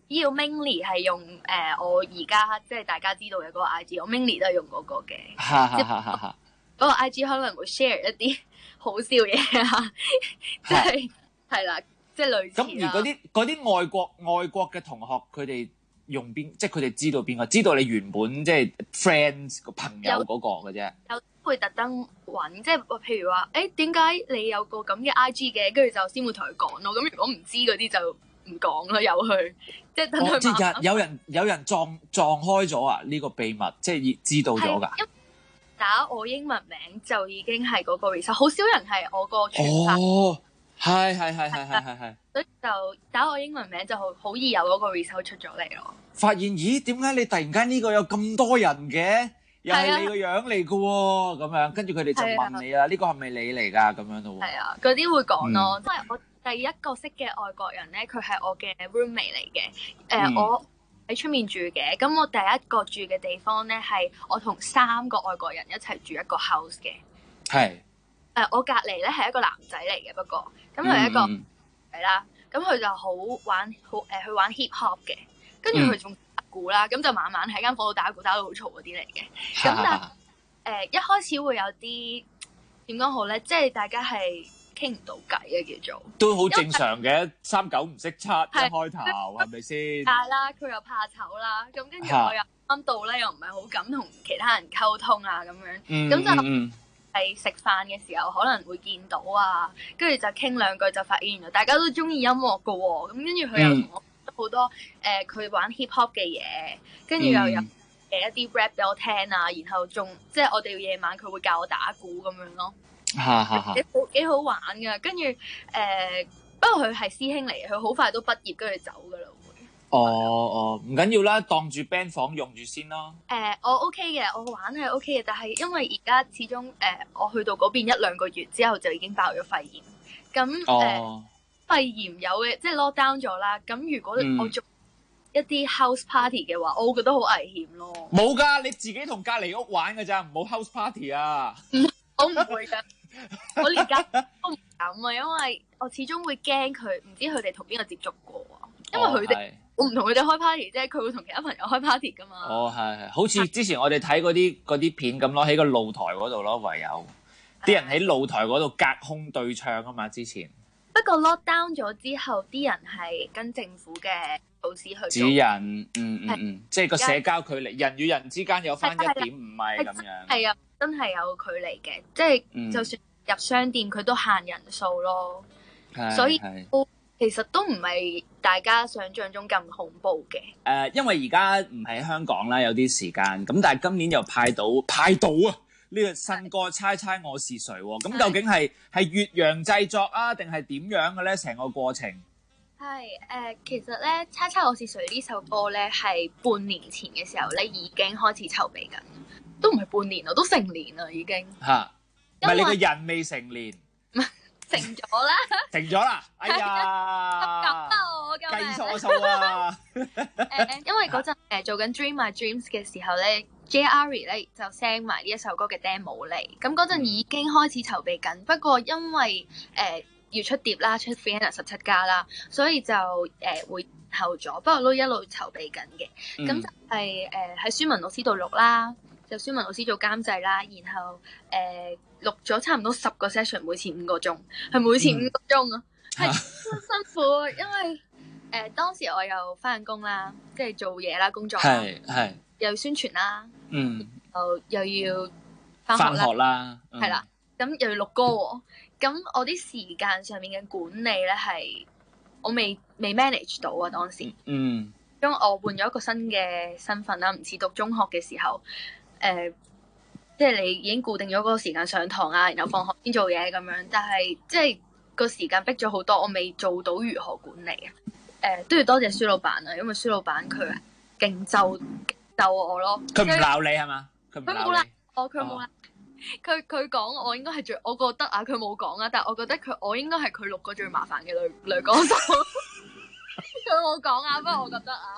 要 mainly 係用我而家即係大家知道嘅嗰個 IG， 我 mainly 都係用嗰個嘅。嗰個 IG 可能會 share 一啲好笑嘢啊，即係啦，即係類似啦。 咁而嗰啲外國嘅同學，佢哋用邊？即係佢哋知道邊個？知道你原本即係 friends 個朋友嗰個嘅啫。 有會特登揾，即係譬如話，點解你有個咁嘅 IG 嘅？跟住就先會同佢講咯。咁如果唔知嗰啲就唔講咯，有去即係等佢。 即係有人撞開咗啊！呢個秘密即係知道咗㗎。 打我英文名就已經係嗰個 result， 好少人係我個全名。 哦，係。 所以就打我英文名就好易有嗰個 result 出咗嚟咯。 發現咦？點解你突然間呢個有咁多人嘅？又係你個樣嚟嘅喎，咁樣跟住佢哋就問你啦，呢個係咪你嚟㗎？咁樣咯喎。 係啊，嗰啲會講咯。因為我第一個識嘅外國人咧，佢係我嘅 roommate 嚟嘅。我喺出面住嘅，咁我第一個住嘅地方咧係我同3個外國人一齊住一個 house 嘅。係。我隔離咧係一個男仔嚟嘅，不過咁佢係一個係啦，咁佢就好玩去玩 hip hop 嘅，跟住佢仲打鼓啦，咁就晚晚喺間房度打鼓打到好嘈嗰啲嚟嘅。咁但係一開始會有啲點講好咧，即係大家係傾唔到偈嘅叫做， 都好正常嘅，3九唔識七一開頭係咪先？ 係啦，佢又怕醜啦，咁跟住我又啱到咧，又唔係好敢同其他人溝通啊咁樣，咁就係食飯嘅時候可能會見到啊，跟住就傾兩句就發現原來大家都中意音樂㗎喎，咁跟住佢又同我講好多佢玩 hip hop 嘅嘢，跟住又有一啲 rap 俾我聽啊，然後仲即係我哋夜晚佢會教我打鼓咁樣咯。幾好玩噶，跟住不過佢係師兄嚟嘅，佢好快都畢業跟住走噶啦會。 唔緊要啦，當住 band 房用住先咯。 我 OK 嘅，我玩係 OK 嘅，但係因為而家始終我去到嗰邊1-2個月之後就已經爆咗肺炎，咁肺炎有嘅即係 lock down 咗啦。咁如果我做一啲 house party 嘅話，我會覺得好危險咯。 冇噶，你自己同隔離屋玩噶咋，唔好 house party 啊。 我唔會噶。我連家都唔敢啊，因為我始終會驚佢，唔知佢哋同邊個接觸過啊。因為佢哋我唔同佢哋開 party 啫，佢會同其他朋友開 party 噶嘛。 係，好似之前我哋睇嗰啲片咁咯，喺個露台嗰度咯，唯有啲人喺露台嗰度隔空對唱啊嘛。之前不過 lock down 咗之後，啲人係跟政府嘅措施去做指引，即係個社交距離，人與人之間有翻1.5米咁樣。 係啊，真係有距離嘅，即係就算入商店佢都限人數咯。所以其實都唔係大家想象中咁恐怖嘅。 因為而家唔喺香港啦，有啲時間咁，但係今年又派到啊！呢個新歌《猜猜我是誰》喎，咁究竟係越洋製作啊，定係點樣嘅咧？成個過程係其實咧《猜猜我是誰》呢首歌咧係半年前嘅時候咧已經開始籌備緊，都唔係半年咯，都成年啦已經。 唔係你個人未成年。 成咗啦， 成咗啦！哎呀，計錯數啊！ 因為嗰陣做緊 Dream My Dreams 嘅時候咧 ，J.Arie 咧就 send 埋呢一首歌嘅 demo 嚟，咁嗰陣已經開始籌備緊。不過因為要出碟啦，出 Vienna 17加啦，所以就會後咗。不過都一路籌備緊嘅。咁就係喺舒文老師度錄啦，就舒文老師做監製啦，然後錄咗差唔多10個 session， 每次5個鐘，係每次5個鐘啊，係好辛苦，因為當時我又翻緊工啦，即係做嘢啦，工作啦，又要宣傳啦，又要翻學啦，係啦，咁又要錄歌喎，咁我啲時間上面嘅管理咧係我未 manage 到啊，當時，因為我換咗一個新嘅身份啦，唔似讀中學嘅時候，即係你已經固定咗嗰個時間上堂啊，然後放學先做嘢咁樣，但係即係個時間逼咗好多，我未做到如何管理啊！都要多謝舒老闆啊，因為舒老闆佢勁就我咯。佢唔鬧你係嘛？佢冇鬧我，佢冇鬧。佢講我應該係最，我覺得啊，佢冇講啊，但係我覺得我應該係佢錄過最麻煩嘅女歌手。佢冇講啊，不過我覺得啊，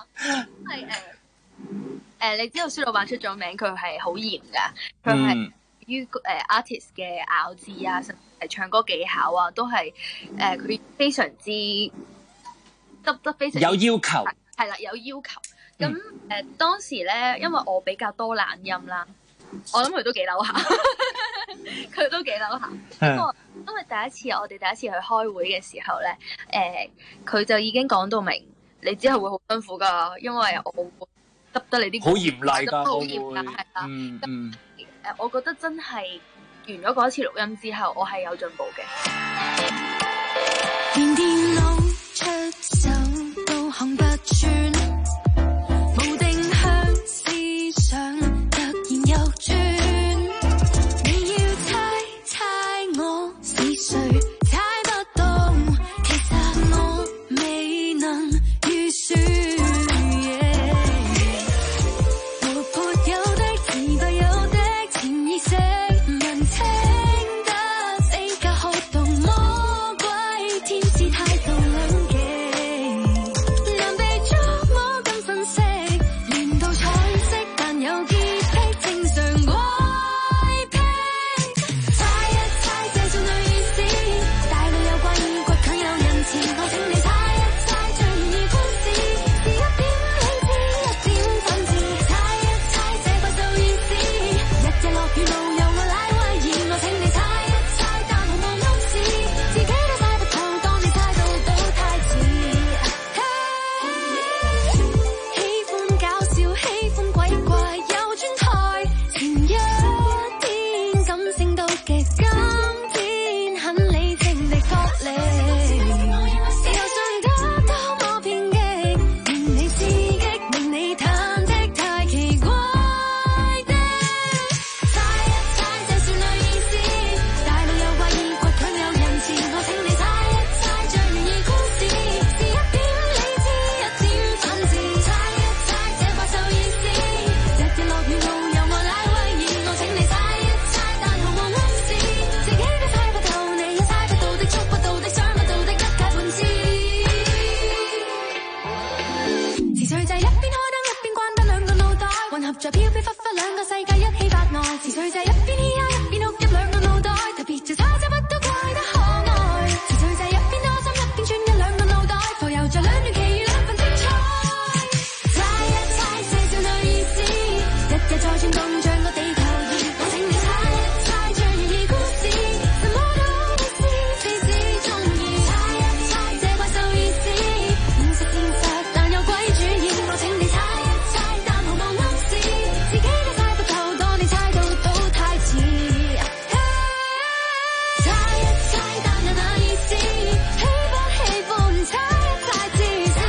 係你知道舒老闆出咗名，佢係好嚴噶，佢係於artist 嘅咬字啊，甚至係唱歌技巧啊，都係佢非常之得非常有要求， 係啦，有要求。咁當時咧，因為我比較多懶音啦，我諗佢都幾嬲下，佢都幾嬲下。因為我哋第一次去開會嘅時候咧，佢就已經講到明，你之後會好辛苦㗎，因為我會執得你啲好嚴厲㗎， 好嚴厲係啦。我覺得真係完咗嗰一次錄音之後，我係有進步嘅。 連電腦出手都看不穿，無定向思想突然右轉，你要猜我是誰，猜不到，其實我未能預算。活潑有的，自覺有的潛意識，能聽得比較好動，魔鬼天使態度兩極，難被捉摸跟分析，連到彩色但有潔癖，正常怪癖。猜一猜這少女意思，大腦有怪異，倔強有人前，我請你猜一猜最容易觀視，是一點理智，一點反智。猜一猜這怪獸意思，日日落雨路由我來威嚴，我請你猜一猜，但毫無暗示，自己都猜不透，當你猜到都太遲。喜歡搞笑，喜歡鬼怪，又轉台，前一天感性到極，今天很理性地確立，又想得到我偏激，令你刺激，令你忐忑，太奇怪的。猜一猜這少女意思，大腦有怪異，倔強有人前，我請你猜一猜最容易觀視，是一點理智，一點反智。猜一猜這怪獸意思，日日落雨路由我來威嚴，我請你猜一猜，但毫無暗示，自己都猜不透，你也猜不到的，觸不到的，想不到的，一解半知。時序就係一邊開燈一邊關燈，兩個腦袋混合着飄飄忽忽，兩個世界一起發呆。時序就係一邊嘻哈一邊哭泣，兩個腦袋特別就差這乜都怪得可愛。時序就係一邊多心一邊專一，兩個腦袋浮遊着兩段奇遇，兩份精彩。猜一猜這少女意思，日日在轉動像個地球儀，我請你猜一猜最容易觀視，什麼都會試，試試中意。猜一猜這怪獸意思，現實現實但有鬼主意，我請你猜一猜，但毫無暗示，自己都猜不透，當你猜到都太遲。猜一猜但有那意思，喜不喜歡猜一猜知識。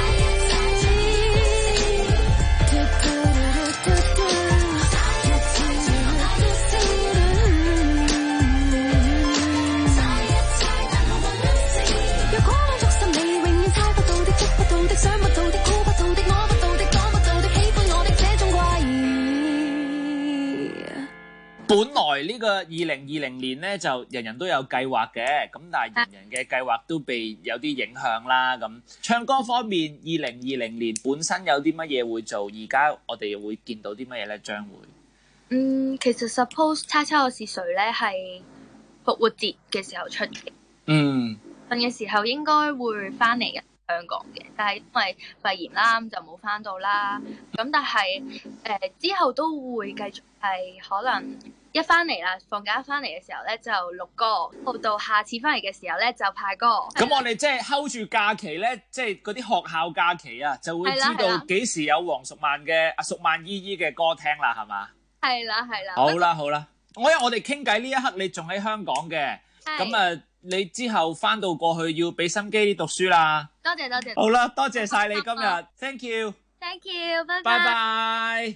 若果我捉心你，永遠猜不到的，捉不到的，想不到的，估不到的，摸不到的，講不到的，喜歡我的這種怪異。 本來呢個2020年咧就人人都有計劃嘅，咁但係人人嘅計劃都被有啲影響啦。咁唱歌方面，2020年本身有啲乜嘢會做，而家我哋會見到啲乜嘢咧？將會其實 suppose 猜猜我是誰咧係復活節嘅時候出嘅。份嘅時候應該會翻嚟嘅香港嘅，但係因為肺炎啦，咁就冇翻到啦。咁但係之後都會繼續係可能一翻嚟啦，放假一翻嚟嘅時候咧就錄歌，到下次翻嚟嘅時候咧就派歌。 咁我哋即係 hold 住假期咧，即係嗰啲學校假期啊，就會知道幾時有黃淑曼嘅淑曼姨姨嘅歌聽啦，係嘛？ 係啦。 好啦，因為我哋傾偈呢一刻，你仲喺香港嘅，咁你之後翻到過去要俾心機讀書啦。 多謝。 好啦，多謝晒你今日 ，thank you，thank you，拜拜。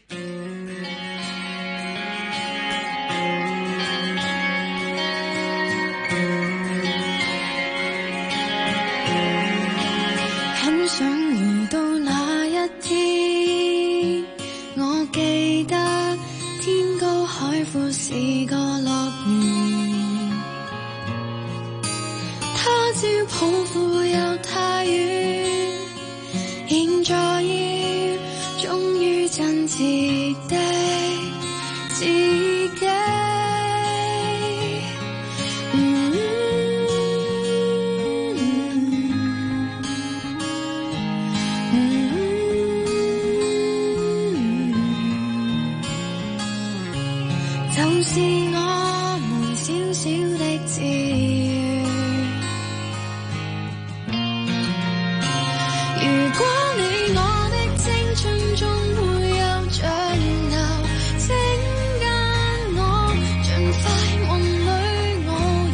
很想回到那一天，我記得天高海闊是個樂園，他朝抱負又太遠，現在要忠於真摯的自己。 就是我們小小的志願。如果你我的青春中會有盡頭，請跟我盡快夢裏遨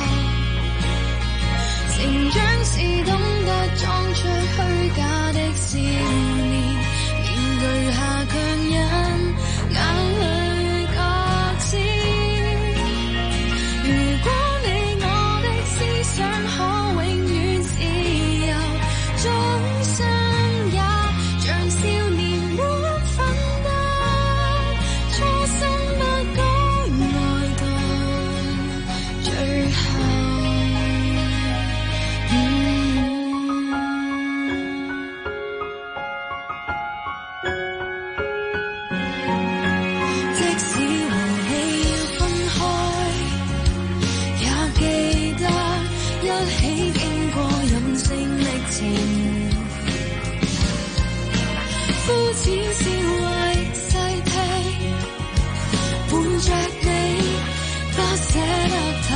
遊。成長是懂得裝出虛假的笑臉，面具下強忍眼淚。捨得